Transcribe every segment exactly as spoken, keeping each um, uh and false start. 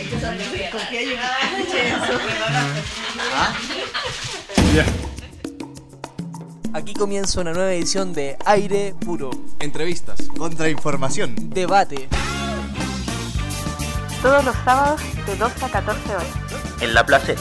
Aquí comienza una nueva edición de Aire Puro. Entrevistas, contrainformación, debate. Todos los sábados de doce a catorce horas. En La Placera.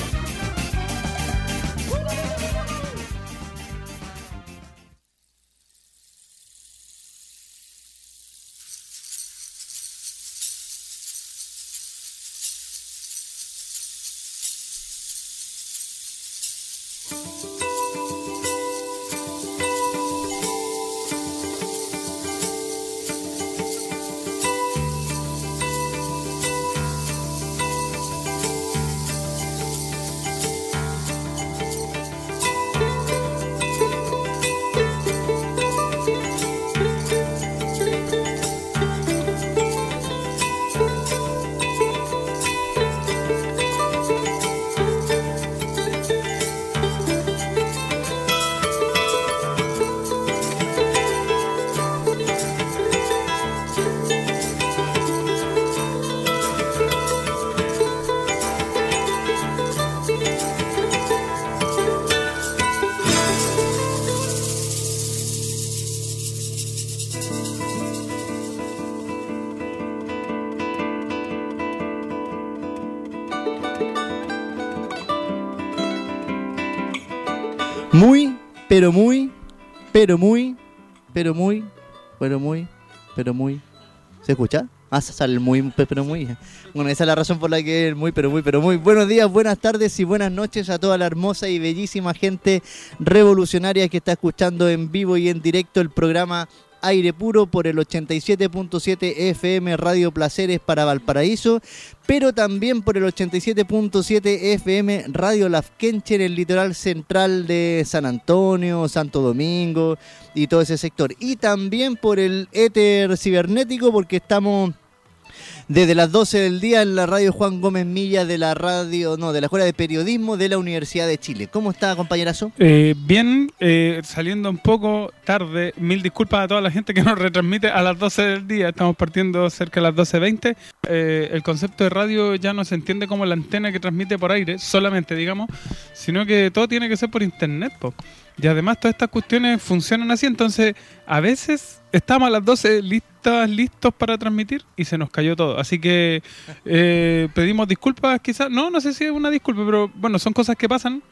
Muy, pero muy, pero muy, pero muy, pero muy, pero muy. ¿Se escucha? Ah, sale el muy, pero muy. Bueno, esa es la razón por la que el muy, pero muy, pero muy. Buenos días, buenas tardes y buenas noches a toda la hermosa y bellísima gente revolucionaria que está escuchando en vivo y en directo el programa Aire Puro por el ochenta y siete punto siete F M Radio Placeres para Valparaíso, pero también por el ochenta y siete punto siete F M Radio Lafkenche en el litoral central de San Antonio, Santo Domingo y todo ese sector. Y también por el éter cibernético, porque estamos desde las doce del día en la radio Juan Gómez Milla de la radio, no, de la Escuela de Periodismo de la Universidad de Chile. ¿Cómo está, compañerazo? Eh, bien, eh, saliendo un poco tarde, mil disculpas a toda la gente que nos retransmite a las doce del día, estamos partiendo cerca de las doce veinte. Eh, el concepto de radio ya no se entiende como la antena que transmite por aire, solamente, digamos, sino que todo tiene que ser por internet, po. Y además todas estas cuestiones funcionan así, entonces a veces estamos a las doce listas, listos para transmitir y se nos cayó todo. Así que eh, pedimos disculpas quizás, no, no sé si es una disculpa, pero bueno, son cosas que pasan.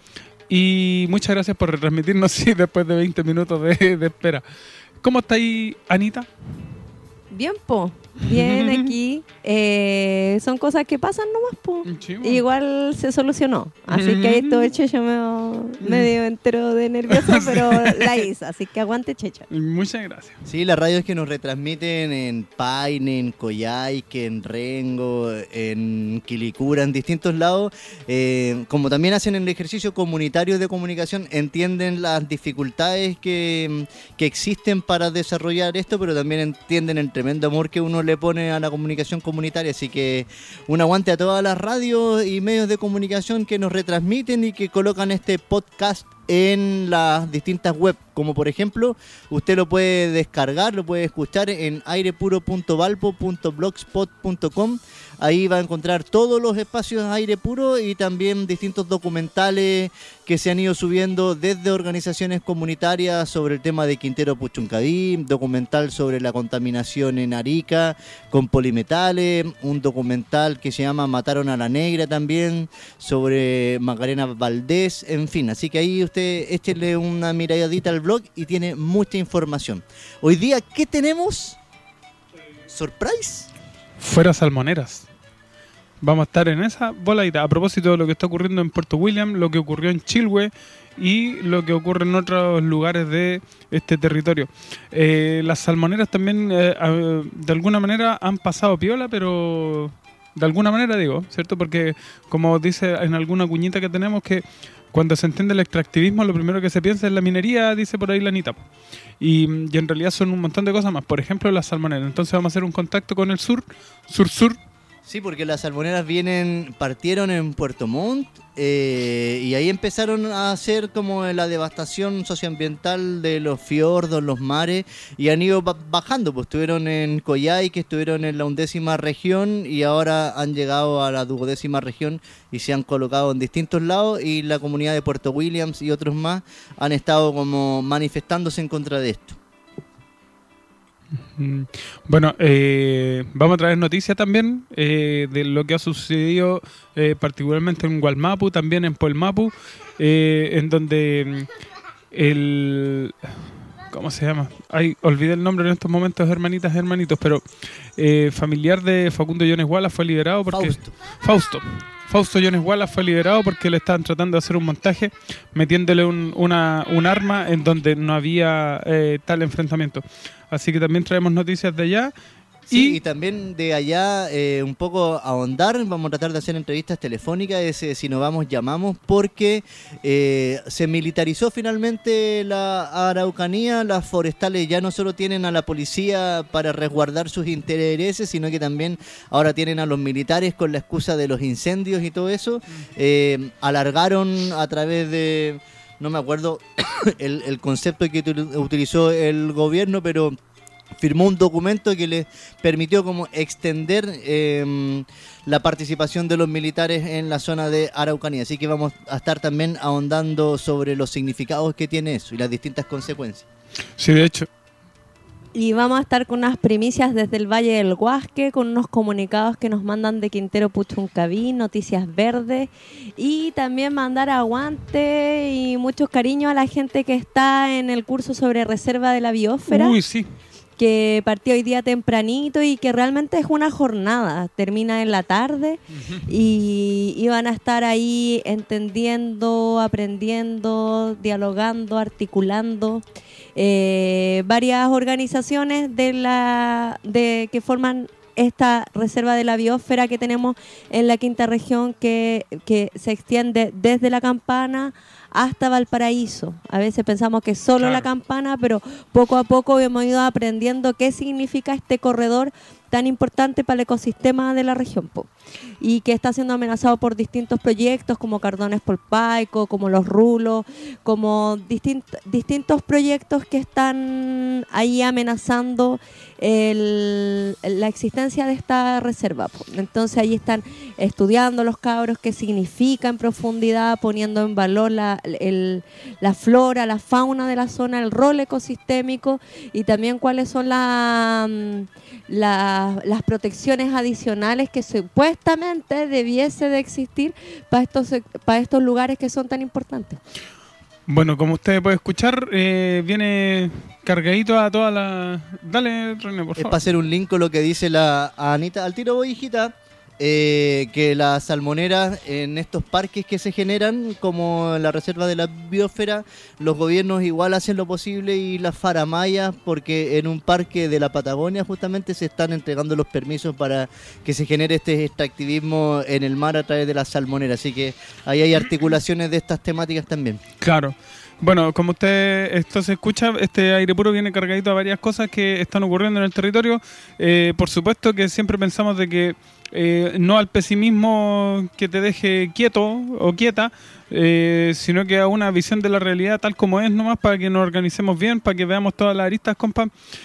Y muchas gracias por retransmitirnos sí, después de veinte minutos de, de espera. ¿Cómo está ahí, Anita? Bien, po. Bien aquí. Eh, son cosas que pasan nomás, po. Sí, bueno. Igual se solucionó. Así que ahí todo el Checho medio, medio entero de nervioso, pero la hizo. Así que aguante, Checho. Muchas gracias. Sí, las radios que nos retransmiten en Paine, en Coyhaique, en Rengo, en Quilicura, en distintos lados, eh, como también hacen el ejercicio comunitario de comunicación, entienden las dificultades que, que existen para desarrollar esto, pero también entienden el tremendo amor que uno le pone a la comunicación comunitaria, así que un aguante a todas las radios y medios de comunicación que nos retransmiten y que colocan este podcast en las distintas webs, como por ejemplo, usted lo puede descargar, lo puede escuchar en airepuro punto valpo punto blogspot punto com. Ahí va a encontrar todos los espacios Aire Puro y también distintos documentales que se han ido subiendo desde organizaciones comunitarias sobre el tema de Quintero Puchuncaví, documental sobre la contaminación en Arica con polimetales, un documental que se llama Mataron a la Negra también, sobre Macarena Valdés, en fin. Así que ahí usted échele una miradita al blog y tiene mucha información. Hoy día, ¿qué tenemos? ¿Surprise? Fuera salmoneras. Vamos a estar en esa voladita. A propósito de lo que está ocurriendo en Puerto William, lo que ocurrió en Chilhue y lo que ocurre en otros lugares de este territorio. Eh, las salmoneras también, eh, de alguna manera, han pasado piola, pero de alguna manera digo, ¿cierto? Porque, como dice en alguna cuñita que tenemos, que cuando se entiende el extractivismo, lo primero que se piensa es la minería, dice por ahí la Anita. Y, y en realidad son un montón de cosas más. Por ejemplo, las salmoneras. Entonces vamos a hacer un contacto con el sur, sur-sur, Sí, porque las salmoneras vienen, partieron en Puerto Montt eh, y ahí empezaron a hacer como la devastación socioambiental de los fiordos, los mares, y han ido ba- bajando, pues estuvieron en Coyhaique, estuvieron en la undécima región y ahora han llegado a la duodécima región y se han colocado en distintos lados, y la comunidad de Puerto Williams y otros más han estado como manifestándose en contra de esto. Bueno, eh, vamos a traer noticias también eh, de lo que ha sucedido eh, particularmente en Gualmapu, también en Puelmapu, eh, en donde el... ¿Cómo se llama? Ay, olvidé el nombre en estos momentos, hermanitas, hermanitos, pero eh, familiar de Facundo Yones Wallace fue liberado porque... Fausto. Fausto. Fausto Yones Wallace fue liberado porque le estaban tratando de hacer un montaje metiéndole un, una, un arma en donde no había eh, tal enfrentamiento. Así que también traemos noticias de allá. Sí, y, y también de allá eh, un poco ahondar, vamos a tratar de hacer entrevistas telefónicas, ese si no vamos llamamos, porque eh, se militarizó finalmente la Araucanía, las forestales ya no solo tienen a la policía para resguardar sus intereses, sino que también ahora tienen a los militares con la excusa de los incendios y todo eso. Eh, alargaron a través de, no me acuerdo el, el concepto que utilizó el gobierno, pero firmó un documento que les permitió como extender eh, la participación de los militares en la zona de Araucanía. Así que vamos a estar también ahondando sobre los significados que tiene eso y las distintas consecuencias. Sí, de hecho. Y vamos a estar con unas primicias desde el Valle del Huasque, con unos comunicados que nos mandan de Quintero Puchuncaví, Noticias Verdes, y también mandar aguante y muchos cariños a la gente que está en el curso sobre reserva de la biosfera. Uy, sí. Que partió hoy día tempranito y que realmente es una jornada, termina en la tarde. Uh-huh. y, y van a estar ahí entendiendo, aprendiendo, dialogando, articulando eh, varias organizaciones de la de que forman esta reserva de la biosfera que tenemos en la quinta región, que, que se extiende desde La Campana hasta Valparaíso. A veces pensamos que solo claro. La Campana, pero poco a poco hemos ido aprendiendo qué significa este corredor tan importante para el ecosistema de la región, po, y que está siendo amenazado por distintos proyectos como Cardones Polpaico, como Los Rulos, como distint, distintos proyectos que están ahí amenazando el, la existencia de esta reserva, po. Entonces ahí están estudiando los cabros qué significa en profundidad, poniendo en valor la, el, la flora, la fauna de la zona, el rol ecosistémico, y también cuáles son la, la las protecciones adicionales que supuestamente debiese de existir para estos, para estos lugares que son tan importantes. Bueno, como usted puede escuchar, eh, viene cargadito a toda la... Dale, René, por favor. Es para hacer un link con lo que dice la Anita. Al tiro voy, hijita. Eh, que las salmoneras en estos parques que se generan, como la reserva de la biosfera, los gobiernos igual hacen lo posible, y las faramayas, porque en un parque de la Patagonia justamente se están entregando los permisos para que se genere este extractivismo en el mar a través de las salmoneras. Así que ahí hay articulaciones de estas temáticas también. Claro. Bueno, como usted esto se escucha, este aire puro viene cargadito a varias cosas que están ocurriendo en el territorio. Eh, por supuesto que siempre pensamos de que eh, no al pesimismo que te deje quieto o quieta, eh, sino que a una visión de la realidad tal como es nomás, para que nos organicemos bien, para que veamos todas las aristas, compa.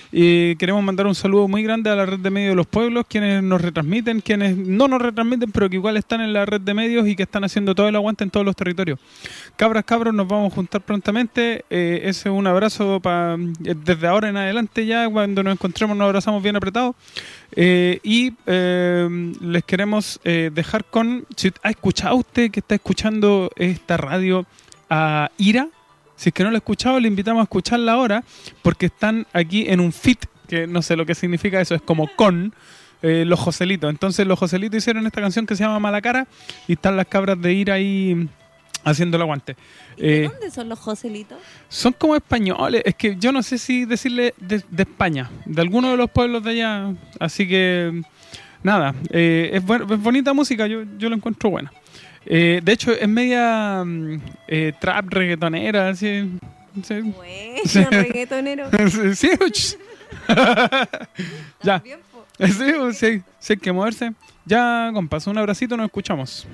Y queremos mandar un saludo muy grande a la red de medios de los pueblos, quienes nos retransmiten, quienes no nos retransmiten, pero que igual están en la red de medios y que están haciendo todo el aguante en todos los territorios. Cabras, cabros, nos vamos a juntar prontamente. Eh, ese es un abrazo para desde ahora en adelante, ya cuando nos encontremos nos abrazamos bien apretados. Eh, y eh, les queremos eh, dejar con... Si ha escuchado usted que está escuchando esta radio a Ira, si es que no lo ha escuchado, le invitamos a escucharla ahora, porque están aquí en un feat, que no sé lo que significa eso, es como con eh, los Joselitos. Entonces los Joselitos hicieron esta canción que se llama Mala Cara, y están las cabras de Ira ahí haciendo el aguante. ¿De eh, dónde son los Joselitos? Son como españoles, es que yo no sé si decirle de, de España, de alguno de los pueblos de allá, así que nada, eh, es, bu- es bonita música, yo, yo la encuentro buena. Eh, de hecho es media eh, trap, reggaetonera, así. Sí. Bueno, reggaetonero. Sí, ya. Sí, sí, sí, hay que moverse. Ya, compas, un abracito, nos escuchamos.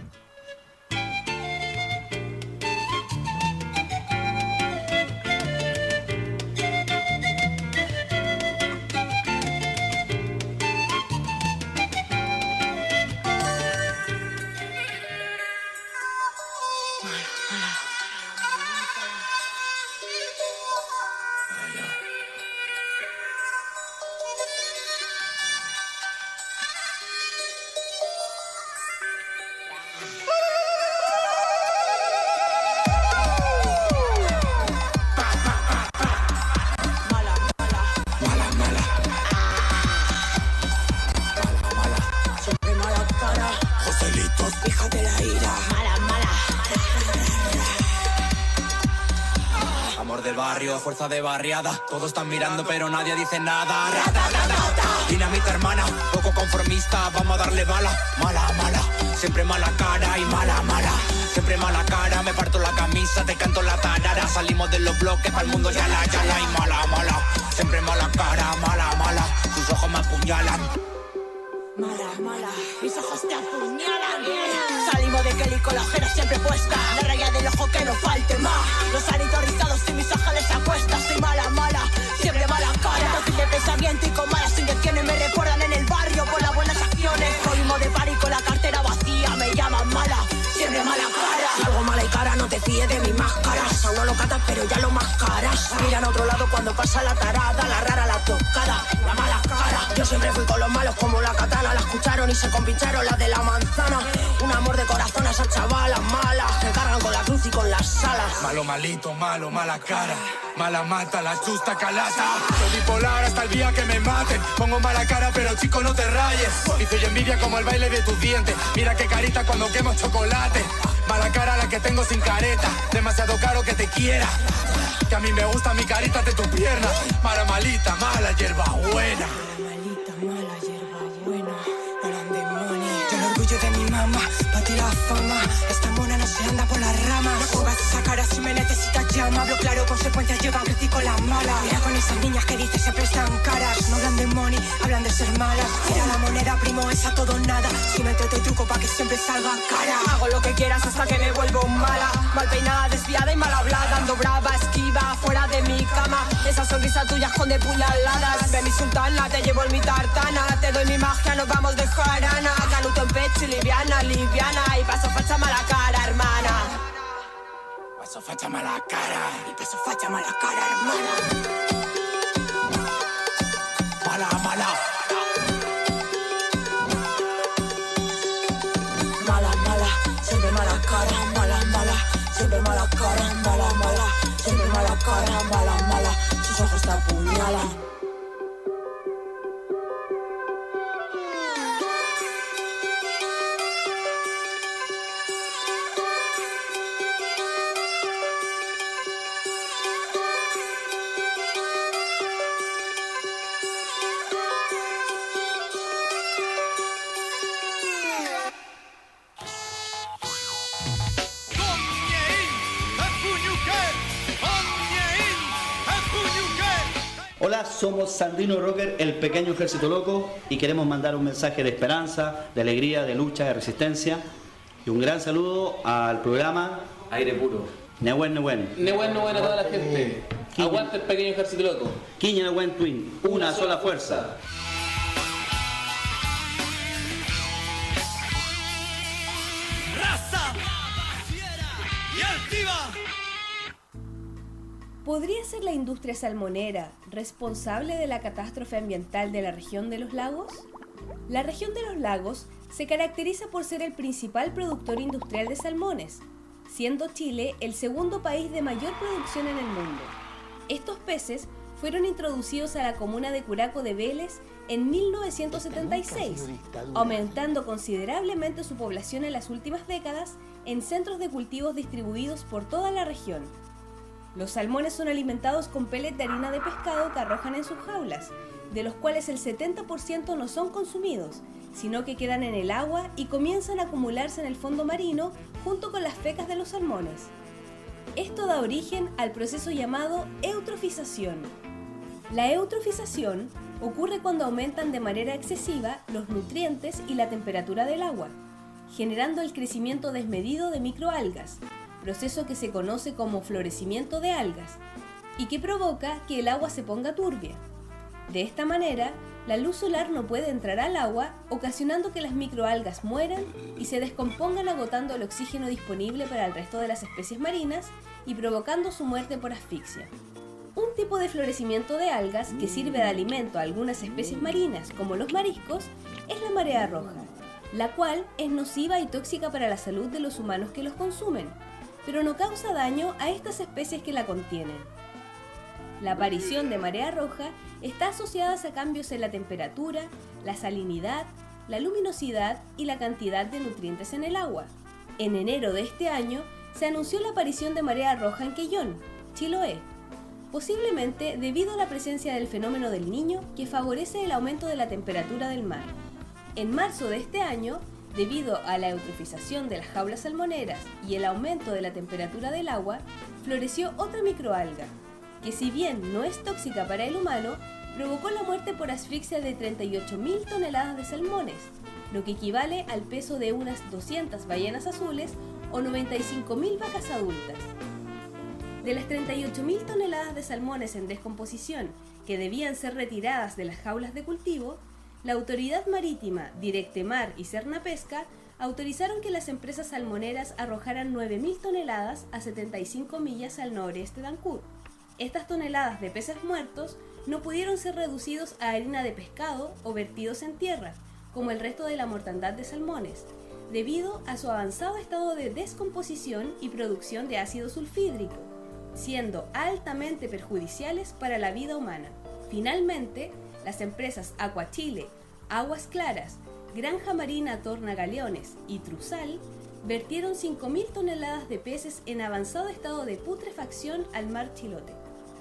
Fuerza de barriada, todos están mirando pero nadie dice nada. Rata, rata, rata. Dinamita hermana, poco conformista, vamos a darle bala. Mala, mala, siempre mala cara y mala, mala. Siempre mala cara, me parto la camisa, te canto la tarara. Salimos de los bloques, para el mundo ya la, ya la. Y mala, mala, siempre mala cara, mala, mala. Tus ojos me apuñalan. Mala, mala, mis ojos te apuñalan. Salimos de Kelly con la ojera siempre puesta. La raya del ojo que no falte más. Los aritos rizados y mis ángeles a cuestas. Soy mala, mala, siempre mala cara. Entonces de pensamiento y con malas intenciones me recuerdan en el barrio por las buenas acciones. Salimos de party con la cartera vacía. Me llaman mala, siempre mala cara. Si algo mala y cara, no te fíes de mis máscaras. Aún no lo catas pero ya lo mascaras. Miran a otro lado cuando pasa la tarada. La rara, la tocada, la mala cara. Yo siempre fui con los malos como la katana. La escucharon y se compincharon las de la manzana. Un amor de corazón a esas chavalas malas que cargan con la cruz y con las alas. Malo, malito, malo, mala cara. Mala mata, la chusta calata. Soy bipolar hasta el día que me maten. Pongo mala cara pero chico no te rayes. Y soy envidia como el baile de tus dientes. Mira qué carita cuando quemo chocolate. Mala cara la que tengo sin careta. Demasiado caro que te quiera. Que a mí me gusta mi carita de tu pierna. Mala, malita, mala, hierba buena. Mala hierba buena, no la demonio. Yo el orgullo de mi mamá, pa' ti la fama. Esta mona no se anda por las ramas. No pongas esa cara si me necesitas llama. Hablo claro, consecuencias llevan, critico la mala. Mira con esas niñas que dices se prestan caras. No hablan de money, hablan de ser malas. Tira la moneda, primo, es a todo nada. Si me trato y truco pa' que siempre salga cara. Hago lo que quieras hasta que me vuelvo mala. Mal peinada, desviada y mal hablada. Ando brava, esquiva, fuera de mi cama. Esa sonrisa tuya esconde puñaladas. Ve mi sultana, te llevo en mi tartana. Te doy mi magia, nos vamos de jarana. Canuto en pecho y liviana, liviana. Y paso facha mala cara, hermana. Paso facha mala cara. Y paso facha mala cara, hermana. Mala, mala. Mala, mala, siempre mala cara. Mala, mala, siempre mala cara. Mala, mala, siempre mala cara. Mala, mala, sus ojos te apuñalan. Hola, somos Sandrino Rocker, el pequeño ejército loco, y queremos mandar un mensaje de esperanza, de alegría, de lucha, de resistencia, y un gran saludo al programa Aire Puro. Nehuen Nehuen. Nehuen Nehuen a toda la gente. Quiña. Aguante el pequeño ejército loco. Quiña Nehuen Twin, una, una sola fuerza. Raza, fiera y altiva. ¿Podría ser la industria salmonera responsable de la catástrofe ambiental de la región de los lagos? La región de los lagos se caracteriza por ser el principal productor industrial de salmones, siendo Chile el segundo país de mayor producción en el mundo. Estos peces fueron introducidos a la comuna de Curaco de Vélez en mil novecientos setenta y seis, aumentando considerablemente su población en las últimas décadas en centros de cultivos distribuidos por toda la región. Los salmones son alimentados con pellets de harina de pescado que arrojan en sus jaulas, de los cuales el setenta por ciento no son consumidos, sino que quedan en el agua y comienzan a acumularse en el fondo marino junto con las fecas de los salmones. Esto da origen al proceso llamado eutrofización. La eutrofización ocurre cuando aumentan de manera excesiva los nutrientes y la temperatura del agua, generando el crecimiento desmedido de microalgas, proceso que se conoce como florecimiento de algas, y que provoca que el agua se ponga turbia. De esta manera, la luz solar no puede entrar al agua, ocasionando que las microalgas mueran y se descompongan, agotando el oxígeno disponible para el resto de las especies marinas y provocando su muerte por asfixia. Un tipo de florecimiento de algas que sirve de alimento a algunas especies marinas, como los mariscos, es la marea roja, la cual es nociva y tóxica para la salud de los humanos que los consumen, pero no causa daño a estas especies que la contienen. La aparición de marea roja está asociada a cambios en la temperatura, la salinidad, la luminosidad y la cantidad de nutrientes en el agua. En enero de este año se anunció la aparición de marea roja en Quellón, Chiloé, posiblemente debido a la presencia del fenómeno del Niño, que favorece el aumento de la temperatura del mar. En marzo de este año, debido a la eutrofización de las jaulas salmoneras y el aumento de la temperatura del agua, floreció otra microalga, que si bien no es tóxica para el humano, provocó la muerte por asfixia de treinta y ocho mil toneladas de salmones, lo que equivale al peso de unas doscientas ballenas azules o noventa y cinco mil vacas adultas. De las treinta y ocho mil toneladas de salmones en descomposición que debían ser retiradas de las jaulas de cultivo, la Autoridad Marítima, Directemar y Cernapesca autorizaron que las empresas salmoneras arrojaran nueve mil toneladas a setenta y cinco millas al noreste de Ancud. Estas toneladas de peces muertos no pudieron ser reducidos a harina de pescado o vertidos en tierra, como el resto de la mortandad de salmones, debido a su avanzado estado de descomposición y producción de ácido sulfídrico, siendo altamente perjudiciales para la vida humana. Finalmente, las empresas Aquachile, Aguas Claras, Granja Marina Torna Galeones y Truzal vertieron cinco mil toneladas de peces en avanzado estado de putrefacción al mar Chilote.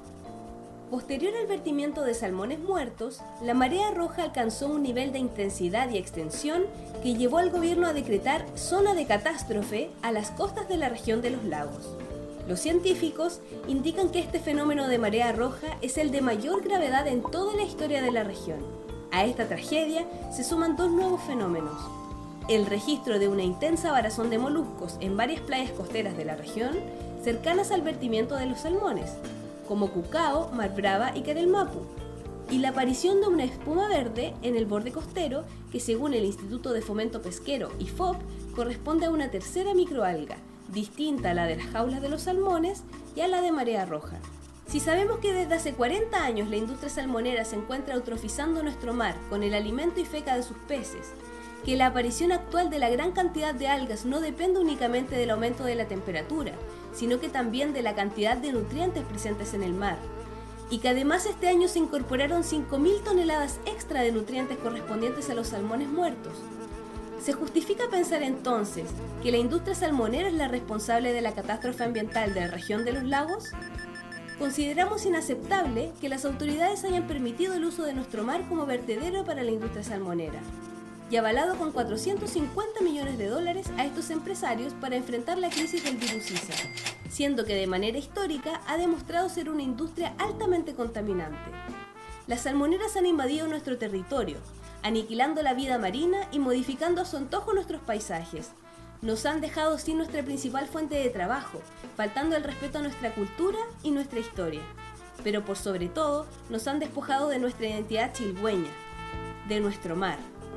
Posterior al vertimiento de salmones muertos, la marea roja alcanzó un nivel de intensidad y extensión que llevó al gobierno a decretar zona de catástrofe a las costas de la región de los lagos. Los científicos indican que este fenómeno de marea roja es el de mayor gravedad en toda la historia de la región. A esta tragedia se suman dos nuevos fenómenos: el registro de una intensa varazón de moluscos en varias playas costeras de la región, cercanas al vertimiento de los salmones, como Cucao, Mar Brava y Carelmapu, y la aparición de una espuma verde en el borde costero que, según el Instituto de Fomento Pesquero I F O P, corresponde a una tercera microalga, distinta a la de las jaulas de los salmones y a la de marea roja. Si sabemos que desde hace cuarenta años la industria salmonera se encuentra eutrofizando nuestro mar con el alimento y feca de sus peces, que la aparición actual de la gran cantidad de algas no depende únicamente del aumento de la temperatura, sino que también de la cantidad de nutrientes presentes en el mar, y que además este año se incorporaron cinco mil toneladas extra de nutrientes correspondientes a los salmones muertos, ¿se justifica pensar entonces que la industria salmonera es la responsable de la catástrofe ambiental de la región de los lagos? Consideramos inaceptable que las autoridades hayan permitido el uso de nuestro mar como vertedero para la industria salmonera y avalado con cuatrocientos cincuenta millones de dólares a estos empresarios para enfrentar la crisis del virus ISA, siendo que de manera histórica ha demostrado ser una industria altamente contaminante. Las salmoneras han invadido nuestro territorio, aniquilando la vida marina y modificando a su antojo nuestros paisajes. Nos han dejado sin nuestra principal fuente de trabajo, faltando el respeto a nuestra cultura y nuestra historia. Pero por sobre todo, nos han despojado de nuestra identidad chilbueña, de nuestro mar.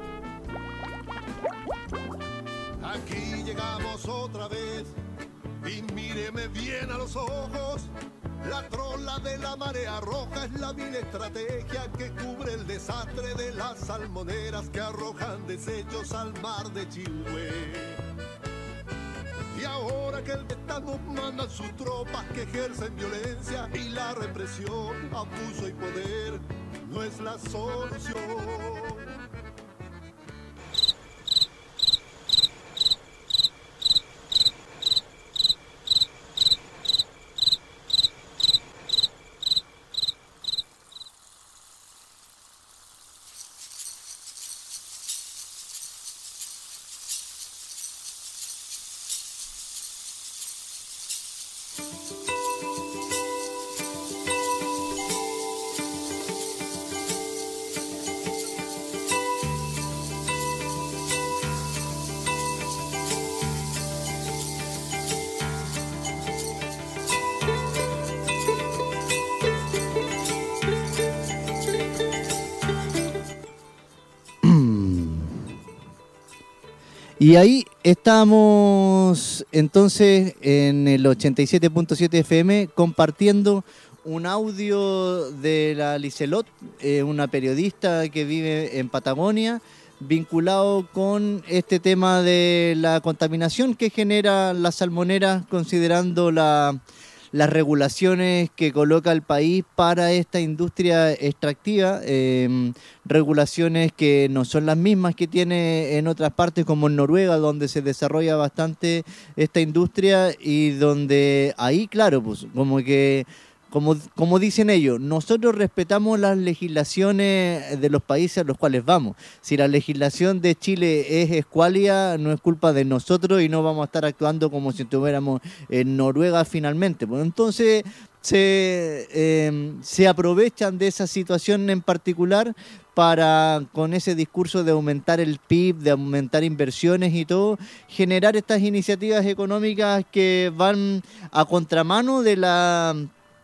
Aquí llegamos otra vez y míreme bien a los ojos. La trola de la marea roja es la vil estrategia que cubre el desastre de las salmoneras que arrojan desechos al mar de Chiloé. Y ahora que el Estado manda sus tropas que ejercen violencia y la represión, abuso y poder no es la solución. Y ahí estamos entonces en el ochenta y siete punto siete F M compartiendo un audio de la Liselot, eh, una periodista que vive en Patagonia, vinculado con este tema de la contaminación que genera la salmonera, considerando la, las regulaciones que coloca el país para esta industria extractiva, eh, regulaciones que no son las mismas que tiene en otras partes como en Noruega, donde se desarrolla bastante esta industria y donde ahí, claro, pues como que Como, como dicen ellos, nosotros respetamos las legislaciones de los países a los cuales vamos. Si la legislación de Chile es escuálida, no es culpa de nosotros y no vamos a estar actuando como si estuviéramos en Noruega finalmente. Pues entonces se, eh, se aprovechan de esa situación en particular para, con ese discurso de aumentar el P I B, de aumentar inversiones y todo, generar estas iniciativas económicas que van a contramano de la...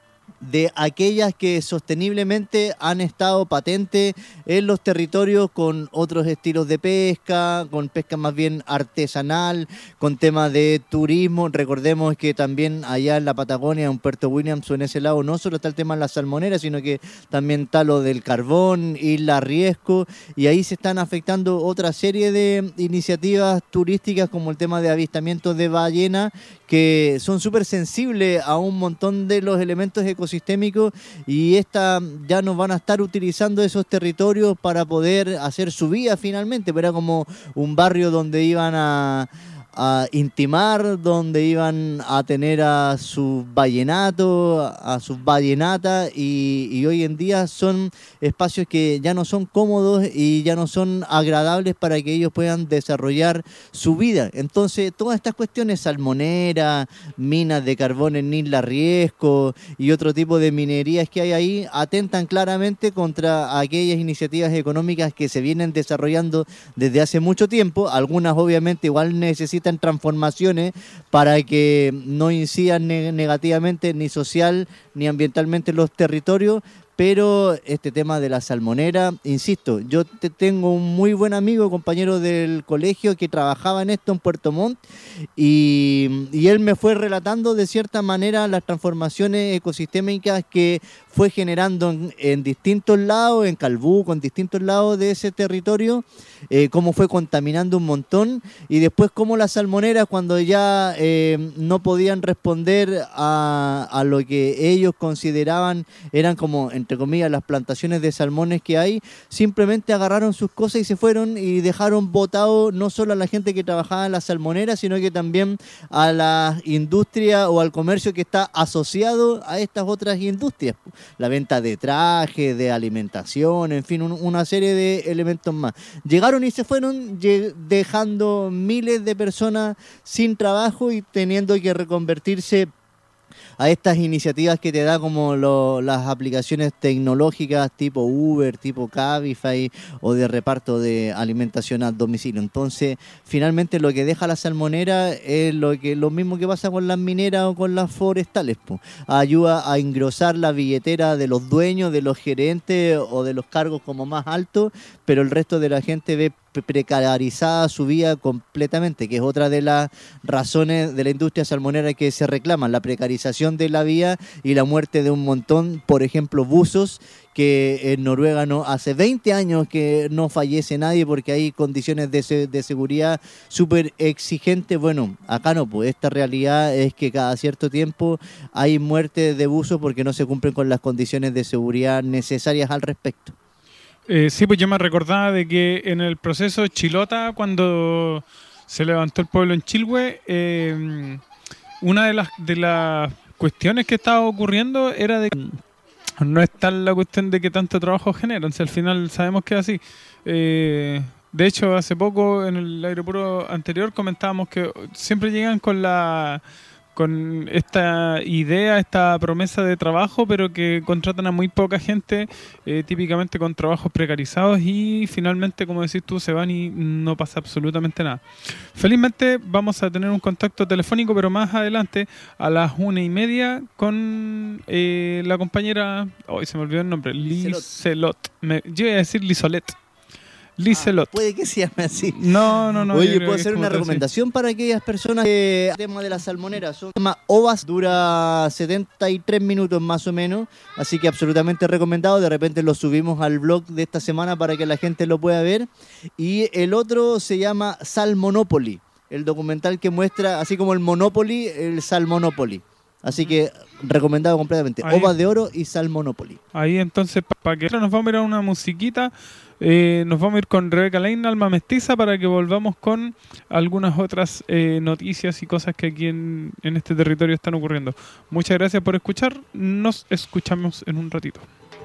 de aquellas que sosteniblemente han estado patentes en los territorios con otros estilos de pesca, con pesca más bien artesanal, con temas de turismo. Recordemos que también allá en la Patagonia, en Puerto Williams o en ese lado, no solo está el tema de la salmonera, sino que también está lo del carbón, Isla Riesco, y ahí se están afectando otra serie de iniciativas turísticas como el tema de avistamientos de ballena, que son súper sensibles a un montón de los elementos ecosistémicos, y esta ya no van a estar utilizando esos territorios para poder hacer su vida finalmente, pero era como un barrio donde iban a, a intimar, donde iban a tener a sus vallenatos, a sus vallenatas, y, y hoy en día son espacios que ya no son cómodos y ya no son agradables para que ellos puedan desarrollar su vida. Entonces, todas estas cuestiones, salmonera, minas de carbón en Isla Riesco y otro tipo de minerías que hay ahí, atentan claramente contra aquellas iniciativas económicas que se vienen desarrollando desde hace mucho tiempo. Algunas obviamente igual necesitan transformaciones para que no incidan ne- negativamente ni social ni ambientalmente en los territorios, pero este tema de la salmonera, insisto, yo te tengo un muy buen amigo, compañero del colegio que trabajaba en esto en Puerto Montt, y, y él me fue relatando de cierta manera las transformaciones ecosistémicas que fue generando en, en distintos lados, en Calbuco, en distintos lados de ese territorio, eh, cómo fue contaminando un montón, y después cómo las salmoneras, cuando ya eh, no podían responder a, a lo que ellos consideraban eran como, entre comillas, las plantaciones de salmones que hay, simplemente agarraron sus cosas y se fueron y dejaron botado no solo a la gente que trabajaba en la salmonera, sino que también a la industria o al comercio que está asociado a estas otras industrias. La venta de trajes, de alimentación, en fin, un, una serie de elementos más. Llegaron y se fueron, lle- dejando miles de personas sin trabajo y teniendo que reconvertirse a estas iniciativas que te da como lo, las aplicaciones tecnológicas tipo Uber, tipo Cabify o de reparto de alimentación a domicilio. Entonces, finalmente lo que deja la salmonera es lo que lo mismo que pasa con las mineras o con las forestales, po. Ayuda a engrosar la billetera de los dueños, de los gerentes o de los cargos como más altos, pero el resto de la gente ve precarizada su vida completamente, que es otra de las razones de la industria salmonera que se reclaman, la precarización de la vida y la muerte de un montón, por ejemplo, buzos, que en Noruega no hace veinte años que no fallece nadie porque hay condiciones de, se, de seguridad súper exigentes. Bueno, acá no, pues esta realidad es que cada cierto tiempo hay muerte de buzos porque no se cumplen con las condiciones de seguridad necesarias al respecto. Eh, sí, pues yo me recordaba de que en el proceso Chilota, cuando se levantó el pueblo en Chilhue, eh, una de las de las cuestiones que estaba ocurriendo era de que no es tal la cuestión de que tanto trabajo generan, si al final sabemos que es así. Eh, de hecho, hace poco en el aeropuerto anterior comentábamos que siempre llegan con la... con esta idea, esta promesa de trabajo, pero que contratan a muy poca gente, eh, típicamente con trabajos precarizados, y finalmente, como decís tú, se van y no pasa absolutamente nada. Felizmente vamos a tener un contacto telefónico, pero más adelante, a las una y media, con eh, la compañera, hoy oh, se me olvidó el nombre, Liselot. Me, yo iba a decir Lisolet. Licelot. Ah, puede que se llame así. No, no, no. Oye, ¿puedo hacer una recomendación así para aquellas personas que el tema de la salmonera? Son tema ovas, dura setenta y tres minutos más o menos, así que absolutamente recomendado. De repente lo subimos al blog de esta semana para que la gente lo pueda ver. Y el otro se llama Salmonopoly, el documental que muestra, así como el Monopoly, el Salmonopoly. Así que recomendado completamente. Ahí. Ovas de oro y Salmonopoly. Ahí entonces, para que nos vamos a ir a una musiquita, eh, nos vamos a ir con Rebeca Lane, Alma Mestiza, para que volvamos con algunas otras eh, noticias y cosas que aquí en, en este territorio están ocurriendo. Muchas gracias por escuchar. Nos escuchamos en un ratito.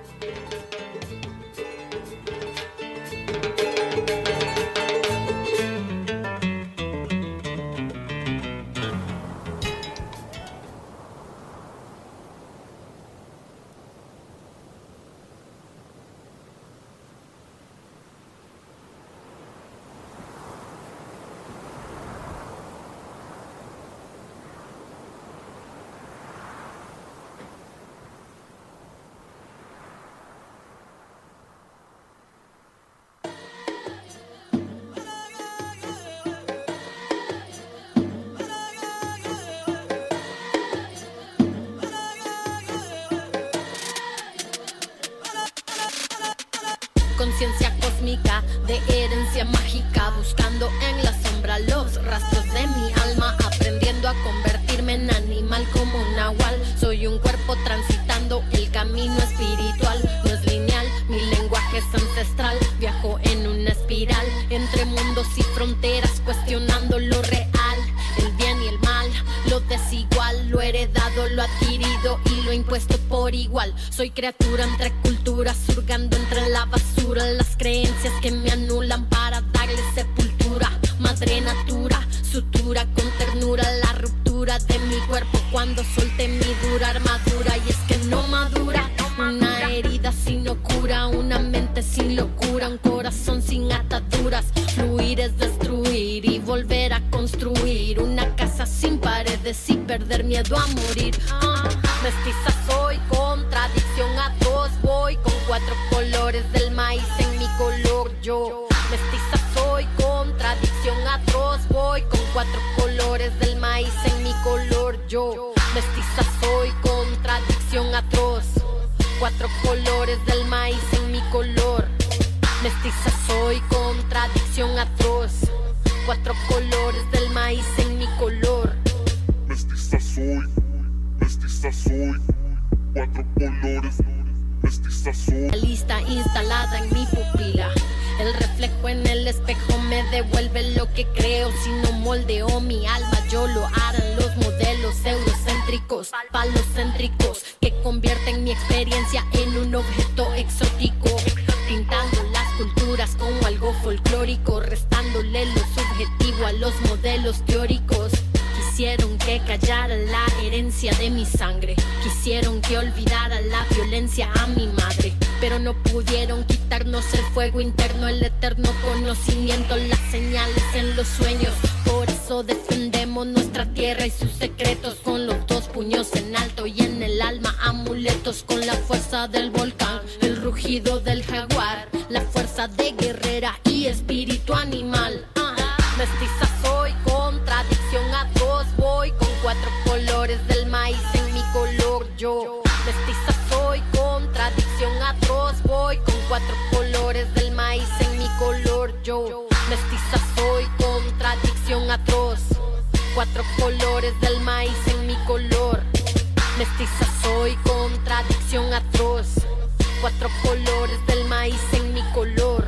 Conciencia cósmica de herencia mágica, buscando en la sombra los rastros de mi alma, aprendiendo a convertirme en animal como un nahual. Soy un cuerpo transitando el camino espiritual, no es lineal, mi lenguaje es ancestral. Viajo en una espiral entre mundos y fronteras, cuestionando lo real, el bien y el mal, lo desigual, lo heredado, lo adquirido y lo impuesto por igual. Soy criatura entre culturas, surgando entre la basura, las creencias que me anulan para darle sepultura. Madre natura, sutura con ternura, la ruptura de mi cuerpo cuando solté mi dura armadura. Y es que no madura, una herida sin locura, una mente sin locura, un corazón sin ataduras. Fluir es destruir y volver a construir una casa sin paredes y perder miedo a morir. Ah, mestiza soy, contradicción atroz, voy con cuatro colores del maíz en mi color yo. Mestiza soy, contradicción atroz, voy con cuatro colores del maíz en mi color yo. Mestiza soy, contradicción atroz, cuatro colores del maíz en mi color. Mestiza soy, contradicción atroz, cuatro colores del maíz en mi color. Mestiza soy, mestiza soy, cuatro colores, mestiza soy. La lista instalada en mi pupila, el reflejo en el espejo me devuelve lo que creo. Si no moldeo mi alma, yo lo harán los modelos eurocéntricos, palocéntricos, que convierten mi experiencia en un objeto exótico, pintando las culturas como algo folclórico, restándole lo subjetivo a los modelos teóricos. Quisieron que callara la herencia de mi sangre, quisieron que olvidara la violencia a mi madre, pero no pudieron quitarnos el fuego interno, el eterno conocimiento, las señales en los sueños. Por eso defendemos nuestra tierra y sus secretos, con los dos puños en alto y en el alma amuletos, con la fuerza del volcán, el rugido del jaguar, la fuerza de guerrera y espíritu animal. Ah, mestiza soy, contradicción atroz, voy con cuatro colores del maíz en mi color yo. Mestiza soy, contradicción atroz, voy con cuatro colores del maíz en mi color yo. Mestiza soy, contradicción atroz, cuatro colores del maíz en mi color. Mestiza soy, contradicción atroz, cuatro colores del maíz en mi color.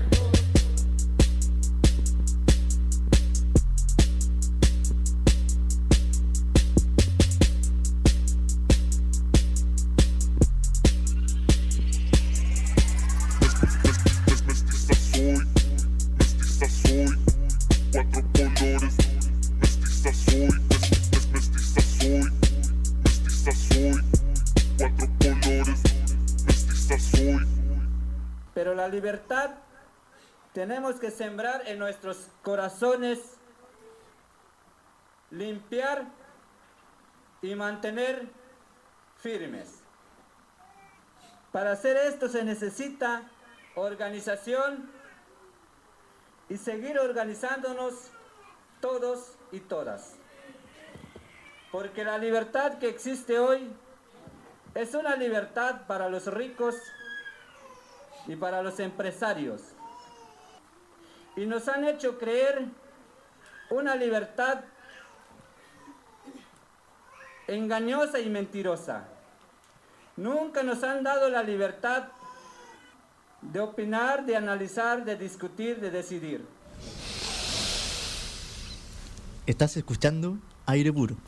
Mestiza soy, cuatro colores, mestiza soy, mestiza soy, mestiza soy, cuatro colores, mestiza soy. Pero la libertad tenemos que sembrar en nuestros corazones, limpiar y mantener firmes. Para hacer esto se necesita organización, y seguir organizándonos todos y todas. Porque la libertad que existe hoy es una libertad para los ricos y para los empresarios. Y nos han hecho creer una libertad engañosa y mentirosa. Nunca nos han dado la libertad de opinar, de analizar, de discutir, de decidir. Estás escuchando Aire Puro.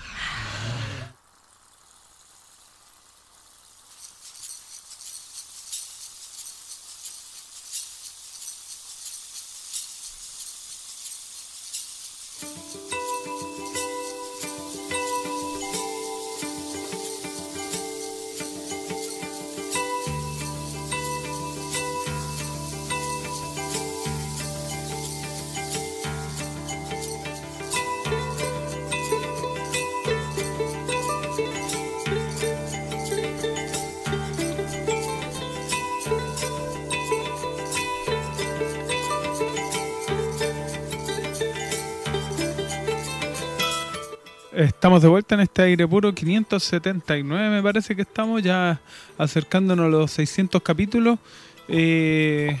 Estamos de vuelta en este Aire Puro quinientos setenta y nueve, me parece que estamos ya acercándonos a los seiscientos capítulos. Eh,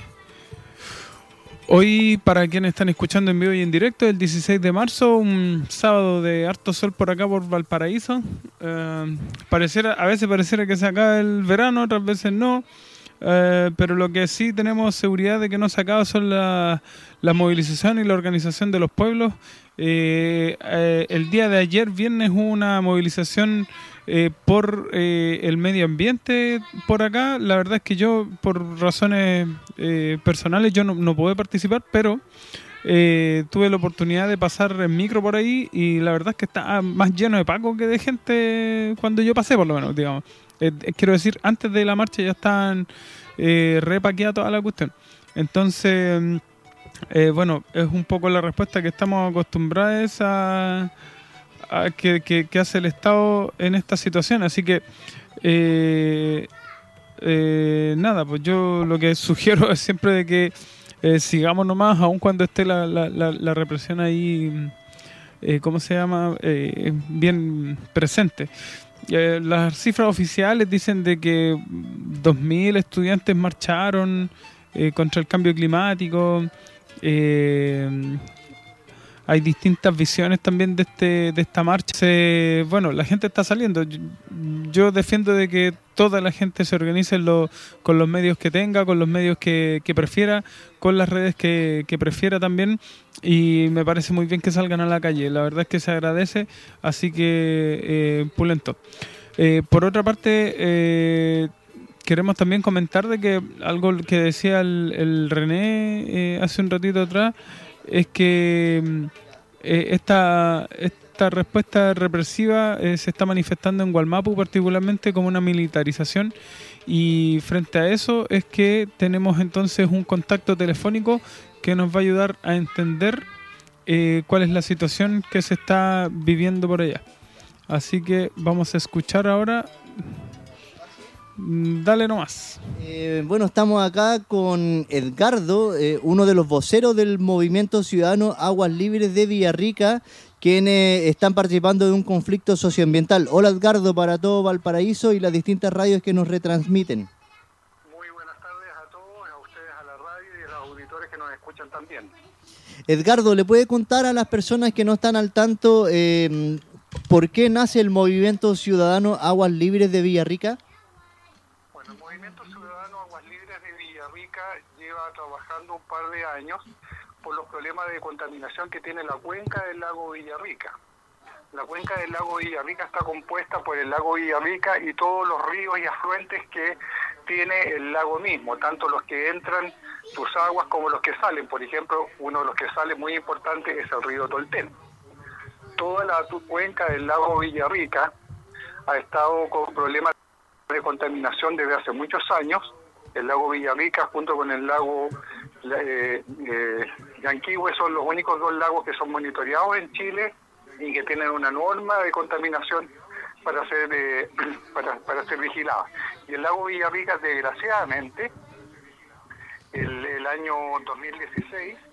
hoy, para quienes están escuchando en vivo y en directo, el dieciséis de marzo, un sábado de harto sol por acá por Valparaíso. Eh, pareciera, a veces pareciera que se acaba el verano, otras veces no. Eh, pero lo que sí tenemos seguridad de que no se acaba son la, la movilización y la organización de los pueblos. Eh, eh, el día de ayer, viernes, hubo una movilización eh, por eh, el medio ambiente por acá. La verdad es que yo, por razones eh, personales, yo no, no pude participar, pero eh, tuve la oportunidad de pasar en micro por ahí y la verdad es que está más lleno de pacos que de gente cuando yo pasé, por lo menos, digamos. Eh, quiero decir, antes de la marcha ya estaban eh, repaqueada toda la cuestión. Entonces, eh, bueno, es un poco la respuesta que estamos acostumbrados a, a que, que, que hace el Estado en esta situación. Así que, eh, eh, nada, pues yo lo que sugiero es siempre de que eh, sigamos nomás, aun cuando esté la, la, la, la represión ahí, eh, ¿cómo se llama?, eh, bien presente. Eh, las cifras oficiales dicen de que dos mil estudiantes marcharon eh, contra el cambio climático. Eh, hay distintas visiones también de este de esta marcha. Se, bueno, la gente está saliendo. Yo, yo defiendo de que toda la gente se organice lo, con los medios que tenga, con los medios que, que prefiera, con las redes que, que prefiera también. Y me parece muy bien que salgan a la calle. La verdad es que se agradece, así que eh, pulento. Eh, por otra parte, eh, queremos también comentar de que algo que decía el, el René eh, hace un ratito atrás es que eh, esta, esta respuesta represiva eh, se está manifestando en Gualmapu particularmente como una militarización, y frente a eso es que tenemos entonces un contacto telefónico que nos va a ayudar a entender eh, cuál es la situación que se está viviendo por allá. Así que vamos a escuchar ahora. Dale nomás. Eh, bueno, estamos acá con Edgardo, eh, uno de los voceros del Movimiento Ciudadano Aguas Libres de Villarrica, quienes están participando de un conflicto socioambiental. Hola Edgardo, para todo Valparaíso y las distintas radios que nos retransmiten. Muy buenas tardes a todos, a ustedes, a la radio y a los auditores que nos escuchan también. Edgardo, ¿le puede contar a las personas que no están al tanto eh, por qué nace el Movimiento Ciudadano Aguas Libres de Villarrica? Bueno, el Movimiento Ciudadano Aguas Libres de Villarrica lleva trabajando un par de años por los problemas de contaminación que tiene la cuenca del lago Villarrica. La cuenca del lago Villarrica está compuesta por el lago Villarrica y todos los ríos y afluentes que tiene el lago mismo, tanto los que entran sus aguas como los que salen. Por ejemplo, uno de los que sale muy importante es el río Tolten. Toda la cuenca del lago Villarrica ha estado con problemas de contaminación desde hace muchos años. El lago Villarrica junto con el lago eh, eh, Yanquihue son los únicos dos lagos que son monitoreados en Chile y que tienen una norma de contaminación para ser eh, para, para ser vigilada. Y el lago Villarrica, desgraciadamente, el, el año dos mil dieciséis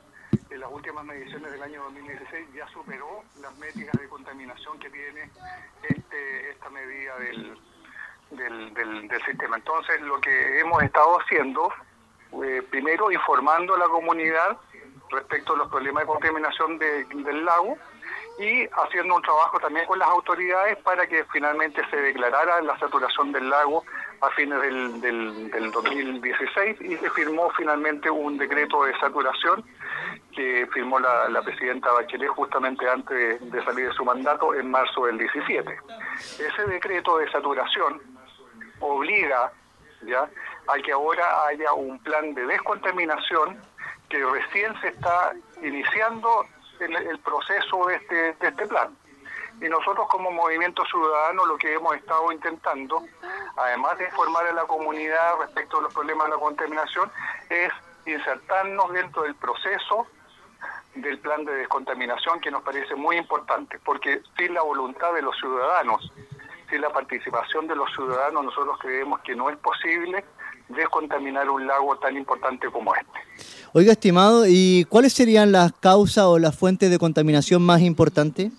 en las últimas mediciones del año dos mil dieciséis ya superó las métricas de contaminación que tiene este, esta medida del, del, del, del sistema. Entonces, lo que hemos estado haciendo, eh, primero informando a la comunidad respecto a los problemas de contaminación de, del lago, y haciendo un trabajo también con las autoridades para que finalmente se declarara la saturación del lago a fines del, del, del dos mil dieciséis, y se firmó finalmente un decreto de saturación que firmó la, la presidenta Bachelet justamente antes de, de salir de su mandato en marzo del diecisiete. Ese decreto de saturación obliga ya a que ahora haya un plan de descontaminación que recién se está iniciando el, el proceso de este, de este plan. Y nosotros como Movimiento Ciudadano lo que hemos estado intentando, además de informar a la comunidad respecto a los problemas de la contaminación, es insertarnos dentro del proceso del plan de descontaminación, que nos parece muy importante, porque sin la voluntad de los ciudadanos, sin la participación de los ciudadanos, nosotros creemos que no es posible descontaminar un lago tan importante como este. Oiga, estimado, ¿y cuáles serían las causas o las fuentes de contaminación más importantes?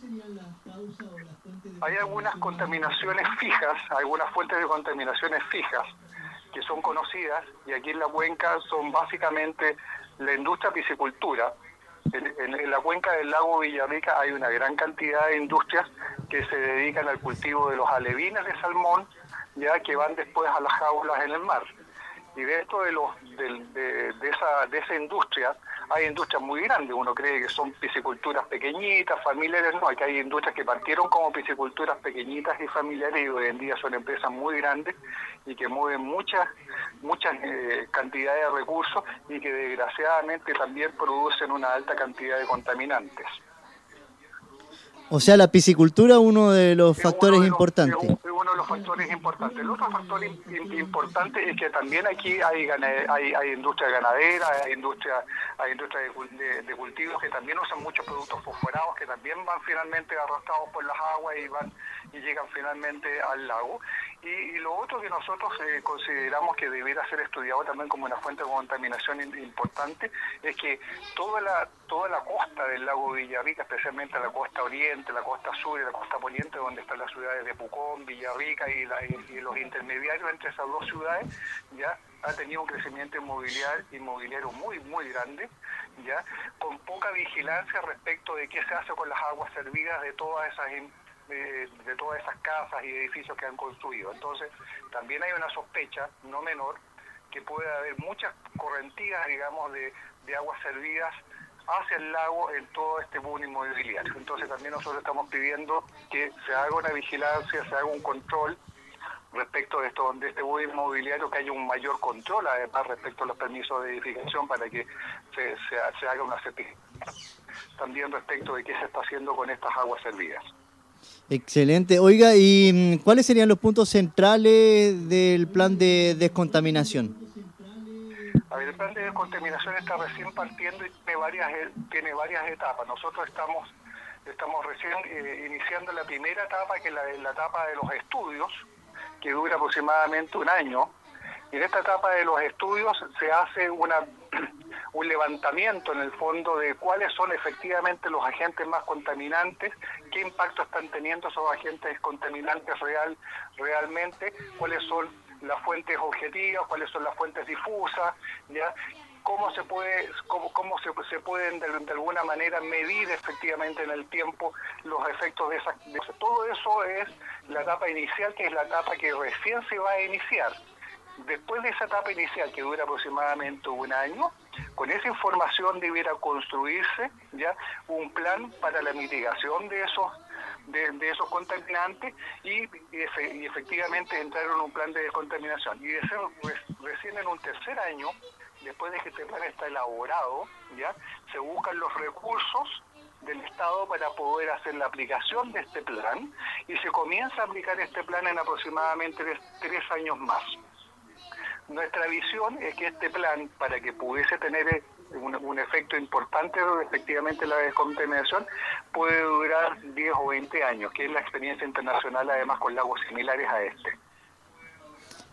Hay algunas contaminaciones fijas, algunas fuentes de contaminaciones fijas que son conocidas, y aquí en la cuenca son básicamente la industria piscicultura. En, en, en la cuenca del lago Villarrica hay una gran cantidad de industrias que se dedican al cultivo de los alevines de salmón, ya que van después a las jaulas en el mar. Y dentro de, los, de, de, de, esa, de esa industria hay industrias muy grandes. Uno cree que son pisciculturas pequeñitas, familiares. No, aquí hay industrias que partieron como pisciculturas pequeñitas y familiares, y hoy en día son empresas muy grandes y que mueven muchas muchas eh, cantidades de recursos, y que desgraciadamente también producen una alta cantidad de contaminantes. O sea, la piscicultura es uno de los es factores de los, importantes. Es uno de los factores importantes. El otro factor in, importante es que también aquí hay hay, hay industria ganadera, hay industria, hay industria de, de, de cultivos que también usan muchos productos fosforados, que también van finalmente arrastrados por las aguas y van y llegan finalmente al lago. Y, y lo otro que nosotros eh, consideramos que debiera ser estudiado también como una fuente de contaminación importante es que toda la toda la costa del lago Villarrica, especialmente la costa oriente, la costa sur y la costa poniente, donde están las ciudades de Pucón, Villarrica y, la, y, y los intermediarios entre esas dos ciudades, ya ha tenido un crecimiento inmobiliario, inmobiliario muy muy grande, ya con poca vigilancia respecto de qué se hace con las aguas servidas de todas esas De, de todas esas casas y edificios que han construido. Entonces, también hay una sospecha, no menor, que puede haber muchas correntidas, digamos, de, de aguas servidas hacia el lago en todo este boom inmobiliario. Entonces, también nosotros estamos pidiendo que se haga una vigilancia, se haga un control respecto de esto, de este boom inmobiliario, que haya un mayor control, además, respecto a los permisos de edificación, para que se, se, se haga una certificación. También respecto de qué se está haciendo con estas aguas servidas. Excelente. Oiga, ¿y cuáles serían los puntos centrales del plan de descontaminación? A ver, el plan de descontaminación está recién partiendo y tiene varias, tiene varias etapas. Nosotros estamos, estamos recién eh, iniciando la primera etapa, que es la, la etapa de los estudios, que dura aproximadamente un año. Y en esta etapa de los estudios se hace una un levantamiento en el fondo de cuáles son efectivamente los agentes más contaminantes, qué impacto están teniendo esos agentes contaminantes real, realmente, cuáles son las fuentes objetivas, cuáles son las fuentes difusas, ya cómo se puede cómo, cómo se, se pueden de, de alguna manera medir efectivamente en el tiempo los efectos de esas. De, todo eso es la etapa inicial, que es la etapa que recién se va a iniciar. Después de esa etapa inicial, que dura aproximadamente un año, con esa información debiera construirse ya un plan para la mitigación de esos de, de esos contaminantes y, y, efe, y efectivamente entrar en un plan de descontaminación. Y de ser recién en un tercer año, después de que este plan está elaborado, ya se buscan los recursos del Estado para poder hacer la aplicación de este plan, y se comienza a aplicar este plan en aproximadamente tres, tres años más. Nuestra visión es que este plan, para que pudiese tener un, un efecto importante efectivamente la descontaminación, puede durar diez o veinte años, que es la experiencia internacional además con lagos similares a este.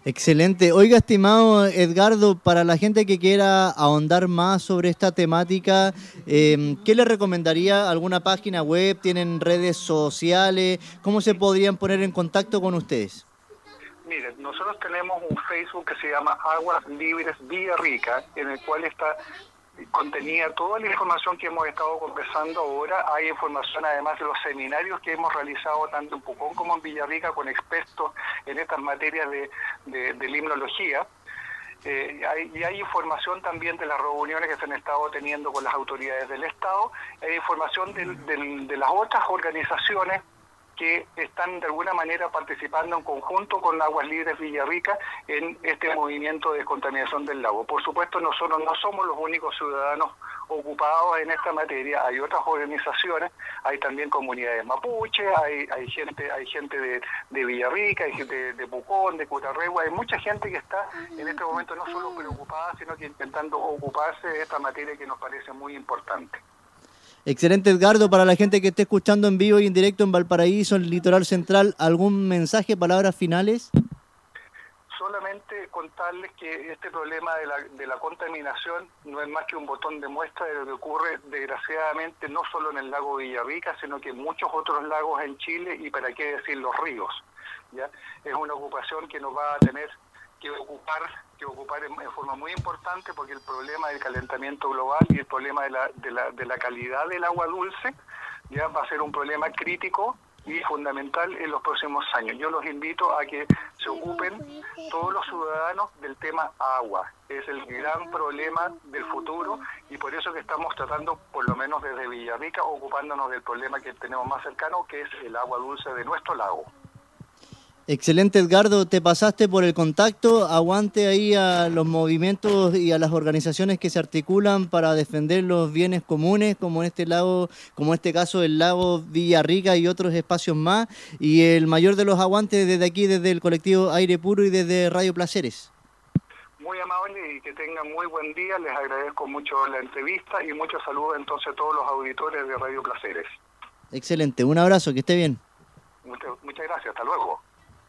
Excelente. Oiga, estimado Edgardo, para la gente que quiera ahondar más sobre esta temática, eh, ¿qué le recomendaría? ¿Alguna página web? ¿Tienen redes sociales? ¿Cómo se podrían poner en contacto con ustedes? Miren, nosotros tenemos un Facebook que se llama Aguas Libres Villarrica, en el cual está contenía toda la información que hemos estado conversando ahora. Hay información además de los seminarios que hemos realizado tanto en Pucón como en Villarrica con expertos en estas materias de, de, de limnología. Eh, hay, y hay información también de las reuniones que se han estado teniendo con las autoridades del Estado. Hay información del, del, de las otras organizaciones que están de alguna manera participando en conjunto con Aguas Libres Villarrica en este movimiento de descontaminación del lago. Por supuesto, nosotros no somos los únicos ciudadanos ocupados en esta materia, hay otras organizaciones, hay también comunidades mapuche, hay, hay gente hay gente de, de Villarrica, hay gente de, de Pucón, de Cutarregua, hay mucha gente que está en este momento no solo preocupada, sino que intentando ocuparse de esta materia que nos parece muy importante. Excelente, Edgardo. Para la gente que esté escuchando en vivo y en directo en Valparaíso, en el Litoral Central, ¿algún mensaje, palabras finales? Solamente contarles que este problema de la, de la contaminación no es más que un botón de muestra de lo que ocurre, desgraciadamente, no solo en el lago Villarrica, sino que en muchos otros lagos en Chile y para qué decir los ríos. ¿Ya? Es una ocupación que nos va a tener que ocupar que ocupar en, en forma muy importante, porque el problema del calentamiento global y el problema de la, de la, de la calidad del agua dulce ya va a ser un problema crítico y fundamental en los próximos años. Yo los invito a que se ocupen todos los ciudadanos del tema agua. Es el gran problema del futuro y por eso que estamos tratando, por lo menos desde Villarrica, ocupándonos del problema que tenemos más cercano, que es el agua dulce de nuestro lago. Excelente, Edgardo, te pasaste por el contacto. Aguante ahí a los movimientos y a las organizaciones que se articulan para defender los bienes comunes, como en este lago, como en este caso el lago Villarrica y otros espacios más. Y el mayor de los aguantes desde aquí, desde el colectivo Aire Puro y desde Radio Placeres. Muy amable y que tengan muy buen día. Les agradezco mucho la entrevista y muchos saludos entonces a todos los auditores de Radio Placeres. Excelente, un abrazo, que esté bien. Muchas, muchas gracias, hasta luego.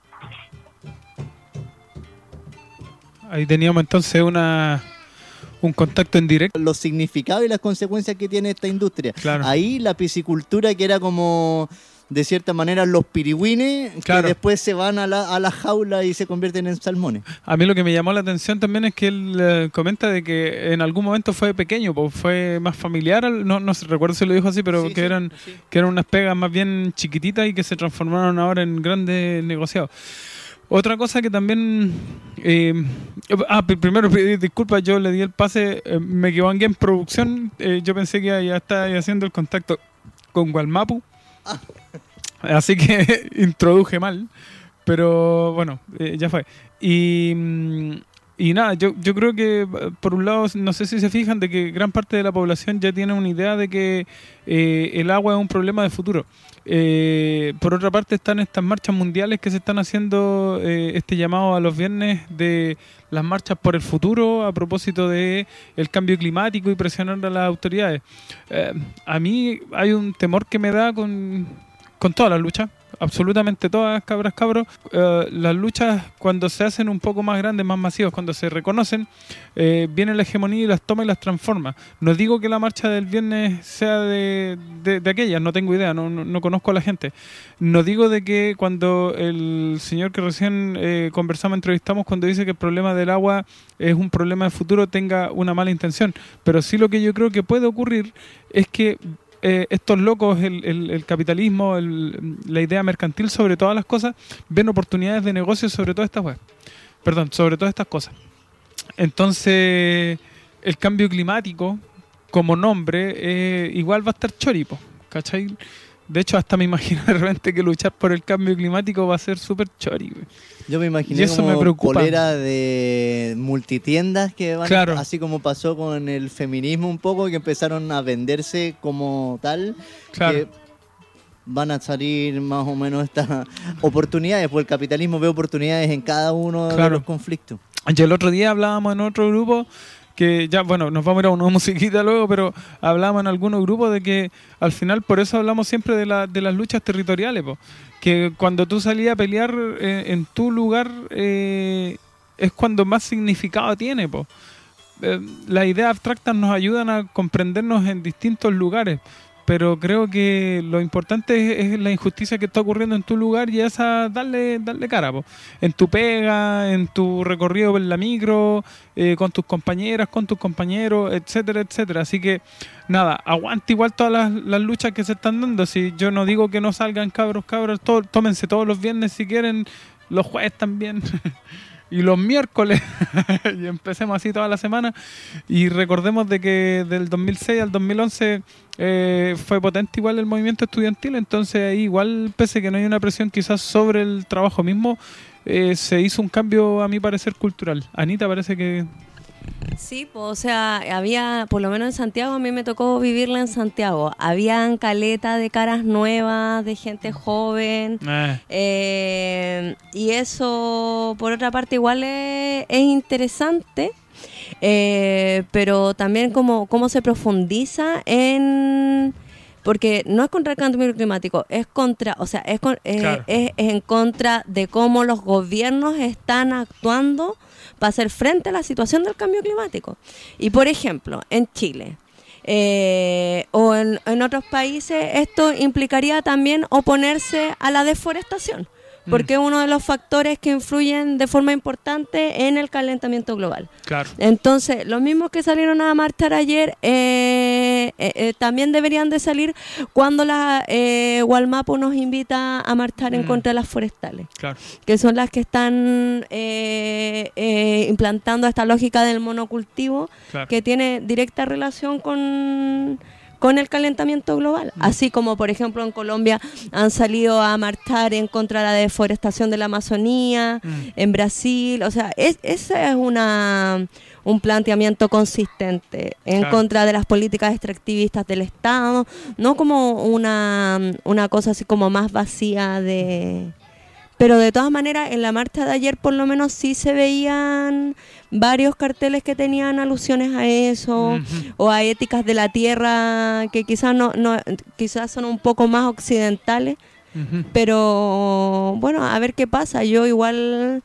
Ahí teníamos entonces una un contacto en directo. Los significados y las consecuencias que tiene esta industria. Claro. Ahí la piscicultura, que era como, de cierta manera, los pirigüines, claro, que después se van a la, a la jaula y se convierten en salmones. A mí lo que me llamó la atención también es que él eh, comenta de que en algún momento fue pequeño, pues fue más familiar, no, no recuerdo si lo dijo así, pero sí, que sí, eran sí. que eran unas pegas más bien chiquititas y que se transformaron ahora en grandes negociados. Otra cosa que también... Eh, ah, primero pedir disculpas, yo le di el pase, eh, me equivoqué en producción, eh, yo pensé que ya estaba haciendo el contacto con Gualmapu, ah. así que introduje mal, pero bueno, eh, ya fue. Y... Y nada, yo, yo creo que por un lado, no sé si se fijan de que gran parte de la población ya tiene una idea de que eh, el agua es un problema de futuro. Eh, por otra parte están estas marchas mundiales que se están haciendo, eh, este llamado a los viernes de las marchas por el futuro a propósito de el cambio climático y presionar a las autoridades. Eh, a mí hay un temor que me da con, con todas las luchas. Absolutamente todas, cabras, cabros. Uh, las luchas, cuando se hacen un poco más grandes, más masivas, cuando se reconocen, eh, viene la hegemonía y las toma y las transforma. No digo que la marcha del viernes sea de, de, de aquellas, no tengo idea, no, no, no conozco a la gente. No digo de que cuando el señor que recién eh, conversamos, entrevistamos, cuando dice que el problema del agua es un problema de futuro, tenga una mala intención. Pero sí lo que yo creo que puede ocurrir es que Eh, estos locos, el, el, el capitalismo, el, la idea mercantil sobre todas las cosas, ven oportunidades de negocio sobre todas estas webs. Perdón, sobre todas estas cosas. Entonces, el cambio climático, como nombre, eh, igual va a estar choripo, ¿cachai? De hecho, hasta me imagino de repente que luchar por el cambio climático va a ser súper chori. Yo me imaginé como polera de multitiendas que van, claro, así como pasó con el feminismo un poco, que empezaron a venderse como tal, claro, que van a salir más o menos estas oportunidades, porque el capitalismo ve oportunidades en cada uno, claro, de los conflictos. Y el otro día hablábamos en otro grupo que ya, bueno, nos vamos a ir a una musiquita luego, pero hablábamos en algunos grupos de que al final, por eso hablamos siempre de, la, de las luchas territoriales, po, que cuando tú salías a pelear eh, en tu lugar, eh, es cuando más significado tiene, po. Eh, las ideas abstractas nos ayudan a comprendernos en distintos lugares, pero creo que lo importante es, es la injusticia que está ocurriendo en tu lugar y esa darle darle cara, po. En tu pega, en tu recorrido en la micro, eh, con tus compañeras, con tus compañeros, etcétera, etcétera. Así que nada, aguante igual todas las, las luchas que se están dando. Si yo no digo que no salgan cabros, cabros, todo, tómense todos los viernes si quieren, los jueves también. Y los miércoles, y empecemos así toda la semana. Y recordemos de que del dos mil seis al dos mil once eh, fue potente igual el movimiento estudiantil, entonces ahí igual, pese que no hay una presión quizás sobre el trabajo mismo, eh, se hizo un cambio, a mi parecer, cultural. Anita, parece que... Sí, pues, o sea, había, por lo menos en Santiago, a mí me tocó vivirla en Santiago. Habían caleta de caras nuevas, de gente joven. Eh. Eh, y eso, por otra parte, igual es, es interesante. Eh, pero también cómo, cómo se profundiza en... Porque no es contra el cambio climático, es contra, o sea, es, con, eh, claro. es, es en contra de cómo los gobiernos están actuando para hacer frente a la situación del cambio climático. Y por ejemplo, en Chile eh, o en, en otros países, esto implicaría también oponerse a la deforestación, porque es uno de los factores que influyen de forma importante en el calentamiento global. Claro. Entonces, los mismos que salieron a marchar ayer eh, eh, eh, también deberían de salir cuando la eh, Walmapu nos invita a marchar en mm. contra de las forestales, claro. que son las que están eh, eh, implantando esta lógica del monocultivo, claro. que tiene directa relación con... con el calentamiento global, mm. así como por ejemplo en Colombia han salido a marchar en contra de la deforestación de la Amazonía, mm. en Brasil, o sea, es, ese es una un planteamiento consistente en claro. contra de las políticas extractivistas del Estado, no como una, una cosa así como más vacía de... Pero de todas maneras, en la marcha de ayer por lo menos sí se veían varios carteles que tenían alusiones a eso, uh-huh. o a éticas de la tierra que quizás no, no quizás son un poco más occidentales, uh-huh. pero bueno, a ver qué pasa. Yo igual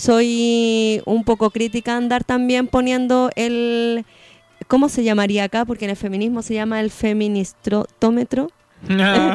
soy un poco crítica a andar también poniendo el... ¿Cómo se llamaría acá? Porque en el feminismo se llama el feministrómetro. El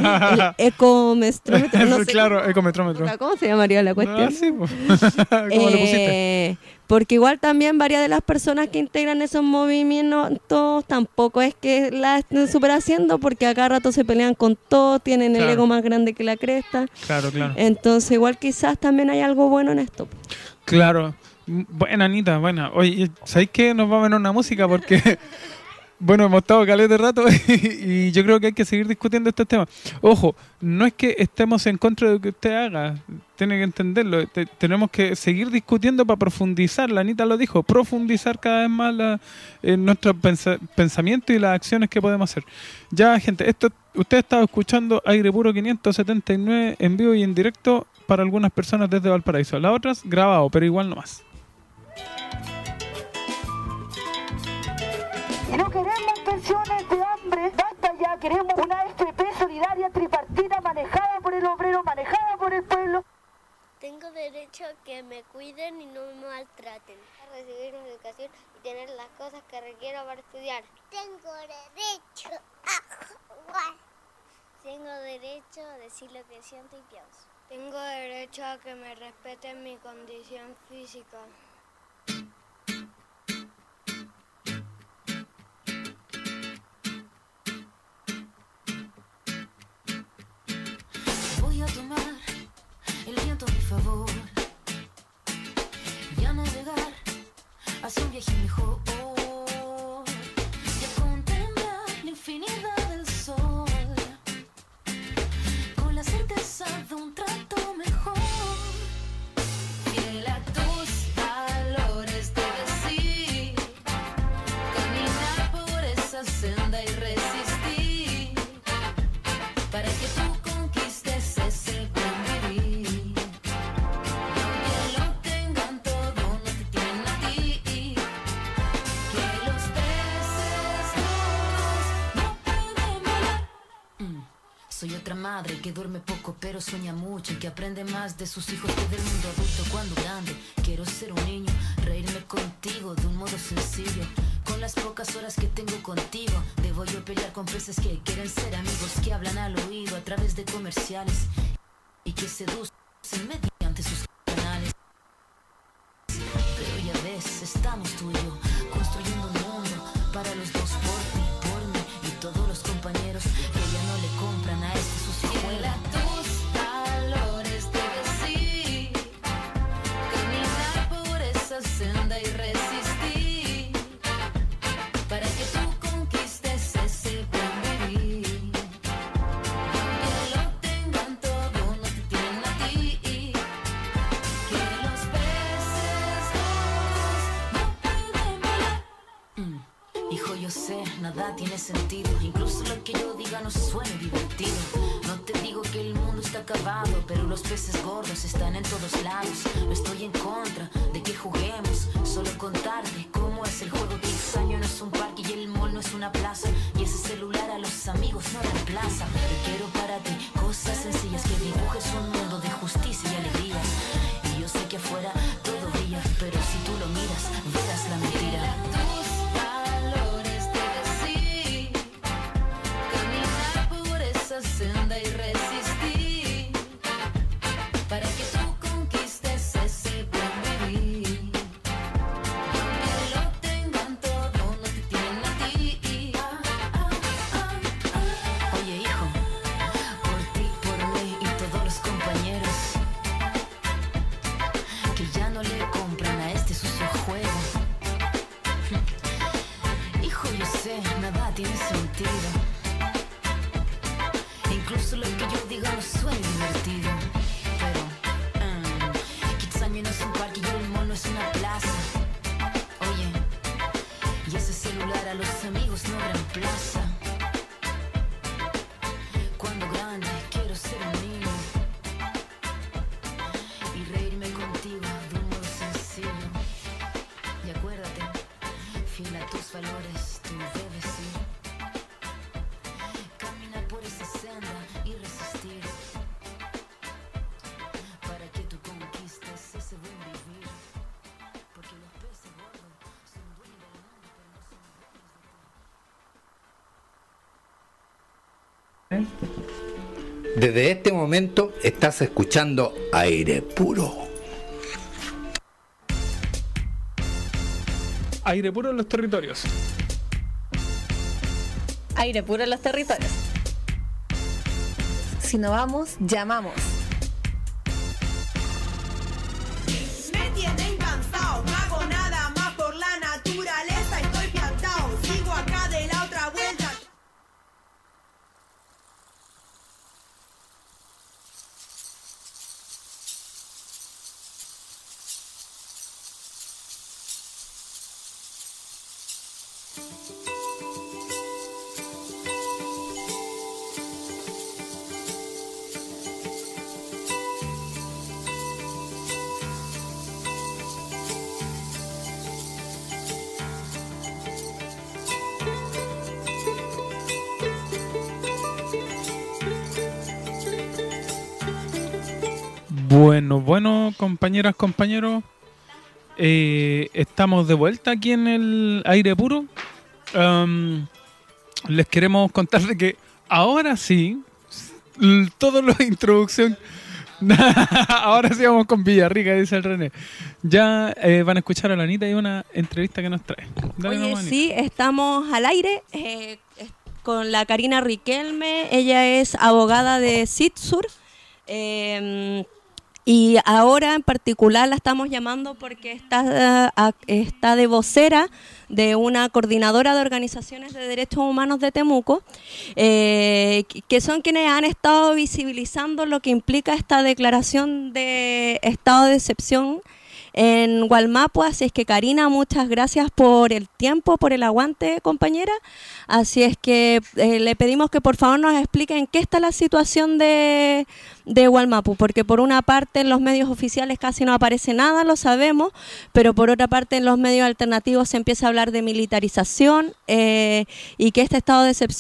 ecomestrómetro, no sé claro, cómo, ecometrómetro. ¿Cómo se llamaría la cuestión? Ah, sí, pues. ¿Cómo eh, lo pusiste? Porque igual también varias de las personas que integran esos movimientos tampoco es que la estén súper haciendo, porque a cada rato se pelean con todo, tienen claro. el ego más grande que la cresta. Claro, claro. Entonces igual quizás también hay algo bueno en esto. Claro. Buena, Anita, buena. Oye, ¿sabéis qué? Nos va a venir una música porque... Bueno, hemos estado caleta de rato y yo creo que hay que seguir discutiendo estos temas. Ojo, no es que estemos en contra de lo que usted haga, tiene que entenderlo. Te, tenemos que seguir discutiendo para profundizar, la Anita lo dijo, profundizar cada vez más la, en nuestro pensa, pensamiento y las acciones que podemos hacer. Ya, gente, esto usted estaba escuchando Aire Puro quinientos setenta y nueve en vivo y en directo para algunas personas desde Valparaíso. Las otras grabado, pero igual no más. No queremos pensiones de hambre, basta ya, queremos una F P solidaria tripartita manejada por el obrero, manejada por el pueblo. Tengo derecho a que me cuiden y no me maltraten, a recibir una educación y tener las cosas que requiero para estudiar. Tengo derecho a jugar. Tengo derecho a decir lo que siento y pienso. Tengo derecho a que me respeten mi condición física. Voy a tomar el viento a mi favor y a navegar hacia un viaje mejor y a contemplar la infinidad del sol con la certeza de un trato mejor, fiel a tus valores. Soy otra madre que duerme poco pero sueña mucho y que aprende más de sus hijos que del mundo adulto cuando grande. Quiero ser un niño, reírme contigo de un modo sencillo. Con las pocas horas que tengo contigo, debo yo pelear con peces que quieren ser amigos, que hablan al oído a través de comerciales y que seducen mediante sus canales. Pero ya ves, estamos tú y yo construyendo un mundo para los dos, por ti, por mí y todos los compañeros que ya no le compran a este sucio juego. A tus valores debes ir, caminar por esa senda y resistir, para que tú conquistes ese buen vivir. Que lo tengan todo, no te tienen a ti, que los peces gordos no pueden volar. Mm. Hijo, yo sé, nada tiene sentido, incluso lo que yo diga no suene divertido. No te digo que el mundo está acabado, pero los peces gordos están en todos lados. No estoy en contra de que juguemos, solo contarte cómo es el juego. Que el año no es un parque y el mall no es una plaza, y ese celular a los amigos no reemplaza. Y quiero para ti cosas sencillas, que dibujes un mundo de justicia y alegría. Y yo sé que afuera todo brilla, pero si tú lo miras, verás la mentira. Senda y resistir, para que tú conquistes ese buen vivir. Que lo tengan todo, no te tienen a ti. Oye, hijo, por ti, por mí y todos los compañeros que ya no le compran a este sucio juego. Hijo, yo sé, nada tiene sentido, incluso lo que yo diga no suena divertido. Pero, um, Kitsania no es un parque y el mall no es una plaza. Oye, y ese celular a los amigos no reemplaza. Cuando grande quiero ser un niño y reírme contigo de un modo sencillo. Y acuérdate, fiel a tus valores, tú debes ir. Por esa senda y resistir, para que tú conquistes ese buen vivir, porque los peces gordos son dueños del mundo, pero no son dueños de ti. Desde este momento estás escuchando Aire Puro. Aire Puro en los territorios. Aire Puro en los territorios. Si no vamos, llamamos. Me tienen cansado, no hago nada más por la naturaleza, estoy piantao, sigo acá de la otra vuelta. Bueno, bueno, compañeras, compañeros, eh, estamos de vuelta aquí en el Aire Puro. Um, les queremos contar de que ahora sí, l- toda la introducción, ahora sí vamos con Villarrica, dice el René. Ya eh, van a escuchar a la Anita y una entrevista que nos trae. Dale Oye, nomás, Anita. sí, estamos al aire eh, con la Karina Riquelme. Ella es abogada de SITSUR. Eh, Y ahora en particular la estamos llamando porque está, uh, está de vocera de una coordinadora de organizaciones de derechos humanos de Temuco, eh, que son quienes han estado visibilizando lo que implica esta declaración de estado de excepción en Gualmapu. Así es que, Karina, muchas gracias por el tiempo, por el aguante, compañera. Así es que eh, le pedimos que por favor nos explique en qué está la situación de, de Gualmapu, porque por una parte en los medios oficiales casi no aparece nada, lo sabemos, pero por otra parte en los medios alternativos se empieza a hablar de militarización eh, y que este estado de excepción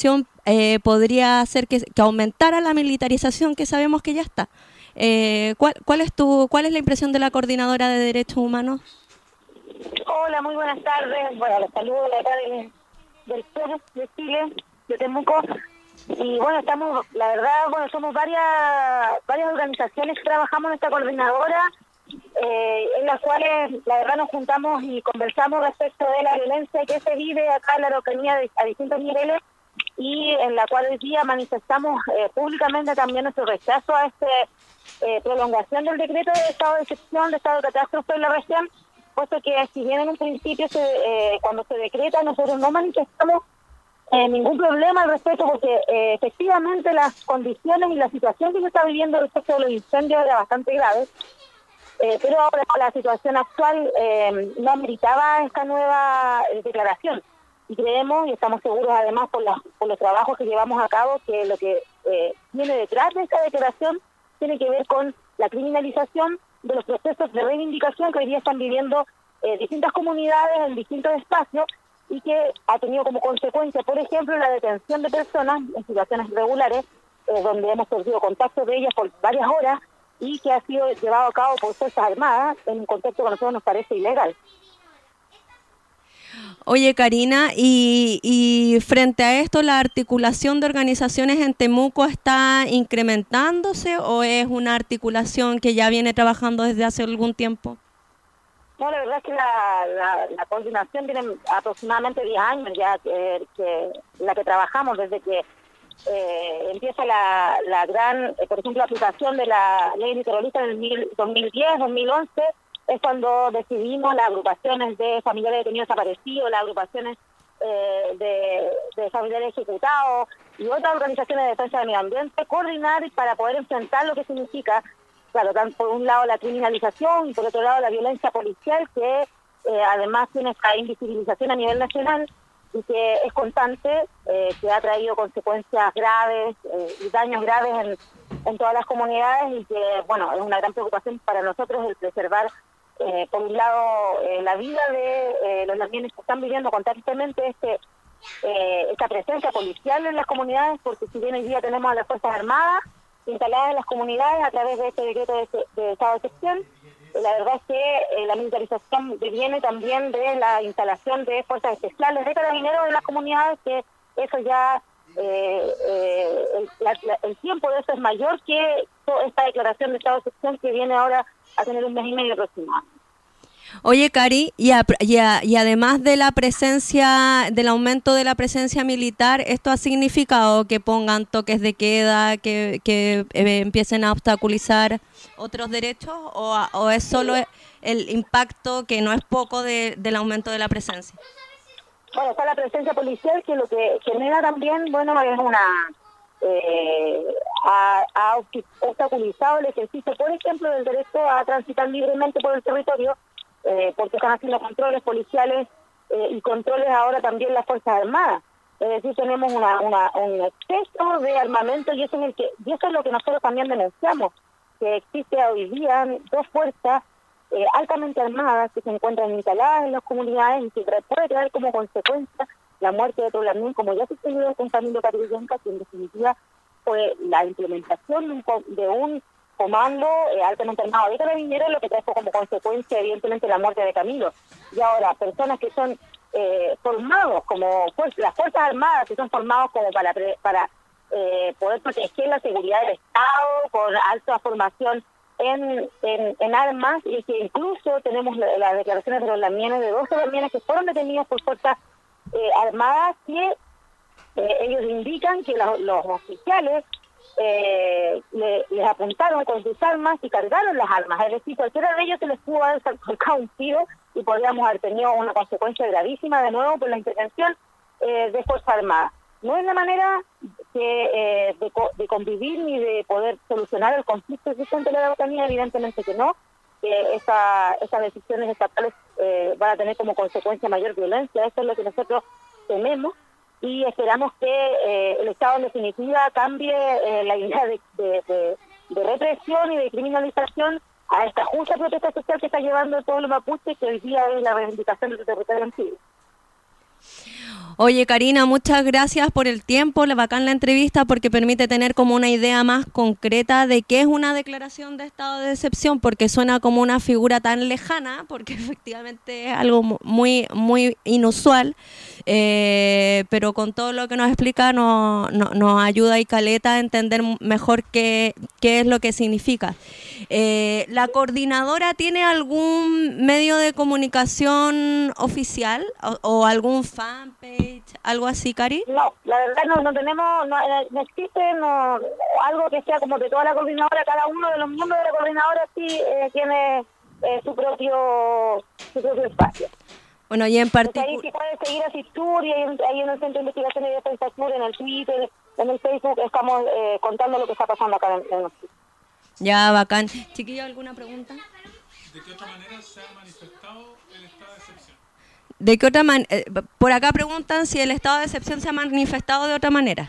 eh, podría hacer que, que aumentara la militarización que sabemos que ya está. Eh, ¿cuál, cuál, es tu, ¿Cuál es la impresión de la Coordinadora de Derechos Humanos? Hola, muy buenas tardes. Bueno, los saludos de acá del, del sur de Chile, de Temuco. Y bueno, estamos, la verdad, bueno, somos varias varias organizaciones que trabajamos en esta coordinadora, eh, en las cuales la verdad nos juntamos y conversamos respecto de la violencia que se vive acá en la Araucanía a distintos niveles, y en la cual hoy día manifestamos eh, públicamente también nuestro rechazo a esta eh, prolongación del decreto de estado de excepción, de estado de catástrofe en la región, puesto que si bien en un principio se, eh, cuando se decreta nosotros no manifestamos Eh, ningún problema al respecto, porque eh, efectivamente las condiciones y la situación que se está viviendo respecto de los incendios era bastante grave, eh, pero ahora la situación actual eh, no ameritaba esta nueva eh, declaración, y creemos y estamos seguros además por, la, por los trabajos que llevamos a cabo que lo que eh, viene detrás de esta declaración tiene que ver con la criminalización de los procesos de reivindicación que hoy día están viviendo eh, distintas comunidades en distintos espacios, y que ha tenido como consecuencia, por ejemplo, la detención de personas en situaciones irregulares, eh, donde hemos perdido contacto de ellas por varias horas, y que ha sido llevado a cabo por Fuerzas Armadas en un contexto que a nosotros nos parece ilegal. Oye, Karina, y, y frente a esto, ¿la articulación de organizaciones en Temuco está incrementándose o es una articulación que ya viene trabajando desde hace algún tiempo? No, la verdad es que la, la, la coordinación tiene aproximadamente diez años ya que, que la que trabajamos desde que eh, empieza la, la gran, eh, por ejemplo, la aplicación de la ley antiterrorista en el dos mil diez, dos mil once, es cuando decidimos las agrupaciones de familiares detenidos desaparecidos, las agrupaciones eh, de, de familiares ejecutados y otras organizaciones de defensa del medio ambiente, coordinar para poder enfrentar lo que significa, claro, tanto por un lado la criminalización y por otro lado la violencia policial, que eh, además tiene esta invisibilización a nivel nacional y que es constante, eh, que ha traído consecuencias graves eh, y daños graves en, en todas las comunidades, y que, bueno, es una gran preocupación para nosotros el preservar, eh, por un lado, eh, la vida de eh, los lamienes que están viviendo constantemente este eh, esta presencia policial en las comunidades, porque si bien hoy día tenemos a las Fuerzas Armadas instaladas en las comunidades a través de este decreto de, de estado de excepción, la verdad es que eh, la militarización viene también de la instalación de fuerzas especiales de carabineros en las comunidades, que eso ya, eh, eh, el, la, la, el tiempo de eso es mayor que esta declaración de estado de excepción que viene ahora a tener un mes y medio aproximado. Oye, Cari, y, a, y, a, y además de la presencia, del aumento de la presencia militar, ¿esto ha significado que pongan toques de queda, que, que eh, empiecen a obstaculizar otros derechos, o, a, o es solo el impacto, que no es poco, de, del aumento de la presencia? Bueno, está la presencia policial, que lo que genera también, bueno, es una... Eh, ha, ha obstaculizado el ejercicio, por ejemplo, del derecho a transitar libremente por el territorio, Eh, porque están haciendo controles policiales eh, y controles ahora también las Fuerzas Armadas. Es decir, tenemos una, una, un exceso de armamento, y eso, es el que, y eso es lo que nosotros también denunciamos, que existe hoy día dos fuerzas eh, altamente armadas que se encuentran instaladas en las comunidades y que puede traer como consecuencia la muerte de otro lamien, como ya sucedió con Camilo Catrillanca, que en definitiva fue la implementación de un, de un comando eh, altamente armado de carabineros, lo que trajo como consecuencia evidentemente la muerte de Camilo. Y ahora personas que son eh, formados como fuer las Fuerzas Armadas, que son formados como para pre para eh, poder proteger la seguridad del Estado, con alta formación en, en, en armas, y que incluso tenemos la, las declaraciones de los lamienes, de doce lamienes que fueron detenidos por Fuerzas eh, Armadas, que eh, ellos indican que la, los oficiales Eh, le, les apuntaron con sus armas y cargaron las armas, es decir, cualquiera de ellos se les pudo haber sacado un tiro y podríamos haber tenido una consecuencia gravísima de nuevo por la intervención eh, de Fuerzas Armadas. No es la manera que, eh, de, co de convivir ni de poder solucionar el conflicto existente en la Araucanía, evidentemente que no, que esa, esas decisiones estatales eh, van a tener como consecuencia mayor violencia. Eso es lo que nosotros tememos, y esperamos que eh, el Estado en definitiva cambie eh, la idea de, de, de, de represión y de criminalización a esta justa protesta social que está llevando el pueblo mapuche, que hoy día es la reivindicación de su territorio antiguo. Oye, Karina, muchas gracias por el tiempo, la bacán la entrevista, porque permite tener como una idea más concreta de qué es una declaración de estado de excepción, porque suena como una figura tan lejana, porque efectivamente es algo muy, muy inusual, eh, pero con todo lo que nos explica nos, nos, nos ayuda y caleta a entender mejor qué, qué es lo que significa. Eh, ¿La coordinadora tiene algún medio de comunicación oficial o, o algún fanpage, algo así, Cari? No, la verdad no, no tenemos, no, no existe no, algo que sea como de toda la coordinadora. Cada uno de los miembros de la coordinadora sí eh, tiene eh, su propio su propio espacio. Bueno, y en particular... Ahí sí puede seguir a Citur y ahí, ahí en el Centro de Investigación y Defensa Sur, en el Twitter, en el Facebook, estamos eh, contando lo que está pasando acá en, en el sitio. Ya, bacán. Chiquillo, ¿alguna pregunta? ¿De qué otra manera se ha manifestado el estado de excepción? ¿De qué otra manera? Eh, por acá preguntan si el estado de excepción se ha manifestado de otra manera.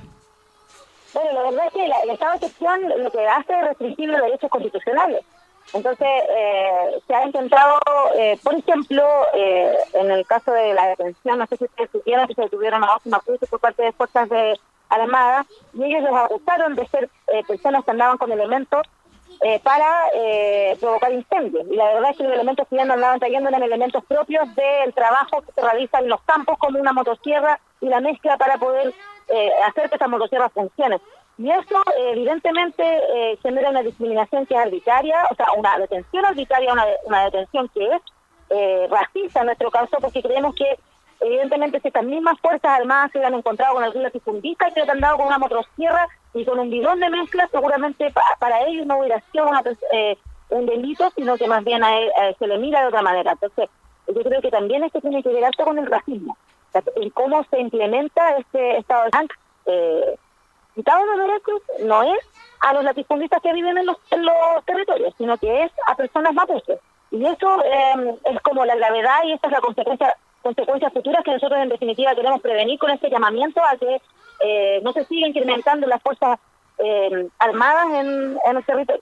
Bueno, la verdad es que la, el estado de excepción lo que hace es restringir los derechos constitucionales. Entonces, eh, se ha intentado, eh, por ejemplo, eh, en el caso de la detención, no sé si ustedes supieron que se detuvieron a Osma Cruz por parte de fuerzas de Armadas, y ellos los acusaron de ser eh, personas que andaban con elementos Eh, para eh, provocar incendios. Y la verdad es que los elementos que ya andaban trayendo eran elementos propios del trabajo que se realiza en los campos, como una motosierra y la mezcla para poder eh, hacer que esa motosierra funcione. Y eso eh, evidentemente eh, genera una discriminación que es arbitraria, o sea, una detención arbitraria, una, una detención que es eh, racista en nuestro caso, porque creemos que evidentemente si estas mismas fuerzas armadas se hubieran encontrado con algún latifundista que hubieran andado con una motosierra y con un bidón de mezcla, seguramente pa para ellos no hubiera sido una, eh, un delito, sino que más bien a él, a él se le mira de otra manera. Entonces, yo creo que también esto tiene que ver harto con el racismo, o sea, en cómo se implementa este estado de eh, quitado de derechos no es a los latifundistas que viven en los, en los territorios, sino que es a personas mapuches. Y eso eh, es como la gravedad y esta es la consecuencia consecuencias futuras que nosotros en definitiva queremos prevenir con este llamamiento a que eh, no se sigan incrementando las fuerzas eh, armadas en, en el territorio.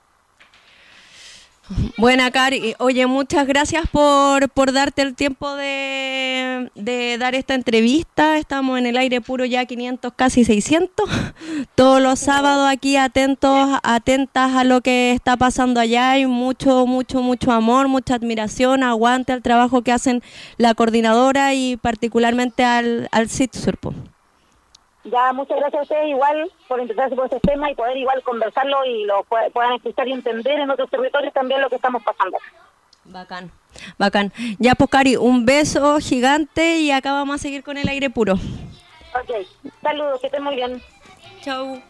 Buena, Cari. Oye, muchas gracias por, por darte el tiempo de, de dar esta entrevista. Estamos en el aire puro ya quinientos, casi seiscientos. Todos los sábados aquí atentos, atentas a lo que está pasando allá. Hay mucho, mucho, mucho amor, mucha admiración, aguante al trabajo que hacen la coordinadora y particularmente al, al C I T S U R. Ya, muchas gracias a ustedes igual por interesarse por este tema y poder igual conversarlo y lo puedan escuchar y entender en otros territorios también lo que estamos pasando. Bacán, bacán. Ya, pues, Cari, un beso gigante y acá vamos a seguir con el aire puro. Ok, saludos, que estén muy bien. Chau.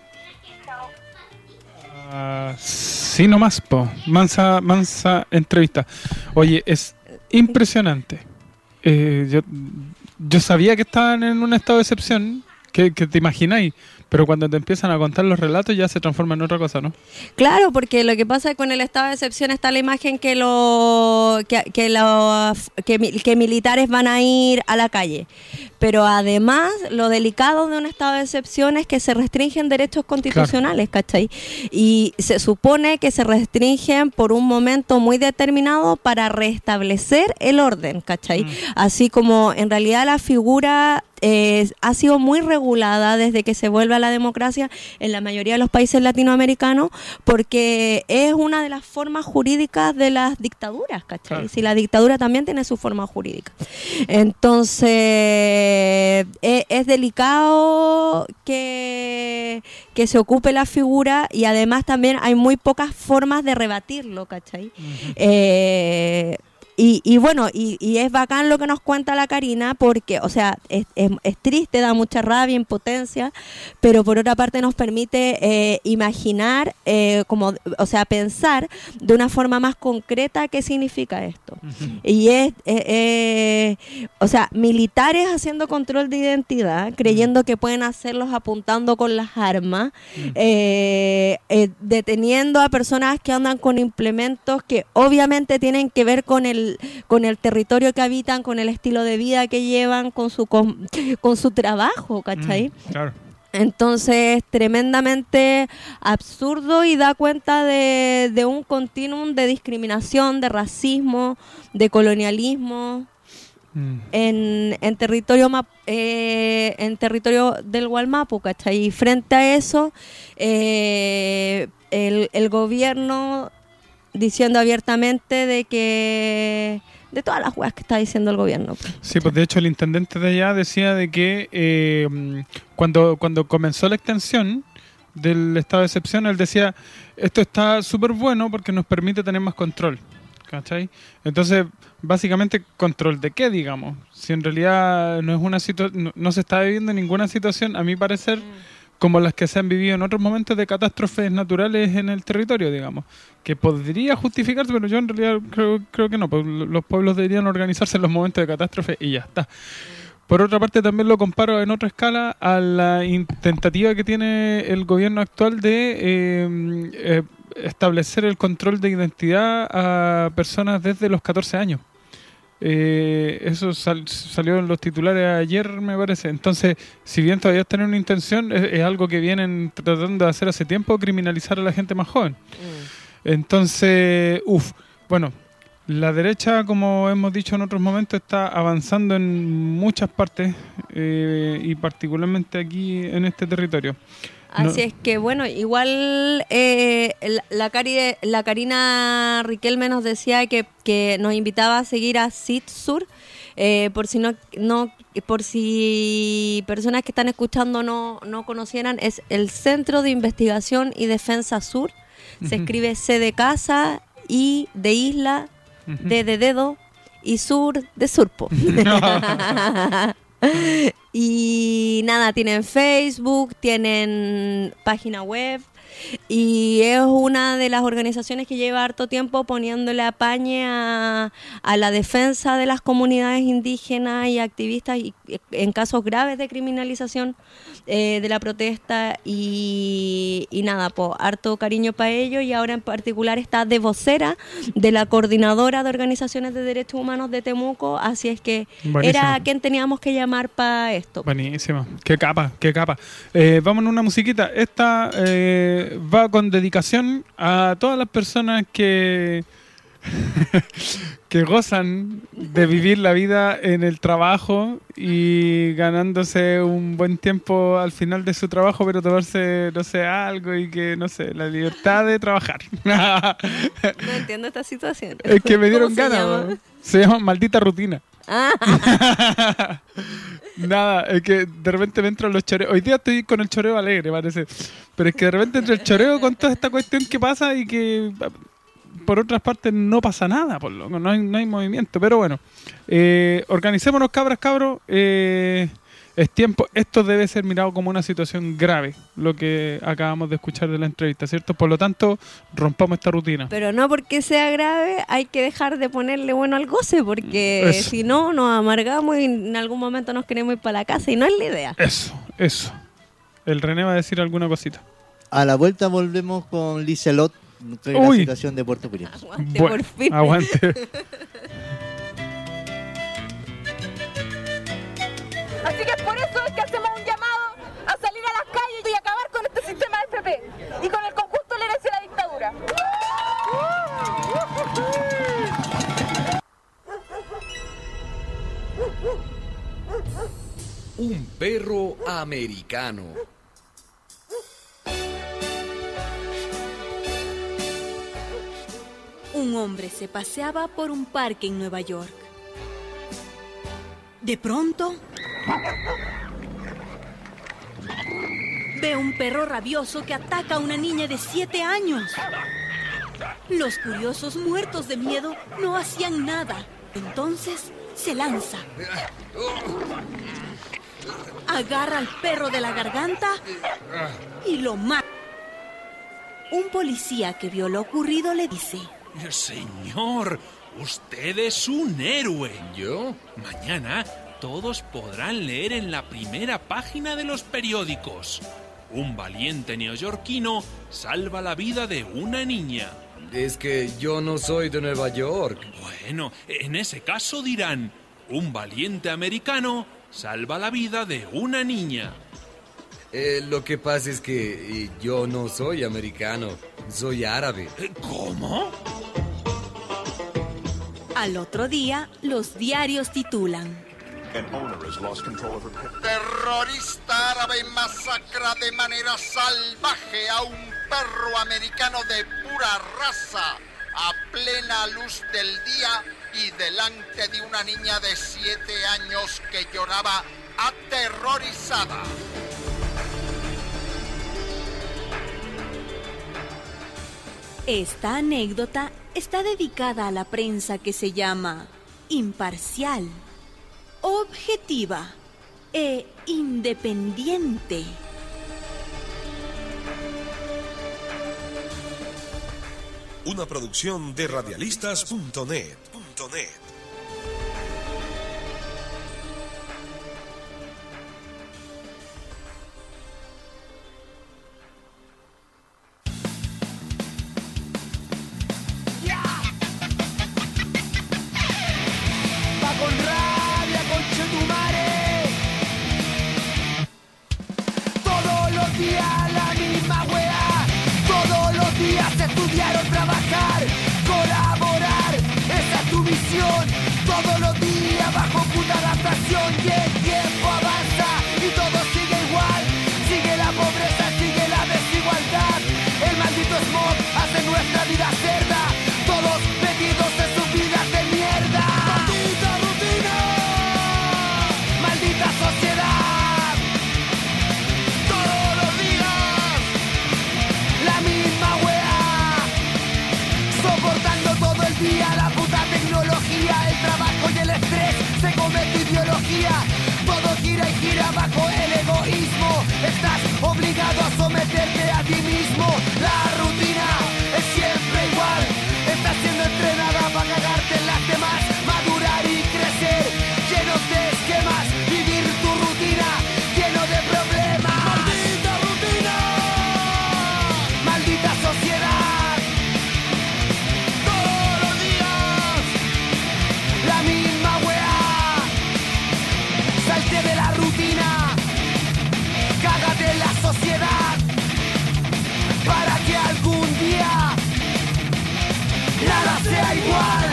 Uh, sí, nomás, po. Mansa, mansa entrevista. Oye, es impresionante. Eh, yo, yo sabía que estaban en un estado de excepción. Que, que te imagináis, pero cuando te empiezan a contar los relatos ya se transforma en otra cosa, ¿no? Claro, porque lo que pasa es que con el estado de excepción está la imagen que lo, que, que, lo, que, que militares van a ir a la calle. Pero además, lo delicado de un estado de excepción es que se restringen derechos constitucionales, claro. ¿Cachai? Y se supone que se restringen por un momento muy determinado para restablecer el orden, ¿cachai? Mm. Así como en realidad la figura eh, ha sido muy regulada desde que se vuelve a la democracia en la mayoría de los países latinoamericanos, porque es una de las formas jurídicas de las dictaduras, ¿cachai? Claro. Si la dictadura también tiene su forma jurídica. Entonces, Eh, es, es delicado que, que se ocupe la figura y además también hay muy pocas formas de rebatirlo, ¿cachai? Uh-huh. eh, Y, y bueno, y, y es bacán lo que nos cuenta la Karina, porque, o sea, es, es, es triste, da mucha rabia, impotencia, pero por otra parte nos permite eh, imaginar, eh, como, o sea, pensar de una forma más concreta qué significa esto. Uh-huh. Y es, eh, eh, o sea, militares haciendo control de identidad, creyendo uh-huh. que pueden hacerlos apuntando con las armas, uh-huh. eh, eh, deteniendo a personas que andan con implementos que obviamente tienen que ver con el con el territorio que habitan, con el estilo de vida que llevan, con su con, con su trabajo, ¿cachai? Mm, claro. Entonces, tremendamente absurdo y da cuenta de, de un continuum de discriminación, de racismo, de colonialismo. Mm. en, en territorio map, eh, en territorio del Gualmapu, ¿cachai? Y frente a eso, eh, el, el gobierno diciendo abiertamente de que de todas las weas que está diciendo el gobierno. Sí, pues de hecho el intendente de allá decía de que eh, cuando, cuando comenzó la extensión del estado de excepción, él decía, esto está súper bueno porque nos permite tener más control, ¿cachai? Entonces, básicamente, ¿control de qué, digamos? Si en realidad no es una situa- no, no se está viviendo ninguna situación, a mi parecer, como las que se han vivido en otros momentos de catástrofes naturales en el territorio, digamos, que podría justificarse, pero yo en realidad creo, creo que no, pues los pueblos deberían organizarse en los momentos de catástrofe y ya está. Por otra parte, también lo comparo en otra escala a la in- tentativa que tiene el gobierno actual de eh, eh, establecer el control de identidad a personas desde los catorce años. Eh, eso sal, salió en los titulares ayer, me parece. Entonces, si bien todavía tienen una intención, es, es algo que vienen tratando de hacer hace tiempo, criminalizar a la gente más joven. Mm. Entonces, uff, bueno, la derecha, como hemos dicho en otros momentos, está avanzando en muchas partes eh, y particularmente aquí en este territorio. Así No. es que, bueno, igual eh, la, la, Cari, la Karina Riquelme nos decía que, que nos invitaba a seguir a C I T Sur, eh, por si no, no, por si personas que están escuchando no, no conocieran, es el Centro de Investigación y Defensa Sur. Se Ujú. escribe C de casa, I de isla, Ujú. D de dedo y sur de surpo. Y nada, tienen Facebook, tienen página web y es una de las organizaciones que lleva harto tiempo poniéndole apañe a, a la defensa de las comunidades indígenas y activistas y, en casos graves de criminalización eh, de la protesta y, y nada, pues harto cariño para ellos y ahora en particular está de vocera de la coordinadora de organizaciones de derechos humanos de Temuco, así es que Buenísimo. era a quien teníamos que llamar para esto. Buenísimo, qué capa, qué capa. Eh, vamos a una musiquita. Esta eh, va con dedicación a todas las personas que que gozan de vivir la vida en el trabajo y ganándose un buen tiempo al final de su trabajo, pero tomarse, no sé, algo y que, no sé, la libertad de trabajar. No entiendo esta situación. Es que me dieron ¿Cómo se ganas. llama? ¿no? Se llama Maldita Rutina. Ah. Nada, es que de repente me entran los choreos. Hoy día estoy con el choreo alegre, parece. Pero es que de repente entra el choreo con toda esta cuestión que pasa y que por otras partes no pasa nada, por loco, no hay, no hay movimiento. Pero bueno, eh, organicémonos, cabras, cabros. Eh, es tiempo. Esto debe ser mirado como una situación grave, lo que acabamos de escuchar de la entrevista, ¿cierto? Por lo tanto, rompamos esta rutina. Pero no porque sea grave hay que dejar de ponerle bueno al goce, porque Eso. si no nos amargamos y en algún momento nos queremos ir para la casa y no es la idea. Eso, eso. El René va a decir alguna cosita. A la vuelta volvemos con Liselot, de la Uy. situación de Puerto Williams. Aguante, Bueno, por fin. aguante. Así que por eso es que hacemos un llamado a salir a las calles y acabar con este sistema de F P y con el conjunto de la herencia de la dictadura. Un perro americano. Un hombre se paseaba por un parque en Nueva York. De pronto, ve un perro rabioso que ataca a una niña de siete años. Los curiosos, muertos de miedo, no hacían nada. Entonces se lanza. Agarra al perro de la garganta y lo mata. Un policía que vio lo ocurrido le dice: Señor, usted es un héroe. ¿Yo? Mañana todos podrán leer en la primera página de los periódicos. Un valiente neoyorquino salva la vida de una niña. Es que yo no soy de Nueva York. Bueno, en ese caso dirán, un valiente americano salva la vida de una niña. Eh, lo que pasa es que eh, yo no soy americano, soy árabe. ¿Cómo? Al otro día, los diarios titulan: terrorista árabe masacra de manera salvaje a un perro americano de pura raza a plena luz del día y delante de una niña de siete años que lloraba aterrorizada. Esta anécdota está dedicada a la prensa que se llama imparcial, objetiva e independiente. Una producción de radialistas punto net. Va con rabia, conchetumare. Todos los días la misma wea. Todos los días estudiar o trabajar, colaborar, esa es tu misión. Todos los días bajo puta adaptación y el tiempo avanza y todo sigue igual. Sigue la pobreza, sigue la desigualdad. El maldito smog hace nuestra vida cerda. Todos metidos en sus vidas de mierda. Maldita rutina, maldita sociedad. Todos los días la misma wea, soportando todo el día la puta tecnología, el trabajo y el estrés, se come tu ideología, todo gira y gira bajo el egoísmo, estás obligado a someterte a ti mismo, la rutina es siempre igual, estás siendo entrenada para cagarte en las demás, madurar y crecer, llenos de esquemas, vivir tu rutina, lleno de problemas. ¡Maldita rutina! ¡Maldita sociedad! Todos los días la misma weá. Salte de la rutina, cágate en la sociedad, para que algún día nada sea igual.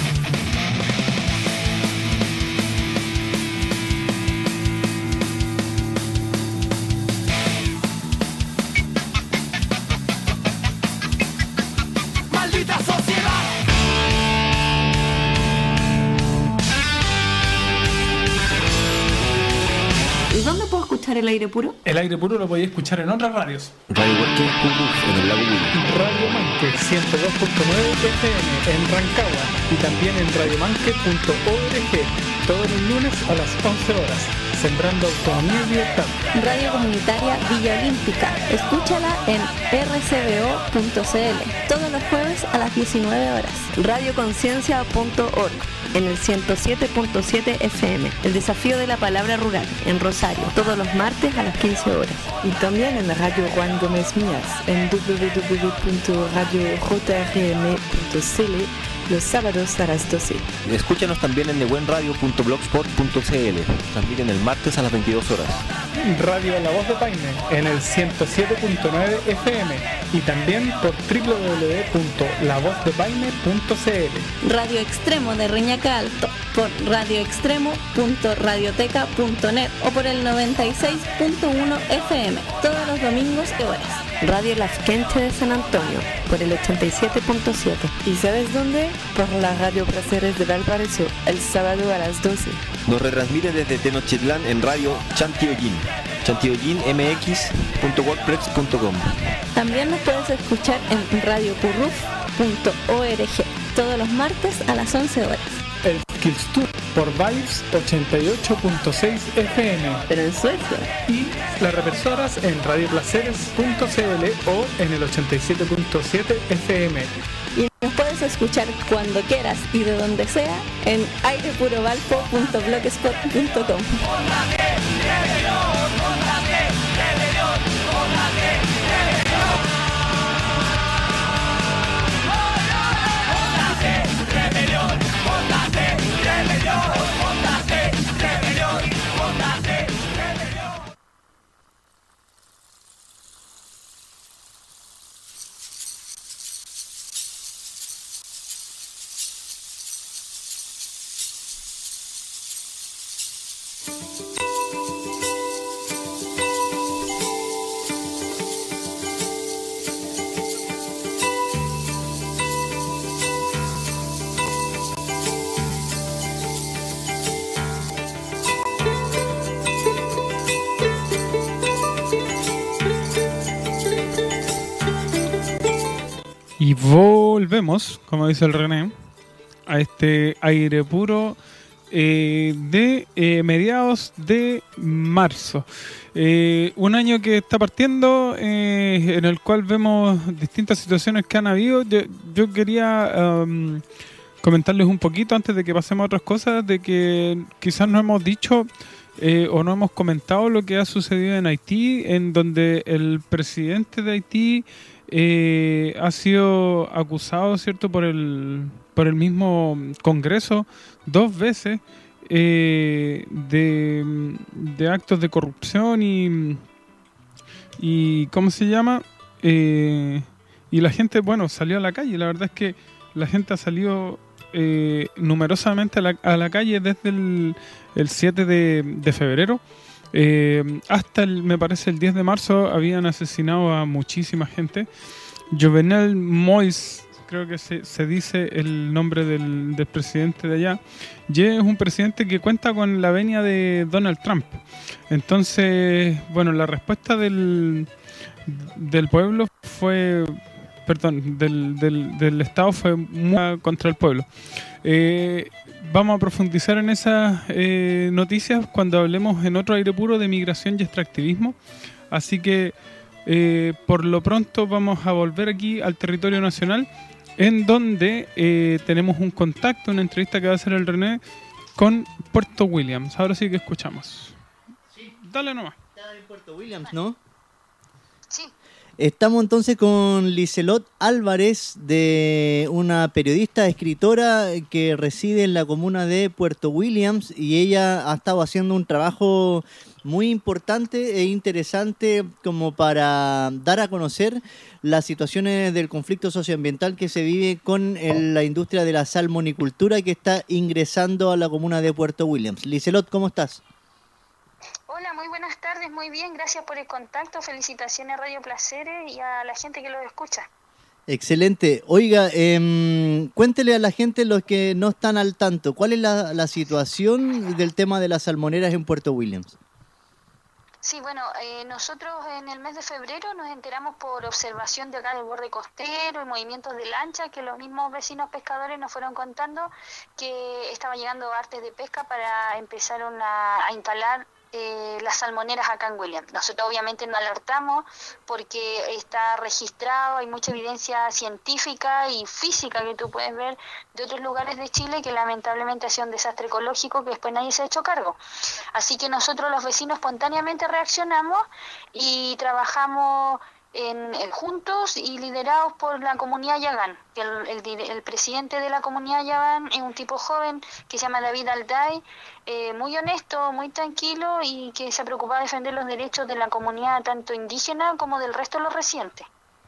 ¡Maldita sociedad! ¿Y dónde puedo escuchar el aire puro? El aire puro lo podéis escuchar en otras radios. Radio Huarque en el lago Willy. Radio Manque ciento dos punto nueve F M en Rancagua y también en radiomanque punto org todos los lunes a las once horas, sembrando autonomía y libertad. Radio Comunitaria Villa Olímpica, escúchala en r c b o punto c l todos los jueves a las diecinueve horas. Radio Conciencia punto org en el ciento siete punto siete F M, el desafío de la palabra rural en Rosario, todos los martes a las quince horas. Y también en Radio Juan Gómez Mías en w w w punto radio j r m punto c l los sábados a las doce. Escúchanos también en nebuenradio punto blogspot punto c l. Transmiten el martes a las veintidós horas. Radio La Voz de Paine en el ciento siete punto nueve F M y también por w w w punto la voz de paine punto c l. Radio Extremo de Reñaca Alto por radioextremo punto radioteca punto net o por el noventa y seis punto uno F M todos los domingos y horas. Radio Las Quente de San Antonio por el ochenta y siete punto siete. ¿Y sabes dónde? Por la Radio Placeres de Valparaíso, el sábado a las doce. Nos retransmite desde Tenochtitlán en Radio Chantiolín, chantiolín m x punto wordpress punto com. También nos puedes escuchar en radio curruf punto org todos los martes a las once horas. El Skills Tour por Vibes ochenta y ocho punto seis F M, pero en Suecia. Y las represoras en radio placeres punto c l o en el ochenta y siete punto siete F M. Y nos puedes escuchar cuando quieras y de donde sea en aire puro valpo punto blogspot punto com. Y volvemos, como dice el René, a este aire puro eh, de eh, mediados de marzo. Eh, un año que está partiendo, eh, en el cual vemos distintas situaciones que han habido. Yo, yo quería um, comentarles un poquito antes de que pasemos a otras cosas, de que quizás no hemos dicho eh, o no hemos comentado lo que ha sucedido en Haití, en donde el presidente de Haití eh, ha sido acusado, ¿cierto?, por el, por el mismo Congreso dos veces eh, de, de actos de corrupción y, y ¿cómo se llama? Eh, y la gente, bueno, salió a la calle. La verdad es que la gente ha salido eh, numerosamente a la, a la calle desde el, el siete de, de febrero. Eh, hasta, el, me parece, el diez de marzo habían asesinado a muchísima gente. Jovenel Moïse, creo que se, se dice el nombre del, del presidente de allá, y es un presidente que cuenta con la venia de Donald Trump. Entonces, bueno, la respuesta del, del pueblo fue, perdón, del, del, del Estado fue muy contra el pueblo. Eh, vamos a profundizar en esas eh, noticias cuando hablemos en otro aire puro de migración y extractivismo. Así que, eh, por lo pronto, vamos a volver aquí al territorio nacional, en donde eh, tenemos un contacto, una entrevista que va a hacer el René con Puerto Williams. Ahora sí que escuchamos. Sí. Dale nomás. Está en Puerto Williams, ¿no? Sí. Estamos entonces con Liselot Álvarez, de una periodista, escritora que reside en la comuna de Puerto Williams, y ella ha estado haciendo un trabajo muy importante e interesante como para dar a conocer las situaciones del conflicto socioambiental que se vive con el, la industria de la salmonicultura que está ingresando a la comuna de Puerto Williams. Liselot, ¿cómo estás? Hola, muy buenas tardes, muy bien, gracias por el contacto, felicitaciones a Radio Placeres y a la gente que los escucha. Excelente. Oiga, eh, cuéntele a la gente, los que no están al tanto, ¿cuál es la, la situación del tema de las salmoneras en Puerto Williams? Sí, bueno, eh, nosotros en el mes de febrero nos enteramos por observación de acá del borde costero y movimientos de lancha que los mismos vecinos pescadores nos fueron contando que estaba llegando artes de pesca para empezar una, a instalar Eh, las salmoneras acá en Williams. Nosotros obviamente no alertamos porque está registrado, hay mucha evidencia científica y física que tú puedes ver de otros lugares de Chile que lamentablemente ha sido un desastre ecológico que después nadie se ha hecho cargo. Así que nosotros los vecinos espontáneamente reaccionamos y trabajamos En, en juntos y liderados por la comunidad Yagán. El, el, el presidente de la comunidad Yagán es un tipo joven que se llama David Alday, eh, muy honesto, muy tranquilo y que se preocupa de defender los derechos de la comunidad tanto indígena como del resto de los residentes.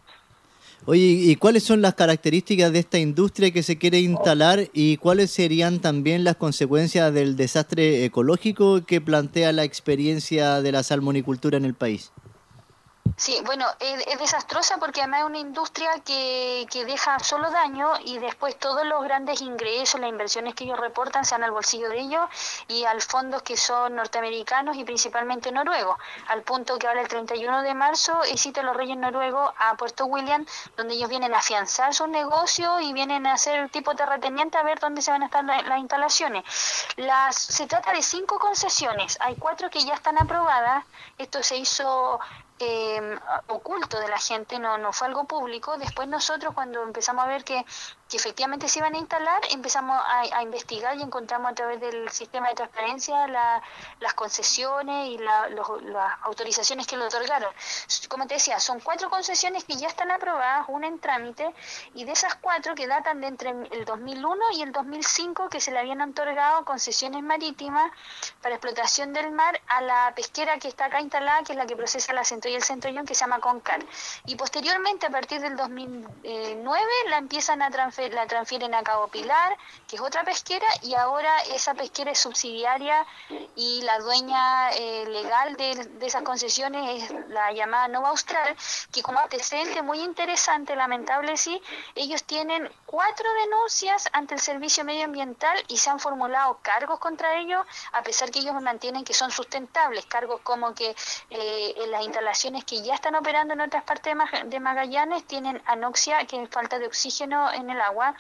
Oye, ¿y cuáles son las características de esta industria que se quiere instalar y cuáles serían también las consecuencias del desastre ecológico que plantea la experiencia de la salmonicultura en el país? Sí, bueno, es, es desastrosa porque además es una industria que, que deja solo daño y después todos los grandes ingresos, las inversiones que ellos reportan se van al bolsillo de ellos y al fondos que son norteamericanos y principalmente noruegos, al punto que ahora el treinta y uno de marzo visita los Reyes Noruegos a Puerto Williams, donde ellos vienen a afianzar sus negocios y vienen a hacer tipo terrateniente a ver dónde se van a estar la, las instalaciones. Las, se trata de cinco concesiones, hay cuatro que ya están aprobadas, esto se hizo Eh, oculto de la gente, no no fue algo público. Después nosotros cuando empezamos a ver que, que efectivamente se iban a instalar, empezamos a, a investigar y encontramos a través del sistema de transparencia la, las concesiones y la, los, las autorizaciones que le otorgaron. Como te decía, son cuatro concesiones que ya están aprobadas, una en trámite, y de esas cuatro que datan de entre el dos mil uno y el dos mil cinco que se le habían otorgado concesiones marítimas para explotación del mar a la pesquera que está acá instalada, que es la que procesa la centro y el centrollón, que se llama Concar. Y posteriormente, a partir del dos mil nueve, la empiezan a transferir transfer, la transfieren a Cabo Pilar, que es otra pesquera, y ahora esa pesquera es subsidiaria y la dueña eh, legal de, de esas concesiones es la llamada Nova Austral, que como antecedente muy interesante, lamentable sí, ellos tienen cuatro denuncias ante el Servicio Medioambiental y se han formulado cargos contra ellos, a pesar que ellos mantienen que son sustentables, cargos como que eh, en las instalaciones que ya están operando en otras partes de, Mag- de Magallanes tienen anoxia, que es falta de oxígeno en el agua,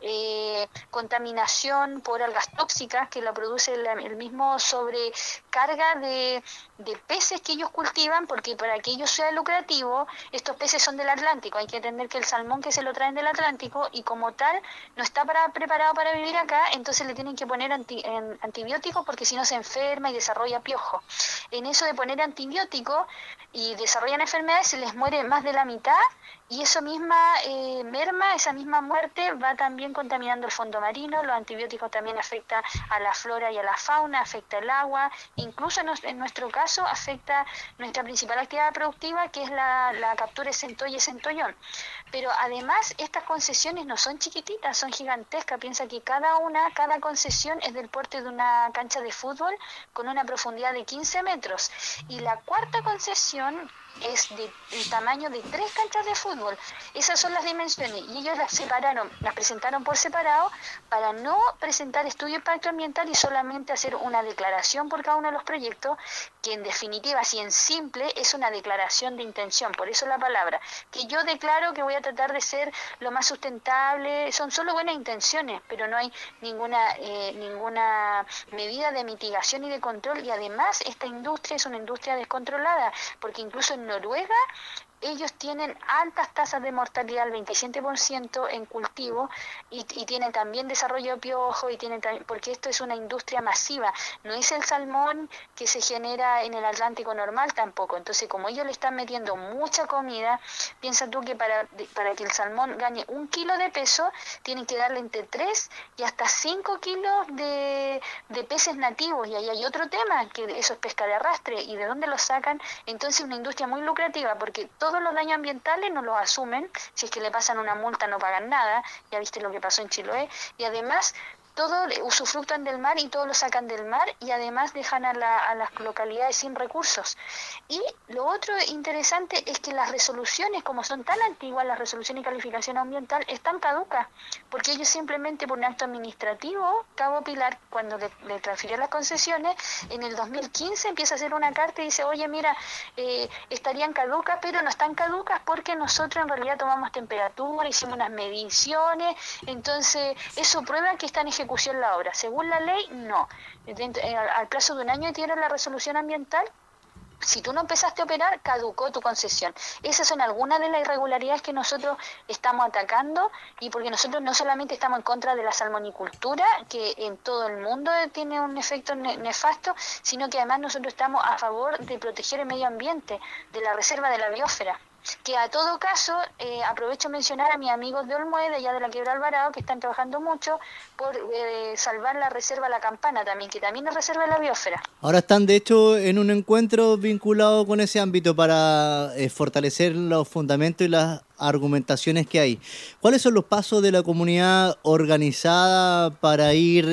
eh, contaminación por algas tóxicas que lo produce el, el mismo sobrecarga de, de peces que ellos cultivan, porque para que ellos sea lucrativo, estos peces son del Atlántico, hay que entender que el salmón que se lo traen del Atlántico y como tal no está para, preparado para vivir acá, entonces le tienen que poner anti, en, antibióticos porque si no se enferma y desarrolla piojo. En eso de poner antibióticos y desarrollan enfermedades se les muere más de la mitad y eso misma eh, merma, esa misma muerte va también contaminando el fondo marino, los antibióticos también afectan a la flora y a la fauna, afecta el agua, incluso en, en nuestro caso afecta nuestra principal actividad productiva que es la, la captura de centolla y centollón. Pero además estas concesiones no son chiquititas, son gigantescas, piensa que cada una, cada concesión es del porte de una cancha de fútbol con una profundidad de quince metros y la cuarta concesión es de, del tamaño de tres canchas de fútbol. Esas son las dimensiones y ellos las separaron, las presentaron por separado para no presentar estudio de impacto ambiental y solamente hacer una declaración por cada uno de los proyectos, que en definitiva, si en simple, es una declaración de intención, por eso la palabra, que yo declaro que voy a tratar de ser lo más sustentable, son solo buenas intenciones, pero no hay ninguna eh, ninguna medida de mitigación y de control y además esta industria es una industria descontrolada, porque incluso en Noruega ellos tienen altas tasas de mortalidad, el veintisiete por ciento en cultivo y, y tienen también desarrollo de piojo y tienen también, porque esto es una industria masiva, no es el salmón que se genera en el Atlántico normal tampoco, entonces como ellos le están metiendo mucha comida, piensa tú que para, para que el salmón gane un kilo de peso tienen que darle entre tres y hasta cinco kilos de, de peces nativos y ahí hay otro tema, que eso es pesca de arrastre y de dónde lo sacan, entonces una industria muy lucrativa porque todo todos los daños ambientales no los asumen, si es que le pasan una multa no pagan nada, ya viste lo que pasó en Chiloé, y además todo usufructan del mar y todo lo sacan del mar y además dejan a, la, a las localidades sin recursos. Y lo otro interesante es que las resoluciones, como son tan antiguas, las resoluciones de calificación ambiental, están caducas, porque ellos simplemente por un acto administrativo, Cabo Pilar, cuando le, le transfirió las concesiones, en el dos mil quince empieza a hacer una carta y dice, oye, mira, eh, estarían caducas, pero no están caducas porque nosotros en realidad tomamos temperatura, hicimos unas mediciones, entonces eso prueba que están ejecutando ejecución la obra. Según la ley, no. Dentro, eh, al plazo de un año tienen la resolución ambiental. Si tú no empezaste a operar, caducó tu concesión. Esas son algunas de las irregularidades que nosotros estamos atacando y porque nosotros no solamente estamos en contra de la salmonicultura, que en todo el mundo tiene un efecto nefasto, sino que además nosotros estamos a favor de proteger el medio ambiente, de la reserva de la biosfera. Que a todo caso, eh, aprovecho mencionar a mis amigos de Olmué, de allá de la Quiebra Alvarado, que están trabajando mucho por eh, salvar la reserva La Campana también, que también es reserva de la biosfera. Ahora están de hecho en un encuentro vinculado con ese ámbito para eh, fortalecer los fundamentos y las argumentaciones que hay. ¿Cuáles son los pasos de la comunidad organizada para ir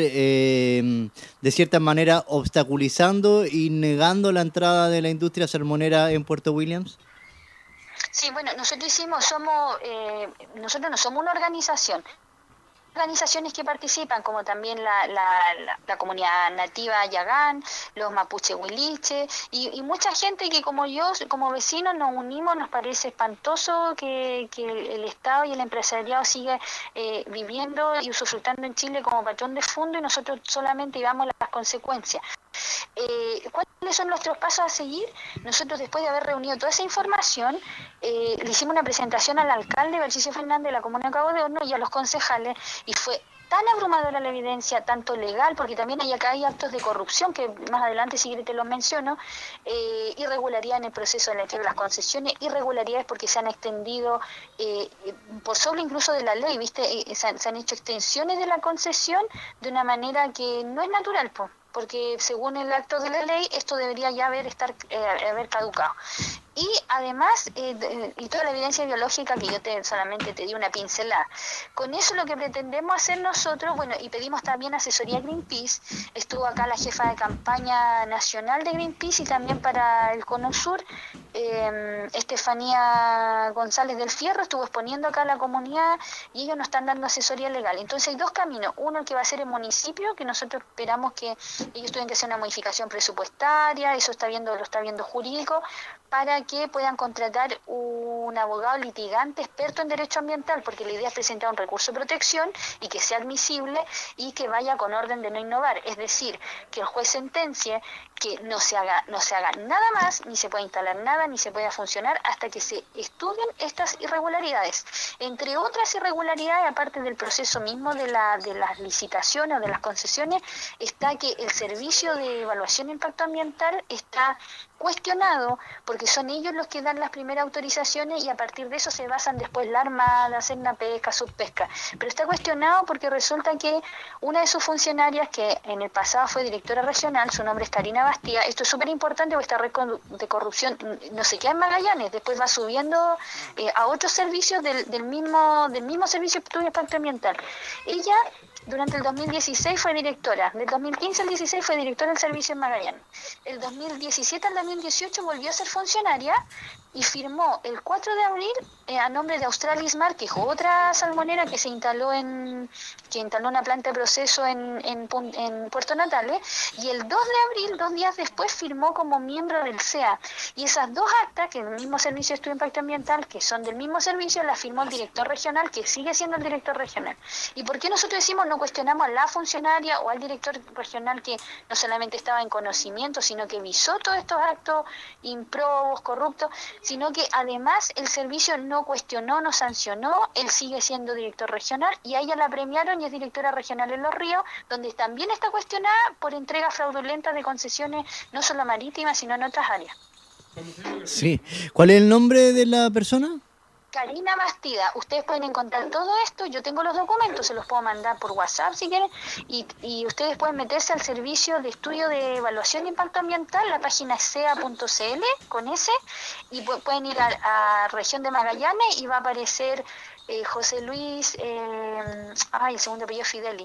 eh, de cierta manera obstaculizando y negando la entrada de la industria salmonera en Puerto Williams? Sí, bueno, nosotros hicimos, somos, eh, nosotros no somos una organización. Organizaciones que participan, como también la, la, la, la comunidad nativa Yagán, los mapuche huiliche y, y mucha gente que como yo, como vecinos, nos unimos, nos parece espantoso que, que el Estado y el empresariado siga eh, viviendo y usufructando en Chile como patrón de fondo y nosotros solamente llevamos las consecuencias. Eh, ¿Cuáles son nuestros pasos a seguir? Nosotros, después de haber reunido toda esa información, eh, le hicimos una presentación al alcalde Bercicio Fernández de la comuna de Cabo de Horno y a los concejales, y fue tan abrumadora la evidencia, tanto legal, porque también hay acá hay actos de corrupción, que más adelante si quieres te los menciono, eh, irregularidad en el proceso de la entrega de las concesiones, irregularidades porque se han extendido eh, por sobre incluso de la ley, ¿viste? Eh, se, han, se han hecho extensiones de la concesión de una manera que no es natural, pues. Porque según el acto de la ley esto debería ya haber estar eh, haber caducado. Y y además, eh, de, y toda la evidencia biológica que yo te solamente te di una pincelada. Con eso lo que pretendemos hacer nosotros, bueno, y pedimos también asesoría a Greenpeace, estuvo acá la jefa de campaña nacional de Greenpeace y también para el Cono Sur, eh, Estefanía González del Fierro, estuvo exponiendo acá a la comunidad y ellos nos están dando asesoría legal. Entonces hay dos caminos, uno el que va a ser el municipio, que nosotros esperamos que ellos tengan que hacer una modificación presupuestaria, eso está viendo, lo está viendo jurídico, para que puedan contratar un abogado litigante experto en derecho ambiental, porque la idea es presentar un recurso de protección y que sea admisible y que vaya con orden de no innovar, es decir, que el juez sentencie que no se haga no se haga nada más, ni se pueda instalar nada, ni se pueda funcionar hasta que se estudien estas irregularidades. Entre otras irregularidades, aparte del proceso mismo de la de las licitaciones o de las concesiones, está que el servicio de evaluación de impacto ambiental está cuestionado, porque son ellos los que dan las primeras autorizaciones y a partir de eso se basan después la Armada, Cerna Pesca, Subpesca. Pero está cuestionado porque resulta que una de sus funcionarias, que en el pasado fue directora regional, su nombre es Karina Bastida, esto es súper importante porque esta red de corrupción no se queda en Magallanes, después va subiendo eh, a otros servicios del, del mismo del mismo servicio de estudio de impacto ambiental. Ella durante el dos mil dieciséis fue directora, del dos mil quince al dieciséis fue directora del servicio en Magallanes. El dos mil diecisiete al dos mil dieciocho volvió a ser funcionaria y firmó el cuatro de abril eh, a nombre de Australis Mar, que es otra salmonera que se instaló en que instaló una planta de proceso en, en, en Puerto Natales, y el dos de abril, dos días después, firmó como miembro del C E A. Y esas dos actas, que es el mismo servicio de estudio de impacto ambiental, que son del mismo servicio, las firmó el director regional, que sigue siendo el director regional. ¿Y por qué nosotros decimos no cuestionamos a la funcionaria o al director regional que no solamente estaba en conocimiento, sino que visó todos estos actos improbos, corruptos, sino que además el servicio no cuestionó, no sancionó, él sigue siendo director regional y a ella la premiaron y es directora regional en Los Ríos, donde también está cuestionada por entregas fraudulentas de concesiones, no solo marítimas, sino en otras áreas. Sí. ¿Cuál es el nombre de la persona? Karina Bastida. Ustedes pueden encontrar todo esto, yo tengo los documentos, se los puedo mandar por WhatsApp si quieren, y, y ustedes pueden meterse al servicio de estudio de evaluación de impacto ambiental, la página es sea punto c l con ese, y pu- pueden ir a, a región de Magallanes y va a aparecer eh, José Luis, eh, ay, el segundo apellido Fideli.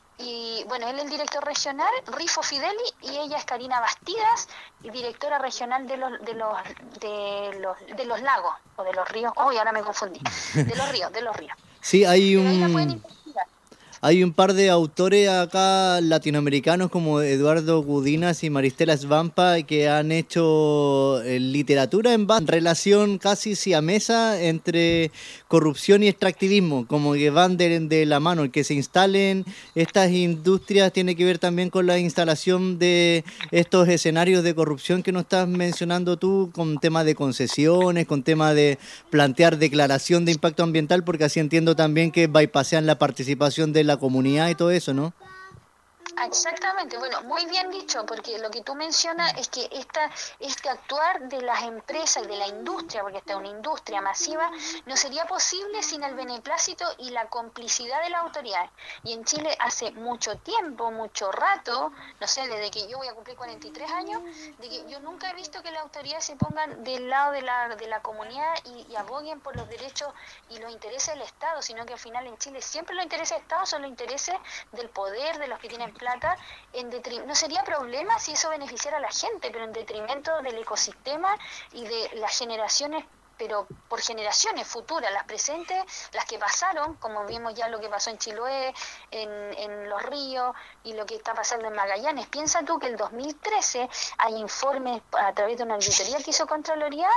Y bueno, él es el director regional, Rifo Fideli, y ella es Karina Bastidas, y directora regional de los de los de los de los lagos o de los ríos. Oh, y ahora me confundí. De los ríos, de los ríos. Sí, hay Pero ahí la pueden un investigar. hay un par de autores acá latinoamericanos como Eduardo Gudinas y Maristela Svampa que han hecho eh, literatura en ba- relación casi siamesa entre corrupción y extractivismo, como que van de, de la mano. El que se instalen estas industrias tiene que ver también con la instalación de estos escenarios de corrupción que nos estás mencionando tú, con temas de concesiones, con temas de plantear declaración de impacto ambiental, porque así entiendo también que bypasean la participación de la comunidad y todo eso, ¿no? Exactamente, bueno, muy bien dicho, porque lo que tú mencionas es que esta, este actuar de las empresas y de la industria, porque esta es una industria masiva, no sería posible sin el beneplácito y la complicidad de las autoridades. Y en Chile hace mucho tiempo, mucho rato, no sé, desde que yo voy a cumplir cuarenta y tres años, de que yo nunca he visto que las autoridades se pongan del lado de la, de la comunidad y, y aboguen por los derechos y los intereses del Estado, sino que al final en Chile siempre los intereses del Estado son los intereses del poder, de los que tienen plata. En detrim- no sería problema si eso beneficiara a la gente, pero en detrimento del ecosistema y de las generaciones, pero por generaciones futuras, las presentes, las que pasaron, como vimos ya lo que pasó en Chiloé, en, en Los Ríos y lo que está pasando en Magallanes. Piensa tú que el dos mil trece hay informes a través de una auditoría que hizo Contraloría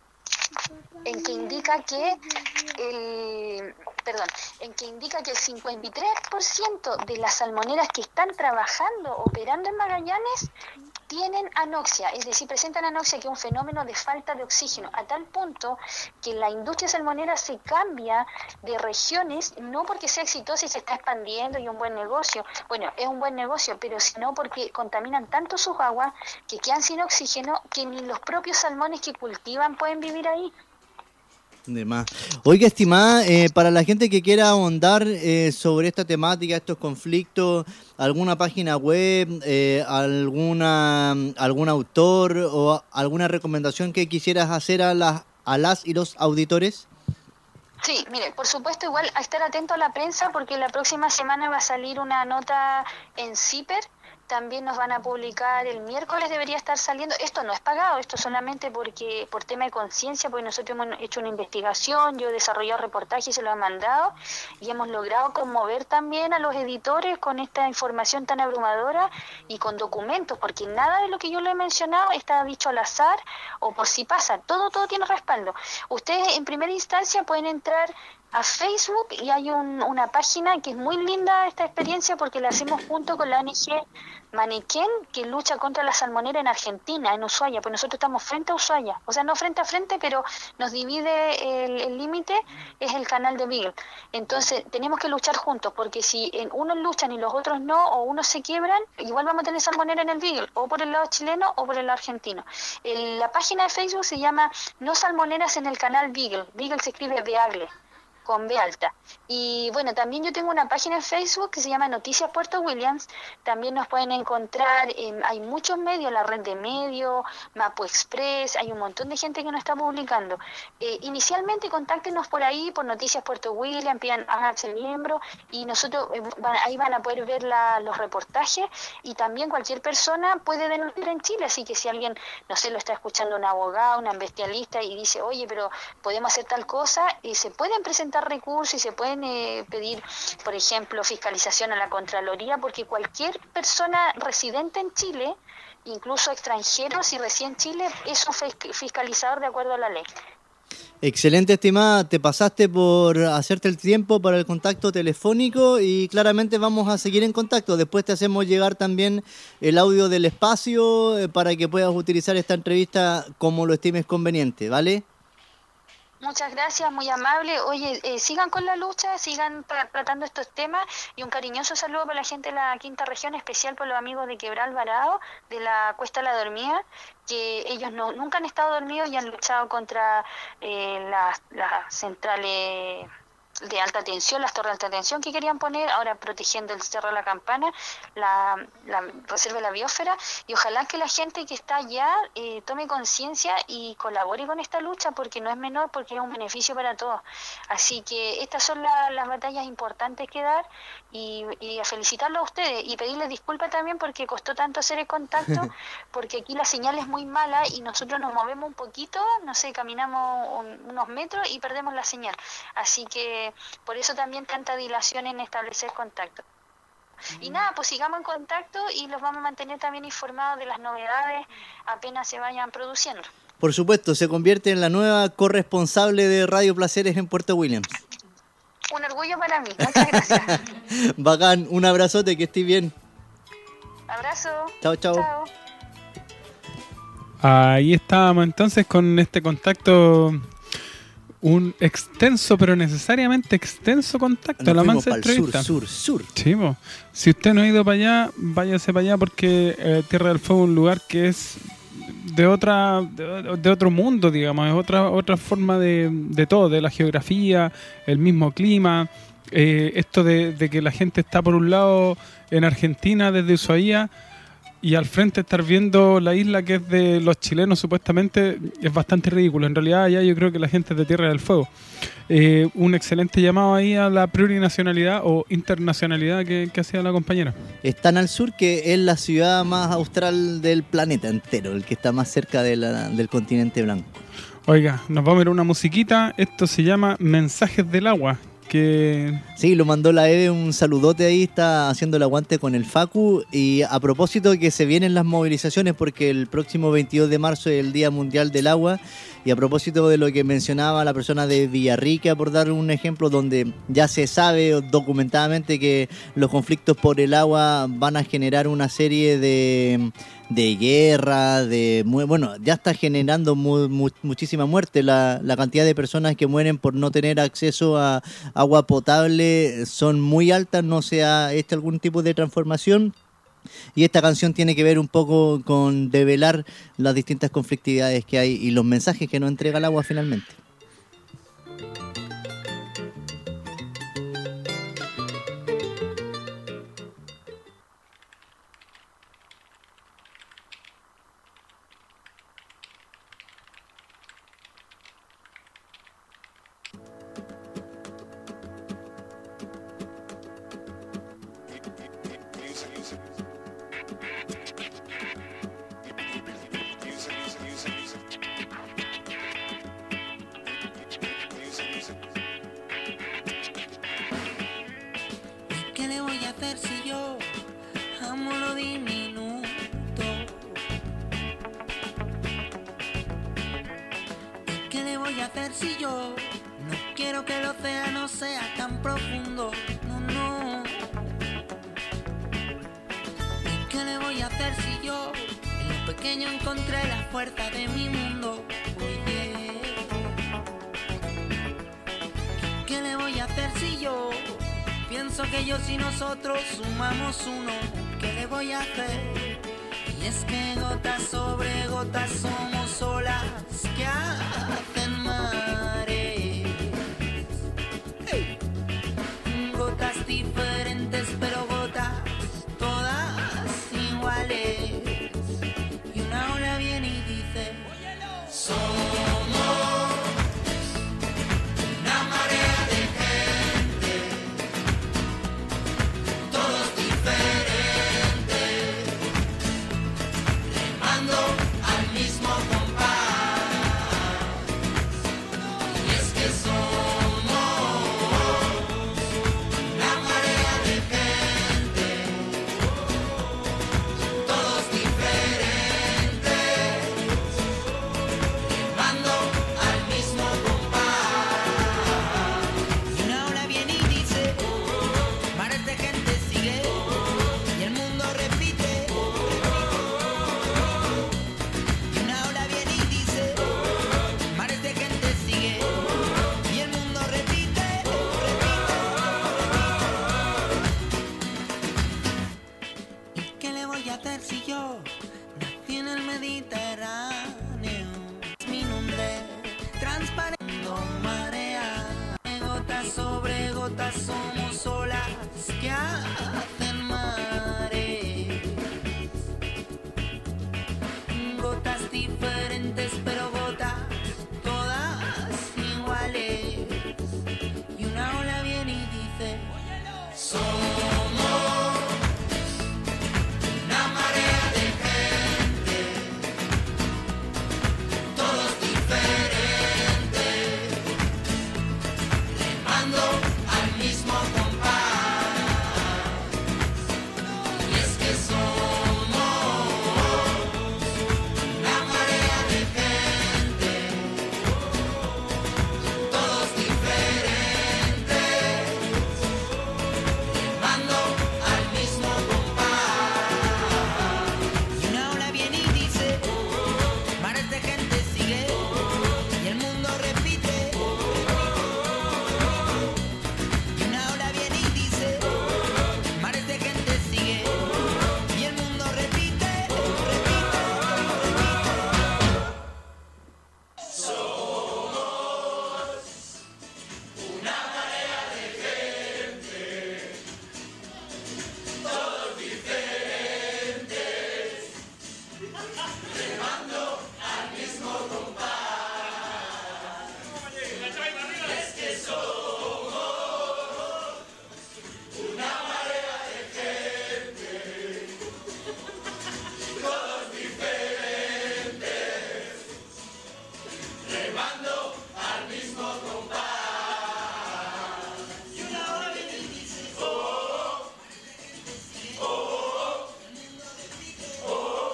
en que indica que el perdón, en que indica que el cincuenta y tres por ciento de las salmoneras que están trabajando, operando en Magallanes, tienen anoxia, es decir, presentan anoxia, que es un fenómeno de falta de oxígeno, a tal punto que la industria salmonera se cambia de regiones, no porque sea exitosa y se está expandiendo y un buen negocio, bueno, es un buen negocio, pero sino porque contaminan tanto sus aguas que quedan sin oxígeno que ni los propios salmones que cultivan pueden vivir ahí. De más. Oiga, estimada, eh, para la gente que quiera ahondar eh, sobre esta temática, estos conflictos, alguna página web, eh, alguna algún autor o alguna recomendación que quisieras hacer a las a las y los auditores. Sí, mire, por supuesto, igual a estar atento a la prensa porque la próxima semana va a salir una nota en CIPER. También nos van a publicar el miércoles, debería estar saliendo. Esto no es pagado, esto solamente porque por tema de conciencia, porque nosotros hemos hecho una investigación, yo he desarrollado reportajes y se lo han mandado, y hemos logrado conmover también a los editores con esta información tan abrumadora y con documentos, porque nada de lo que yo le he mencionado está dicho al azar o por si pasa, todo, todo tiene respaldo. Ustedes en primera instancia pueden entrar a Facebook y hay un, una página que es muy linda esta experiencia porque la hacemos junto con la O N G Manequén, que lucha contra la salmonera en Argentina, en Ushuaia, pues nosotros estamos frente a Ushuaia, o sea, no frente a frente, pero nos divide el límite, es el canal de Beagle. Entonces, tenemos que luchar juntos, porque si en unos luchan y los otros no, o unos se quiebran, igual vamos a tener salmonera en el Beagle, o por el lado chileno o por el lado argentino. El, la página de Facebook se llama No Salmoneras en el canal Beagle. Beagle se escribe Beagle, con B alta. Y bueno, también yo tengo una página en Facebook que se llama Noticias Puerto Williams. También nos pueden encontrar, eh, hay muchos medios, la red de medios, Mapo Express, hay un montón de gente que nos está publicando. Eh, inicialmente contáctenos por ahí, por Noticias Puerto Williams, pidan, háganse miembro y nosotros eh, van, ahí van a poder ver la, los reportajes y también cualquier persona puede denunciar en Chile, así que si alguien, no sé, lo está escuchando un abogado, una ambientalista y dice, oye, pero podemos hacer tal cosa, y se pueden presentar recursos y se pueden eh, pedir, por ejemplo, fiscalización a la Contraloría, porque cualquier persona residente en Chile, incluso extranjero, si reside en Chile, es un fiscalizador de acuerdo a la ley. Excelente, estimada. Te pasaste por hacerte el tiempo para el contacto telefónico y claramente vamos a seguir en contacto. Después te hacemos llegar también el audio del espacio eh, para que puedas utilizar esta entrevista como lo estimes conveniente, ¿vale? Muchas gracias, muy amable. Oye, eh, sigan con la lucha, sigan tra- tratando estos temas y un cariñoso saludo para la gente de la quinta región, especial por los amigos de Quebra Alvarado, de la Cuesta La Dormida, que ellos no nunca han estado dormidos y han luchado contra eh, las, las centrales de alta tensión, las torres de alta tensión que querían poner, ahora protegiendo el Cerro de la Campana, la, la reserva de la biosfera, y ojalá que la gente que está allá eh, tome conciencia y colabore con esta lucha, porque no es menor, porque es un beneficio para todos. Así que estas son la, las batallas importantes que dar, y, y a felicitarlos a ustedes, y pedirles disculpas también porque costó tanto hacer el contacto, porque aquí la señal es muy mala y nosotros nos movemos un poquito, no sé, caminamos un, unos metros y perdemos la señal. Así que por eso también tanta dilación en establecer contacto. Y nada, pues sigamos en contacto y los vamos a mantener también informados de las novedades apenas se vayan produciendo. Por supuesto, se convierte en la nueva corresponsable de Radio Placeres en Puerto Williams. Un orgullo para mí, muchas gracias. Bacán, un abrazote, que estés bien. Abrazo. Chao, chao. Chao. Ahí estábamos entonces con este contacto, un extenso, pero necesariamente extenso contacto. Nos la fuimos mansa pa'l entrevista. sur, sur, sur. Sí, po. Si usted no ha ido para allá, váyase para allá porque eh, Tierra del Fuego es un lugar que es de otra de, de otro mundo, digamos, es otra otra forma de, de todo, de la geografía, el mismo clima, eh, esto de, de que la gente está por un lado en Argentina desde Ushuaia y al frente estar viendo la isla que es de los chilenos supuestamente es bastante ridículo. En realidad allá yo creo que la gente es de Tierra del Fuego. Eh, un excelente llamado ahí a la plurinacionalidad o internacionalidad que, que hacía la compañera. Es tan al sur que es la ciudad más austral del planeta entero, el que está más cerca de la, del continente blanco. Oiga, nos vamos a ver una musiquita. Esto se llama Mensajes del Agua. Que... Sí, lo mandó la Eve, un saludote ahí, está haciendo el aguante con el Facu. Y a propósito que se vienen las movilizaciones porque el próximo veintidós de marzo es el Día Mundial del Agua, y a propósito de lo que mencionaba la persona de Villarrica, por dar un ejemplo, donde ya se sabe documentadamente que los conflictos por el agua van a generar una serie de... de guerra, de bueno, ya está generando mu, mu, muchísima muerte. La, la cantidad de personas que mueren por no tener acceso a agua potable son muy altas, no se ha hecho algún tipo de transformación. Y esta canción tiene que ver un poco con develar las distintas conflictividades que hay y los mensajes que nos entrega el agua finalmente. hacer si yo amo lo diminuto? ¿Y qué le voy a hacer si yo no quiero que el océano sea tan profundo? No, no. ¿Y qué le voy a hacer si yo en lo pequeño encontré la fuerza de mi mundo? Oye, ¿qué le voy a hacer si yo pienso que ellos y nosotros sumamos uno? ¿Qué le voy a hacer? Y es que gotas sobre gotas somos olas que hacen mares. Hey. Gotas diferentes pero gotas todas iguales. Y una ola viene y dice: somos una marea de gente, todos diferentes, remando al mismo compás. Y es que somos una marea de gente, todos diferentes, remando al mismo compás. Y una ola viene y dice: mares de gente sigue, y el mundo repite. Y una ola viene y dice: mares de gente sigue, y el mundo repite, repite. ¿Y qué le voy a hacer si yo nací en el Mediterráneo? Es mi nombre, transparente marea. Gotas sobre gotas somos olas que hacen mares. Gotas diferentes pero gotas todas iguales. Y una ola viene y dice: somos una marea de gente, todos diferentes, remando al mismo compás. Y es que somos una marea de gente, todos diferentes, remando al mismo compás. Y una ola viene y dice: mares de gente sigue, y el mundo repite. Y una ola viene y dice: mares de gente sigue, y el mundo repite, repite, repite. Somos una marea de gente, todos diferentes, remando al mismo compás. Es que somos una marea de gente, todos diferentes, remando al mismo compás. Y una hora viene y dice: oh, oh, oh, oh,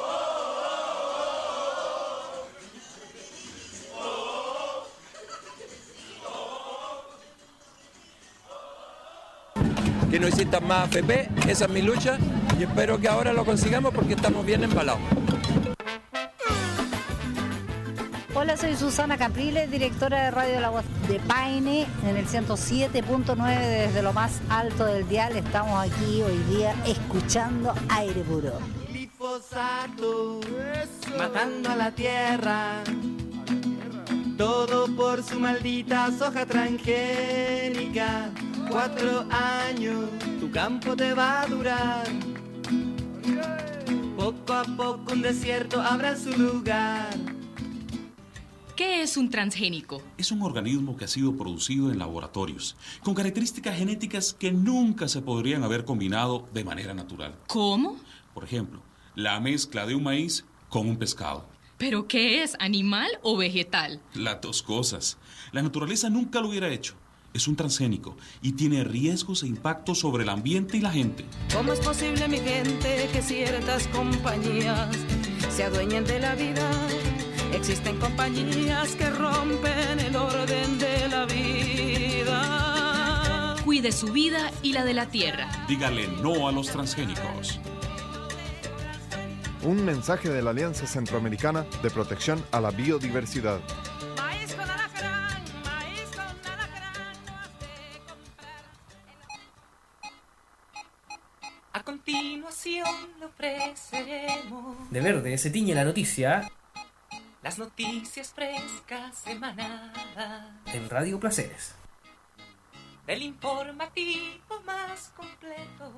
Que no existan más A F P, esa es mi lucha y espero que ahora lo consigamos porque estamos bien embalados. Hola, soy Susana Capriles, directora de Radio La Voz de Paine, en el ciento siete punto nueve desde lo más alto del dial. Estamos aquí hoy día escuchando Aire Puro. Glifosato, matando a la tierra. Todo por su maldita soja transgénica. Cuatro años, tu campo te va a durar. Poco a poco un desierto habrá su lugar. ¿Qué es un transgénico? Es un organismo que ha sido producido en laboratorios, con características genéticas que nunca se podrían haber combinado de manera natural. ¿Cómo? Por ejemplo, la mezcla de un maíz con un pescado. ¿Pero qué es, animal o vegetal? Las dos cosas. La naturaleza nunca lo hubiera hecho. es un transgénico y tiene riesgos e impactos sobre el ambiente y la gente. ¿Cómo es posible, mi gente, que ciertas compañías se adueñen de la vida? Existen compañías que rompen el orden de la vida. Cuide su vida y la de la tierra. Dígale no a los transgénicos. Un mensaje de la Alianza Centroamericana de Protección a la Biodiversidad. A continuación le ofreceremos De verde se tiñe la noticia las noticias frescas semanadas en Radio Placeres. del informativo más completo.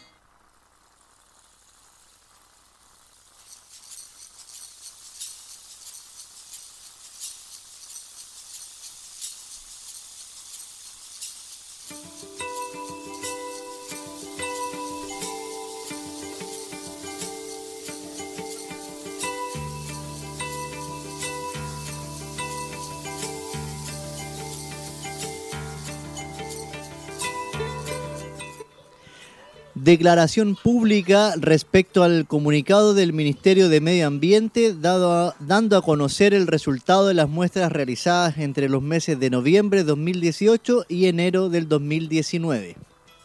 Declaración pública respecto al comunicado del Ministerio de Medio Ambiente dado a, dando a conocer el resultado de las muestras realizadas entre los meses de noviembre de dos mil dieciocho y enero del dos mil diecinueve.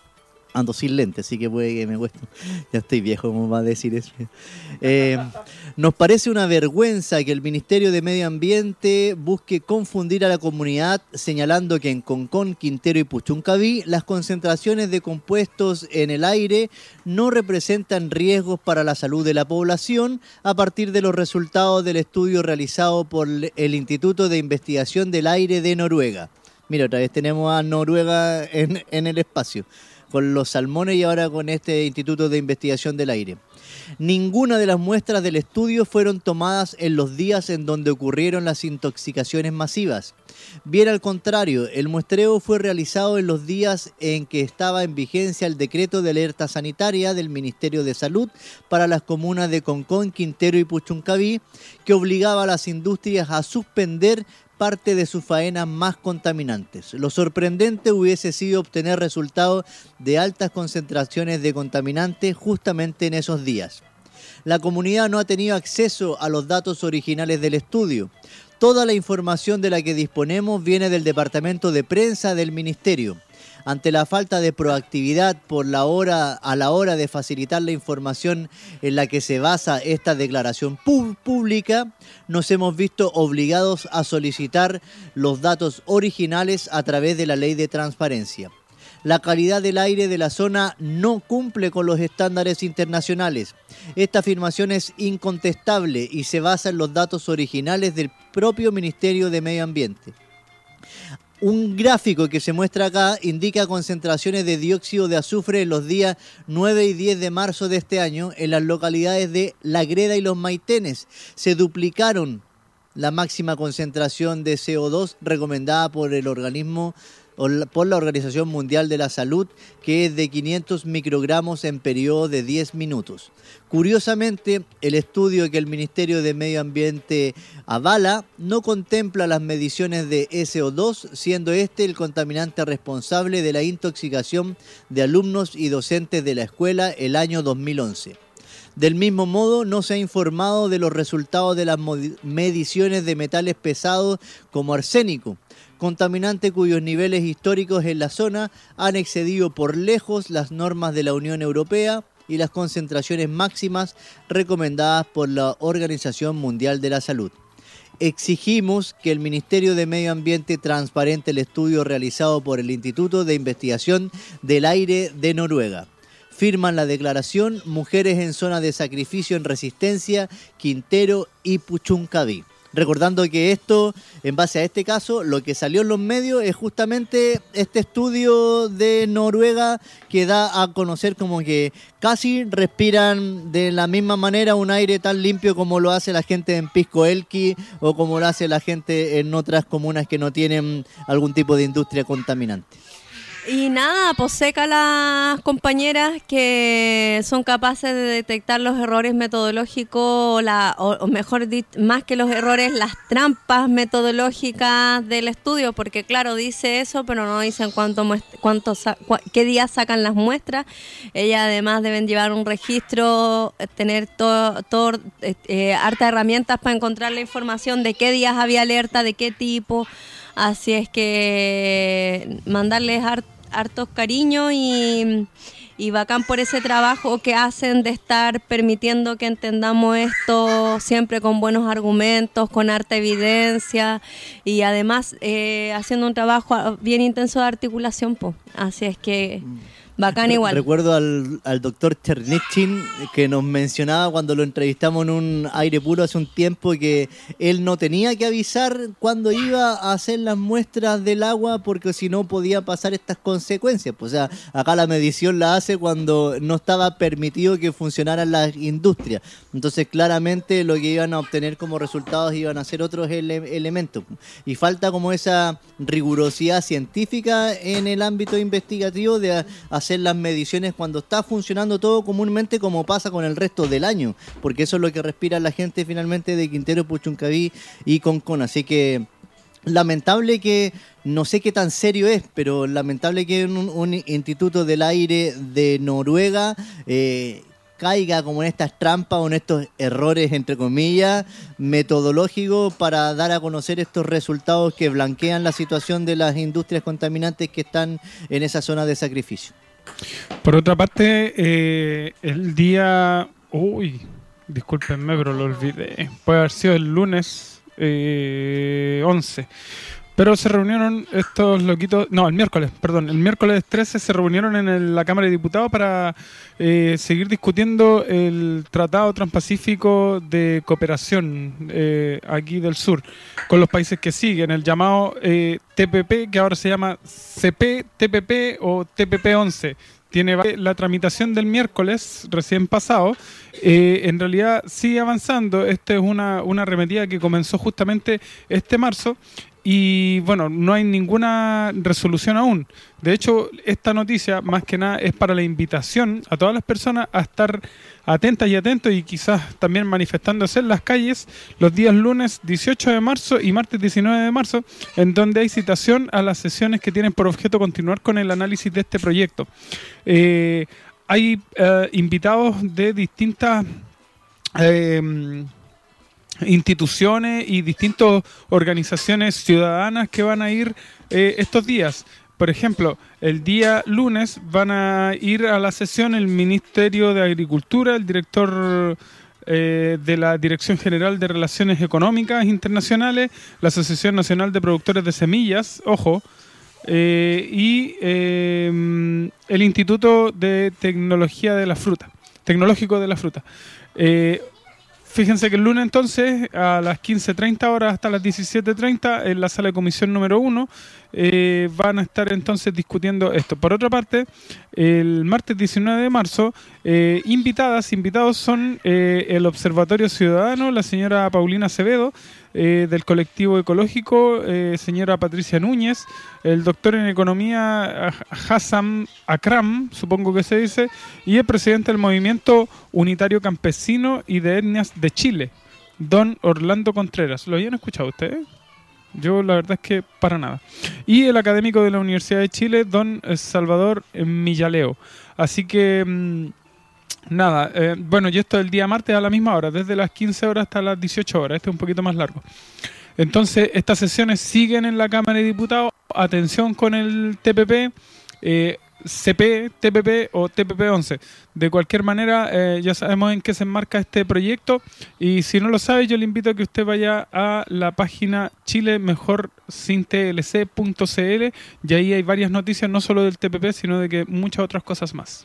Ando sin lentes, así que puede que me cueste. Ya estoy viejo, como va a decir eso. Eh, nos parece una vergüenza que el Ministerio de Medio Ambiente busque confundir a la comunidad, señalando que en Concón, Quintero y Puchuncaví las concentraciones de compuestos en el aire no representan riesgos para la salud de la población a partir de los resultados del estudio realizado por el Instituto de Investigación del Aire de Noruega. Mira, otra vez tenemos a Noruega en, en el espacio, con los salmones y ahora con este Instituto de Investigación del Aire. Ninguna de las muestras del estudio fueron tomadas en los días en donde ocurrieron las intoxicaciones masivas. Bien al contrario, el muestreo fue realizado en los días en que estaba en vigencia el decreto de alerta sanitaria del Ministerio de Salud para las comunas de Concón, Quintero y Puchuncaví, que obligaba a las industrias a suspender parte de sus faenas más contaminantes. Lo sorprendente hubiese sido obtener resultados de altas concentraciones de contaminantes justamente en esos días. La comunidad no ha tenido acceso a los datos originales del estudio. Toda la información de la que disponemos viene del Departamento de Prensa del Ministerio. Ante la falta de proactividad por la hora, a la hora de facilitar la información en la que se basa esta declaración pub- pública, nos hemos visto obligados a solicitar los datos originales a través de la Ley de Transparencia. La calidad del aire de la zona no cumple con los estándares internacionales. Esta afirmación es incontestable y se basa en los datos originales del propio Ministerio de Medio Ambiente. Un gráfico que se muestra acá indica concentraciones de dióxido de azufre en los días nueve y diez de marzo de este año en las localidades de La Greda y Los Maitenes. Se duplicaron la máxima concentración de C O dos recomendada por el organismo por la Organización Mundial de la Salud, que es de quinientos microgramos en periodo de diez minutos. Curiosamente, el estudio que el Ministerio de Medio Ambiente avala no contempla las mediciones de S O dos, siendo este el contaminante responsable de la intoxicación de alumnos y docentes de la escuela el año dos mil once. Del mismo modo, no se ha informado de los resultados de las mediciones de metales pesados como arsénico, contaminante cuyos niveles históricos en la zona han excedido por lejos las normas de la Unión Europea y las concentraciones máximas recomendadas por la Organización Mundial de la Salud. Exigimos que el Ministerio de Medio Ambiente transparente el estudio realizado por el Instituto de Investigación del Aire de Noruega. Firman la declaración Mujeres en Zona de Sacrificio en Resistencia, Quintero y Puchuncaví. Recordando que esto, en base a este caso, lo que salió en los medios es justamente este estudio de Noruega que da a conocer como que casi respiran de la misma manera un aire tan limpio como lo hace la gente en Pisco Elqui o como lo hace la gente en otras comunas que no tienen algún tipo de industria contaminante. Y nada, pues seca las compañeras que son capaces de detectar los errores metodológicos, o, la, o, o mejor dicho, más que los errores, las trampas metodológicas del estudio, porque claro, dice eso, pero no dicen cuánto, cuánto cu qué días sacan las muestras. Ellas además deben llevar un registro, tener todo, todo eh, harta herramientas para encontrar la información de qué días había alerta, de qué tipo. Así es que mandarles hart, hartos cariños y, y bacán por ese trabajo que hacen de estar permitiendo que entendamos esto siempre con buenos argumentos, con harta evidencia y además eh, haciendo un trabajo bien intenso de articulación, po. Así es que bacán igual. Recuerdo al, al doctor Chernichin que nos mencionaba cuando lo entrevistamos en un aire puro hace un tiempo que él no tenía que avisar cuando iba a hacer las muestras del agua porque si no podía pasar estas consecuencias. Pues, o sea, acá la medición la hace cuando no estaba permitido que funcionaran las industrias. Entonces claramente lo que iban a obtener como resultados iban a ser otros ele- elementos. Y falta como esa rigurosidad científica en el ámbito investigativo de hacer hacer las mediciones cuando está funcionando todo comúnmente como pasa con el resto del año, porque eso es lo que respira la gente finalmente de Quintero, Puchuncaví y Concón. Así que lamentable que, no sé qué tan serio es, pero lamentable que un, un instituto del aire de Noruega eh, caiga como en estas trampas o en estos errores, entre comillas, metodológicos para dar a conocer estos resultados que blanquean la situación de las industrias contaminantes que están en esa zona de sacrificio. Por otra parte, eh, el día... Uy, discúlpenme, pero lo olvidé. Puede haber sido el lunes eh, once. Pero se reunieron estos loquitos... No, el miércoles, perdón. El miércoles trece se reunieron en el, la Cámara de Diputados para eh, seguir discutiendo el Tratado Transpacífico de Cooperación eh, aquí del sur, con los países que siguen, el llamado eh, T P P, que ahora se llama C P, T P P o T P P once. Tiene la tramitación del miércoles recién pasado. Eh, en realidad sigue avanzando. Esta es una, una arremetida que comenzó justamente este marzo. Y bueno, no hay ninguna resolución aún. De hecho, esta noticia más que nada es para la invitación a todas las personas a estar atentas y atentos y quizás también manifestándose en las calles los días lunes dieciocho de marzo y martes diecinueve de marzo, en donde hay citación a las sesiones que tienen por objeto continuar con el análisis de este proyecto. Eh, hay eh, invitados de distintas... Eh, instituciones y distintas organizaciones ciudadanas que van a ir eh, estos días. Por ejemplo, el día lunes van a ir a la sesión el Ministerio de Agricultura, el director eh, de la Dirección General de Relaciones Económicas Internacionales, la Asociación Nacional de Productores de Semillas, ojo, eh, y eh, el Instituto de Tecnología de la Fruta, Tecnológico de la Fruta. Eh, Fíjense que el lunes entonces a las quince treinta horas hasta las diecisiete treinta en la sala de comisión número uno eh, van a estar entonces discutiendo esto. Por otra parte, el martes diecinueve de marzo, eh, invitadas, invitados son eh, el Observatorio Ciudadano, la señora Paulina Acevedo, eh, del colectivo ecológico, eh, señora Patricia Núñez, el doctor en economía Hassan Akram, supongo que se dice, y el presidente del Movimiento Unitario Campesino y de Etnias de Chile, don Orlando Contreras. ¿Lo habían escuchado ustedes? Yo la verdad es que para nada. Y el académico de la Universidad de Chile, don Salvador Millaleo. Así que... Mmm, Nada, eh, bueno, y esto es el día martes a la misma hora, desde las quince horas hasta las dieciocho horas, este es un poquito más largo. Entonces, estas sesiones siguen en la Cámara de Diputados, atención con el T P P, eh, C P, T P P o T P P once. De cualquier manera, eh, ya sabemos en qué se enmarca este proyecto, y si no lo sabe, yo le invito a que usted vaya a la página chile mejor sin t l c punto c l, y ahí hay varias noticias, no solo del T P P, sino de que muchas otras cosas más.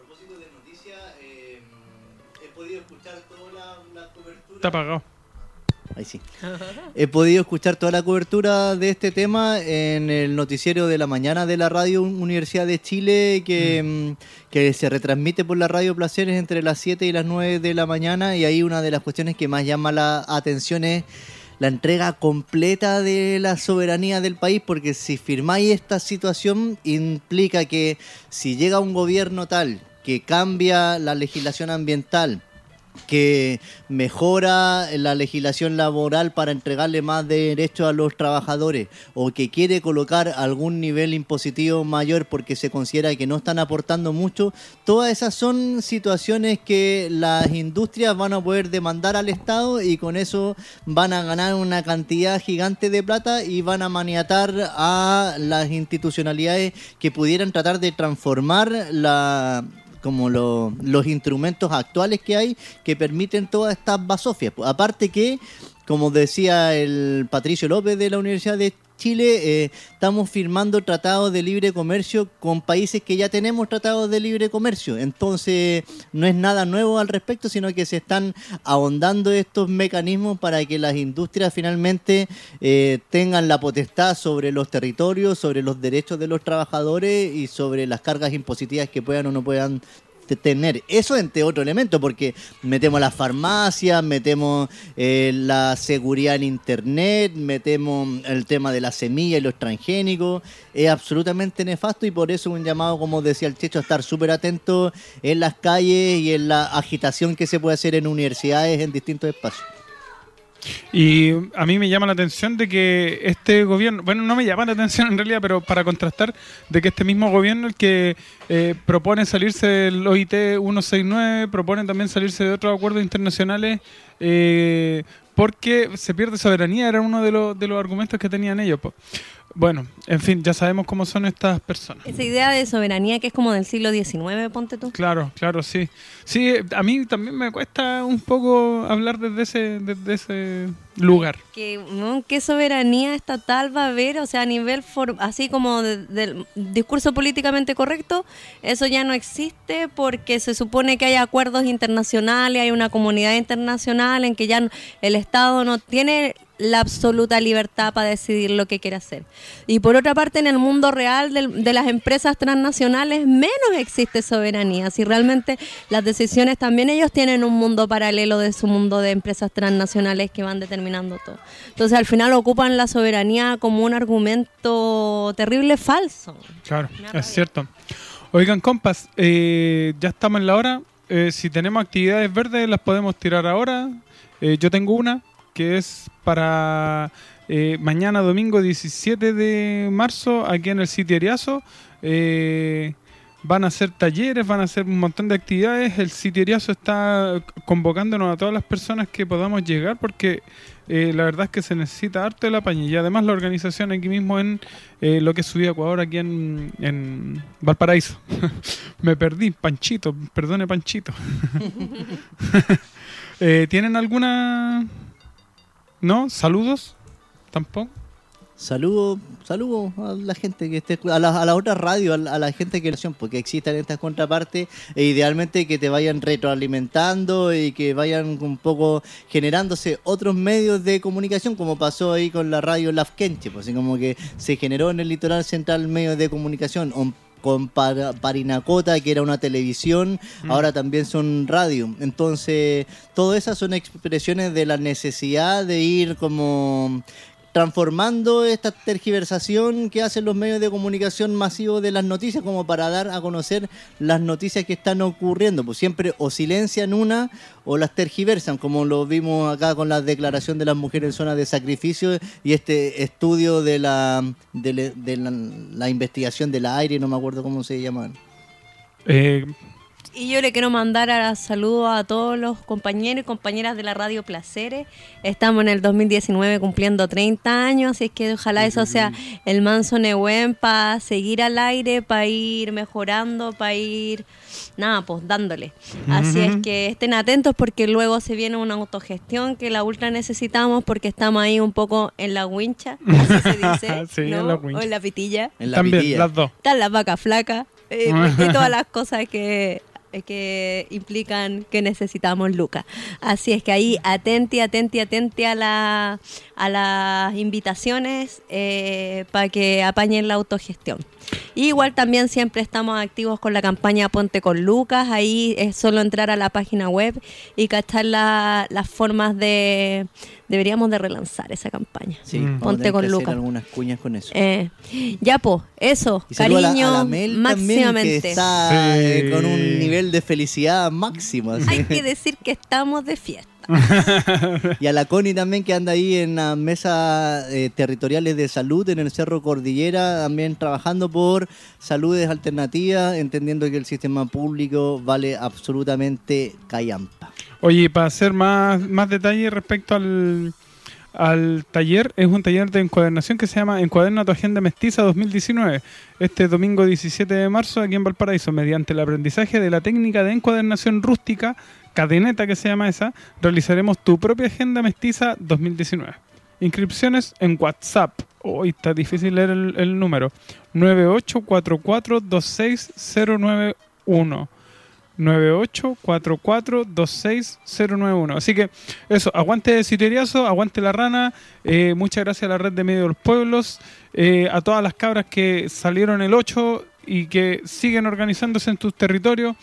Está apagado. Ahí sí. He podido escuchar toda la cobertura de este tema en el noticiero de la mañana de la Radio Universidad de Chile que, mm. que se retransmite por la Radio Placeres entre las siete y las nueve de la mañana, y ahí una de las cuestiones que más llama la atención es la entrega completa de la soberanía del país, porque si firmáis esta situación implica que si llega un gobierno tal que cambia la legislación ambiental, que mejora la legislación laboral para entregarle más derechos a los trabajadores, o que quiere colocar algún nivel impositivo mayor porque se considera que no están aportando mucho, todas esas son situaciones que las industrias van a poder demandar al Estado y con eso van a ganar una cantidad gigante de plata y van a maniatar a las institucionalidades que pudieran tratar de transformar la... como lo, los instrumentos actuales que hay que permiten todas estas basofias. Aparte que, como decía el Patricio López de la Universidad de Chile, eh, estamos firmando tratados de libre comercio con países que ya tenemos tratados de libre comercio. Entonces, no es nada nuevo al respecto, sino que se están ahondando estos mecanismos para que las industrias finalmente eh, tengan la potestad sobre los territorios, sobre los derechos de los trabajadores y sobre las cargas impositivas que puedan o no puedan tener. Eso entre otro elemento, porque metemos las farmacias, metemos eh, la seguridad en internet, metemos el tema de la semilla y los transgénicos. Es absolutamente nefasto y por eso un llamado, como decía el Checho, a estar súper atento en las calles y en la agitación que se puede hacer en universidades, en distintos espacios. Y a mí me llama la atención de que este gobierno, bueno, no me llama la atención en realidad, pero para contrastar, de que este mismo gobierno, el que eh, propone salirse del O I T ciento sesenta y nueve, propone también salirse de otros acuerdos internacionales, eh, porque se pierde soberanía, era uno de los, de los argumentos que tenían ellos, po. Bueno, en fin, ya sabemos cómo son estas personas. Esa idea de soberanía que es como del siglo diecinueve, ponte tú. Claro, claro, sí. Sí, a mí también me cuesta un poco hablar desde ese, desde ese lugar. Que, ¿no? ¿Qué soberanía estatal va a haber? O sea, a nivel for, así como de, del discurso políticamente correcto, eso ya no existe porque se supone que hay acuerdos internacionales, hay una comunidad internacional en que ya el Estado no tiene la absoluta libertad para decidir lo que quiere hacer. Y por otra parte, en el mundo real de, de las empresas transnacionales, menos existe soberanía. Si realmente las decisiones también, ellos tienen un mundo paralelo de su mundo de empresas transnacionales que van determinando todo. Entonces, al final ocupan la soberanía como un argumento terrible falso. Claro, es cierto. Oigan, compas, eh, ya estamos en la hora. Eh, si tenemos actividades verdes, las podemos tirar ahora. Eh, yo tengo una que es para eh, mañana domingo diecisiete de marzo aquí en el City Eriazo. Eh, van a hacer talleres, van a hacer un montón de actividades. El City Eriazo está convocándonos a todas las personas que podamos llegar porque eh, la verdad es que se necesita harto el apañe. Y además la organización aquí mismo en eh, lo que es Subida Ecuador, aquí en, en Valparaíso. Me perdí, Panchito, perdone Panchito. eh, ¿Tienen alguna...? ¿No? ¿Saludos? ¿Tampoco? Saludos saludo a la gente que esté, a la, a la otra radio, a la, a la gente que porque existan estas contrapartes e idealmente que te vayan retroalimentando y que vayan un poco generándose otros medios de comunicación, como pasó ahí con la radio Lafkenche, pues así como que se generó en el litoral central medios de comunicación, on, con Par- Parinacota, que era una televisión, mm. ahora también son radio. Entonces, todas esas son expresiones de la necesidad de ir como transformando esta tergiversación que hacen los medios de comunicación masivos de las noticias, como para dar a conocer las noticias que están ocurriendo. Pues siempre o silencian una o las tergiversan, como lo vimos acá con la declaración de las mujeres en zona de sacrificio y este estudio de la de, le, de la, la investigación del aire, no me acuerdo cómo se llaman. Eh... Y yo le quiero mandar a saludos a todos los compañeros y compañeras de la Radio Placeres. Estamos en el dos mil diecinueve cumpliendo treinta años, así es que ojalá eso sea el manso Nehuen para seguir al aire, para ir mejorando, para ir, nada, pues dándole. Así uh-huh. es que estén atentos porque luego se viene una autogestión que la ultra necesitamos porque estamos ahí un poco en la wincha, así se dice, sí, ¿no? En la wincha. O en la pitilla. En la También, pitilla. las dos. Están las vacas flacas eh, y todas las cosas que... que implican que necesitamos lucas. Así es que ahí atenti, atenti, atenti a, la, a las invitaciones eh, para que apañen la autogestión. Y igual también siempre estamos activos con la campaña Ponte con Lucas. Ahí es solo entrar a la página web y cachar la, las formas de... Deberíamos de relanzar esa campaña. Sí, mm. Ponte con Lucas. Hacer algunas cuñas con eso. Eh, ya, po, eso. Y cariño, a la, a la Mel máximamente. Que está sí. eh, con un nivel de felicidad máximo. Así. Hay que decir que estamos de fiesta. Y a la Connie también, que anda ahí en las mesas eh, territoriales de salud en el Cerro Cordillera, también trabajando por saludes alternativas, entendiendo que el sistema público vale absolutamente callampa. Oye, para hacer más, más detalles respecto al, al taller, es un taller de encuadernación que se llama Encuaderna tu Agenda Mestiza dos mil diecinueve. Este domingo diecisiete de marzo aquí en Valparaíso, mediante el aprendizaje de la técnica de encuadernación rústica, cadeneta que se llama esa, realizaremos tu propia Agenda Mestiza dos mil diecinueve. Inscripciones en WhatsApp. Hoy oh, está difícil leer el, el número. nueve ocho cuatro cuatro dos seis cero nueve uno. nueve ocho cuatro cuatro dos seis cero nueve uno. Así que eso, aguante Siteriazo, aguante La Rana. Eh, muchas gracias a la Red de Medios de los Pueblos, eh, a todas las cabras que salieron el ocho y que siguen organizándose en tus territorios.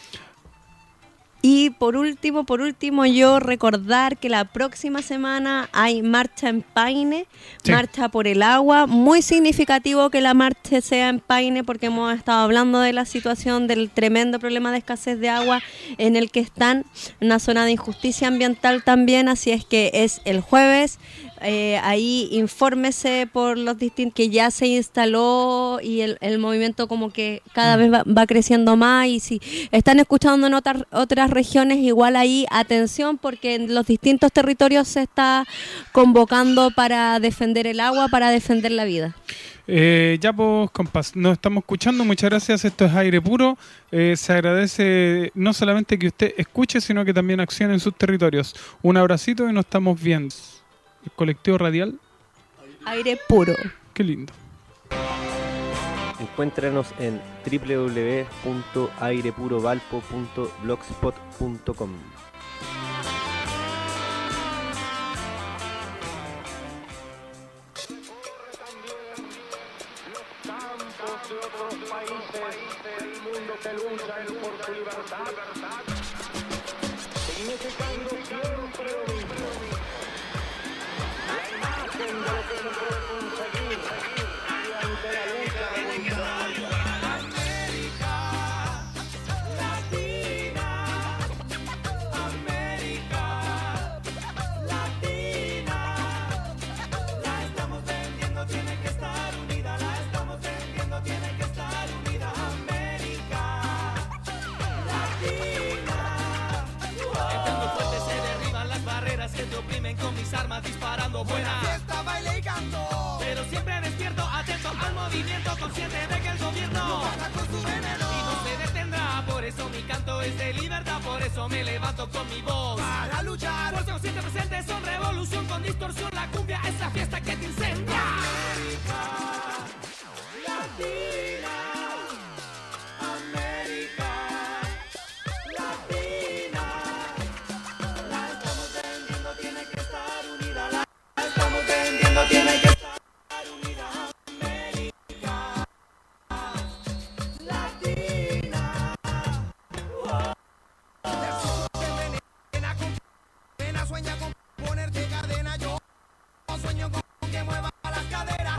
Y por último, por último, yo recordar que la próxima semana hay marcha en Paine, sí. Marcha por el agua. Muy significativo que la marcha sea en Paine porque hemos estado hablando de la situación del tremendo problema de escasez de agua en el que están, una zona de injusticia ambiental también, así es que es el jueves. Eh, ahí infórmese por los distintos que ya se instaló y el, el movimiento como que cada mm. vez va, va creciendo más, y si están escuchando en otras, otras regiones, igual ahí atención porque en los distintos territorios se está convocando para defender el agua, para defender la vida. Eh, ya pues, compas, nos estamos escuchando, muchas gracias, esto es Aire Puro. Eh, se agradece no solamente que usted escuche, sino que también accione en sus territorios. Un abracito y nos estamos viendo. El colectivo radial Aire Puro. Qué lindo. Encuéntranos en doble u doble u doble u punto aire puro valpo punto blogspot punto com. Con mis armas disparando buena fiesta, baile y canto, pero siempre despierto, atento al movimiento, consciente de que el gobierno no basta con su veneno y no se detendrá. Por eso mi canto es de libertad, por eso me levanto con mi voz para luchar. Fuerza consciente presente, son revolución con distorsión. La cumbia es la fiesta que te incendia. América Latina, América Latina, la estamos vendiendo, tiene que estar unida. La estamos vendiendo, tiene que estar unida. América Latina. Wow. Sueña con ponerte cadena, yo sueño con que mueva las caderas.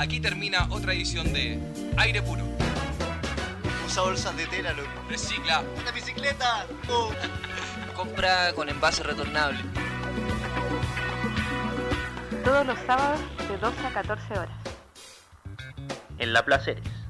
aquí termina otra edición de Aire Puro. Usa bolsas de tela, loco. Recicla. ¡Una bicicleta! Oh. Compra con envase retornable. Todos los sábados de doce a catorce horas. En La Placeres.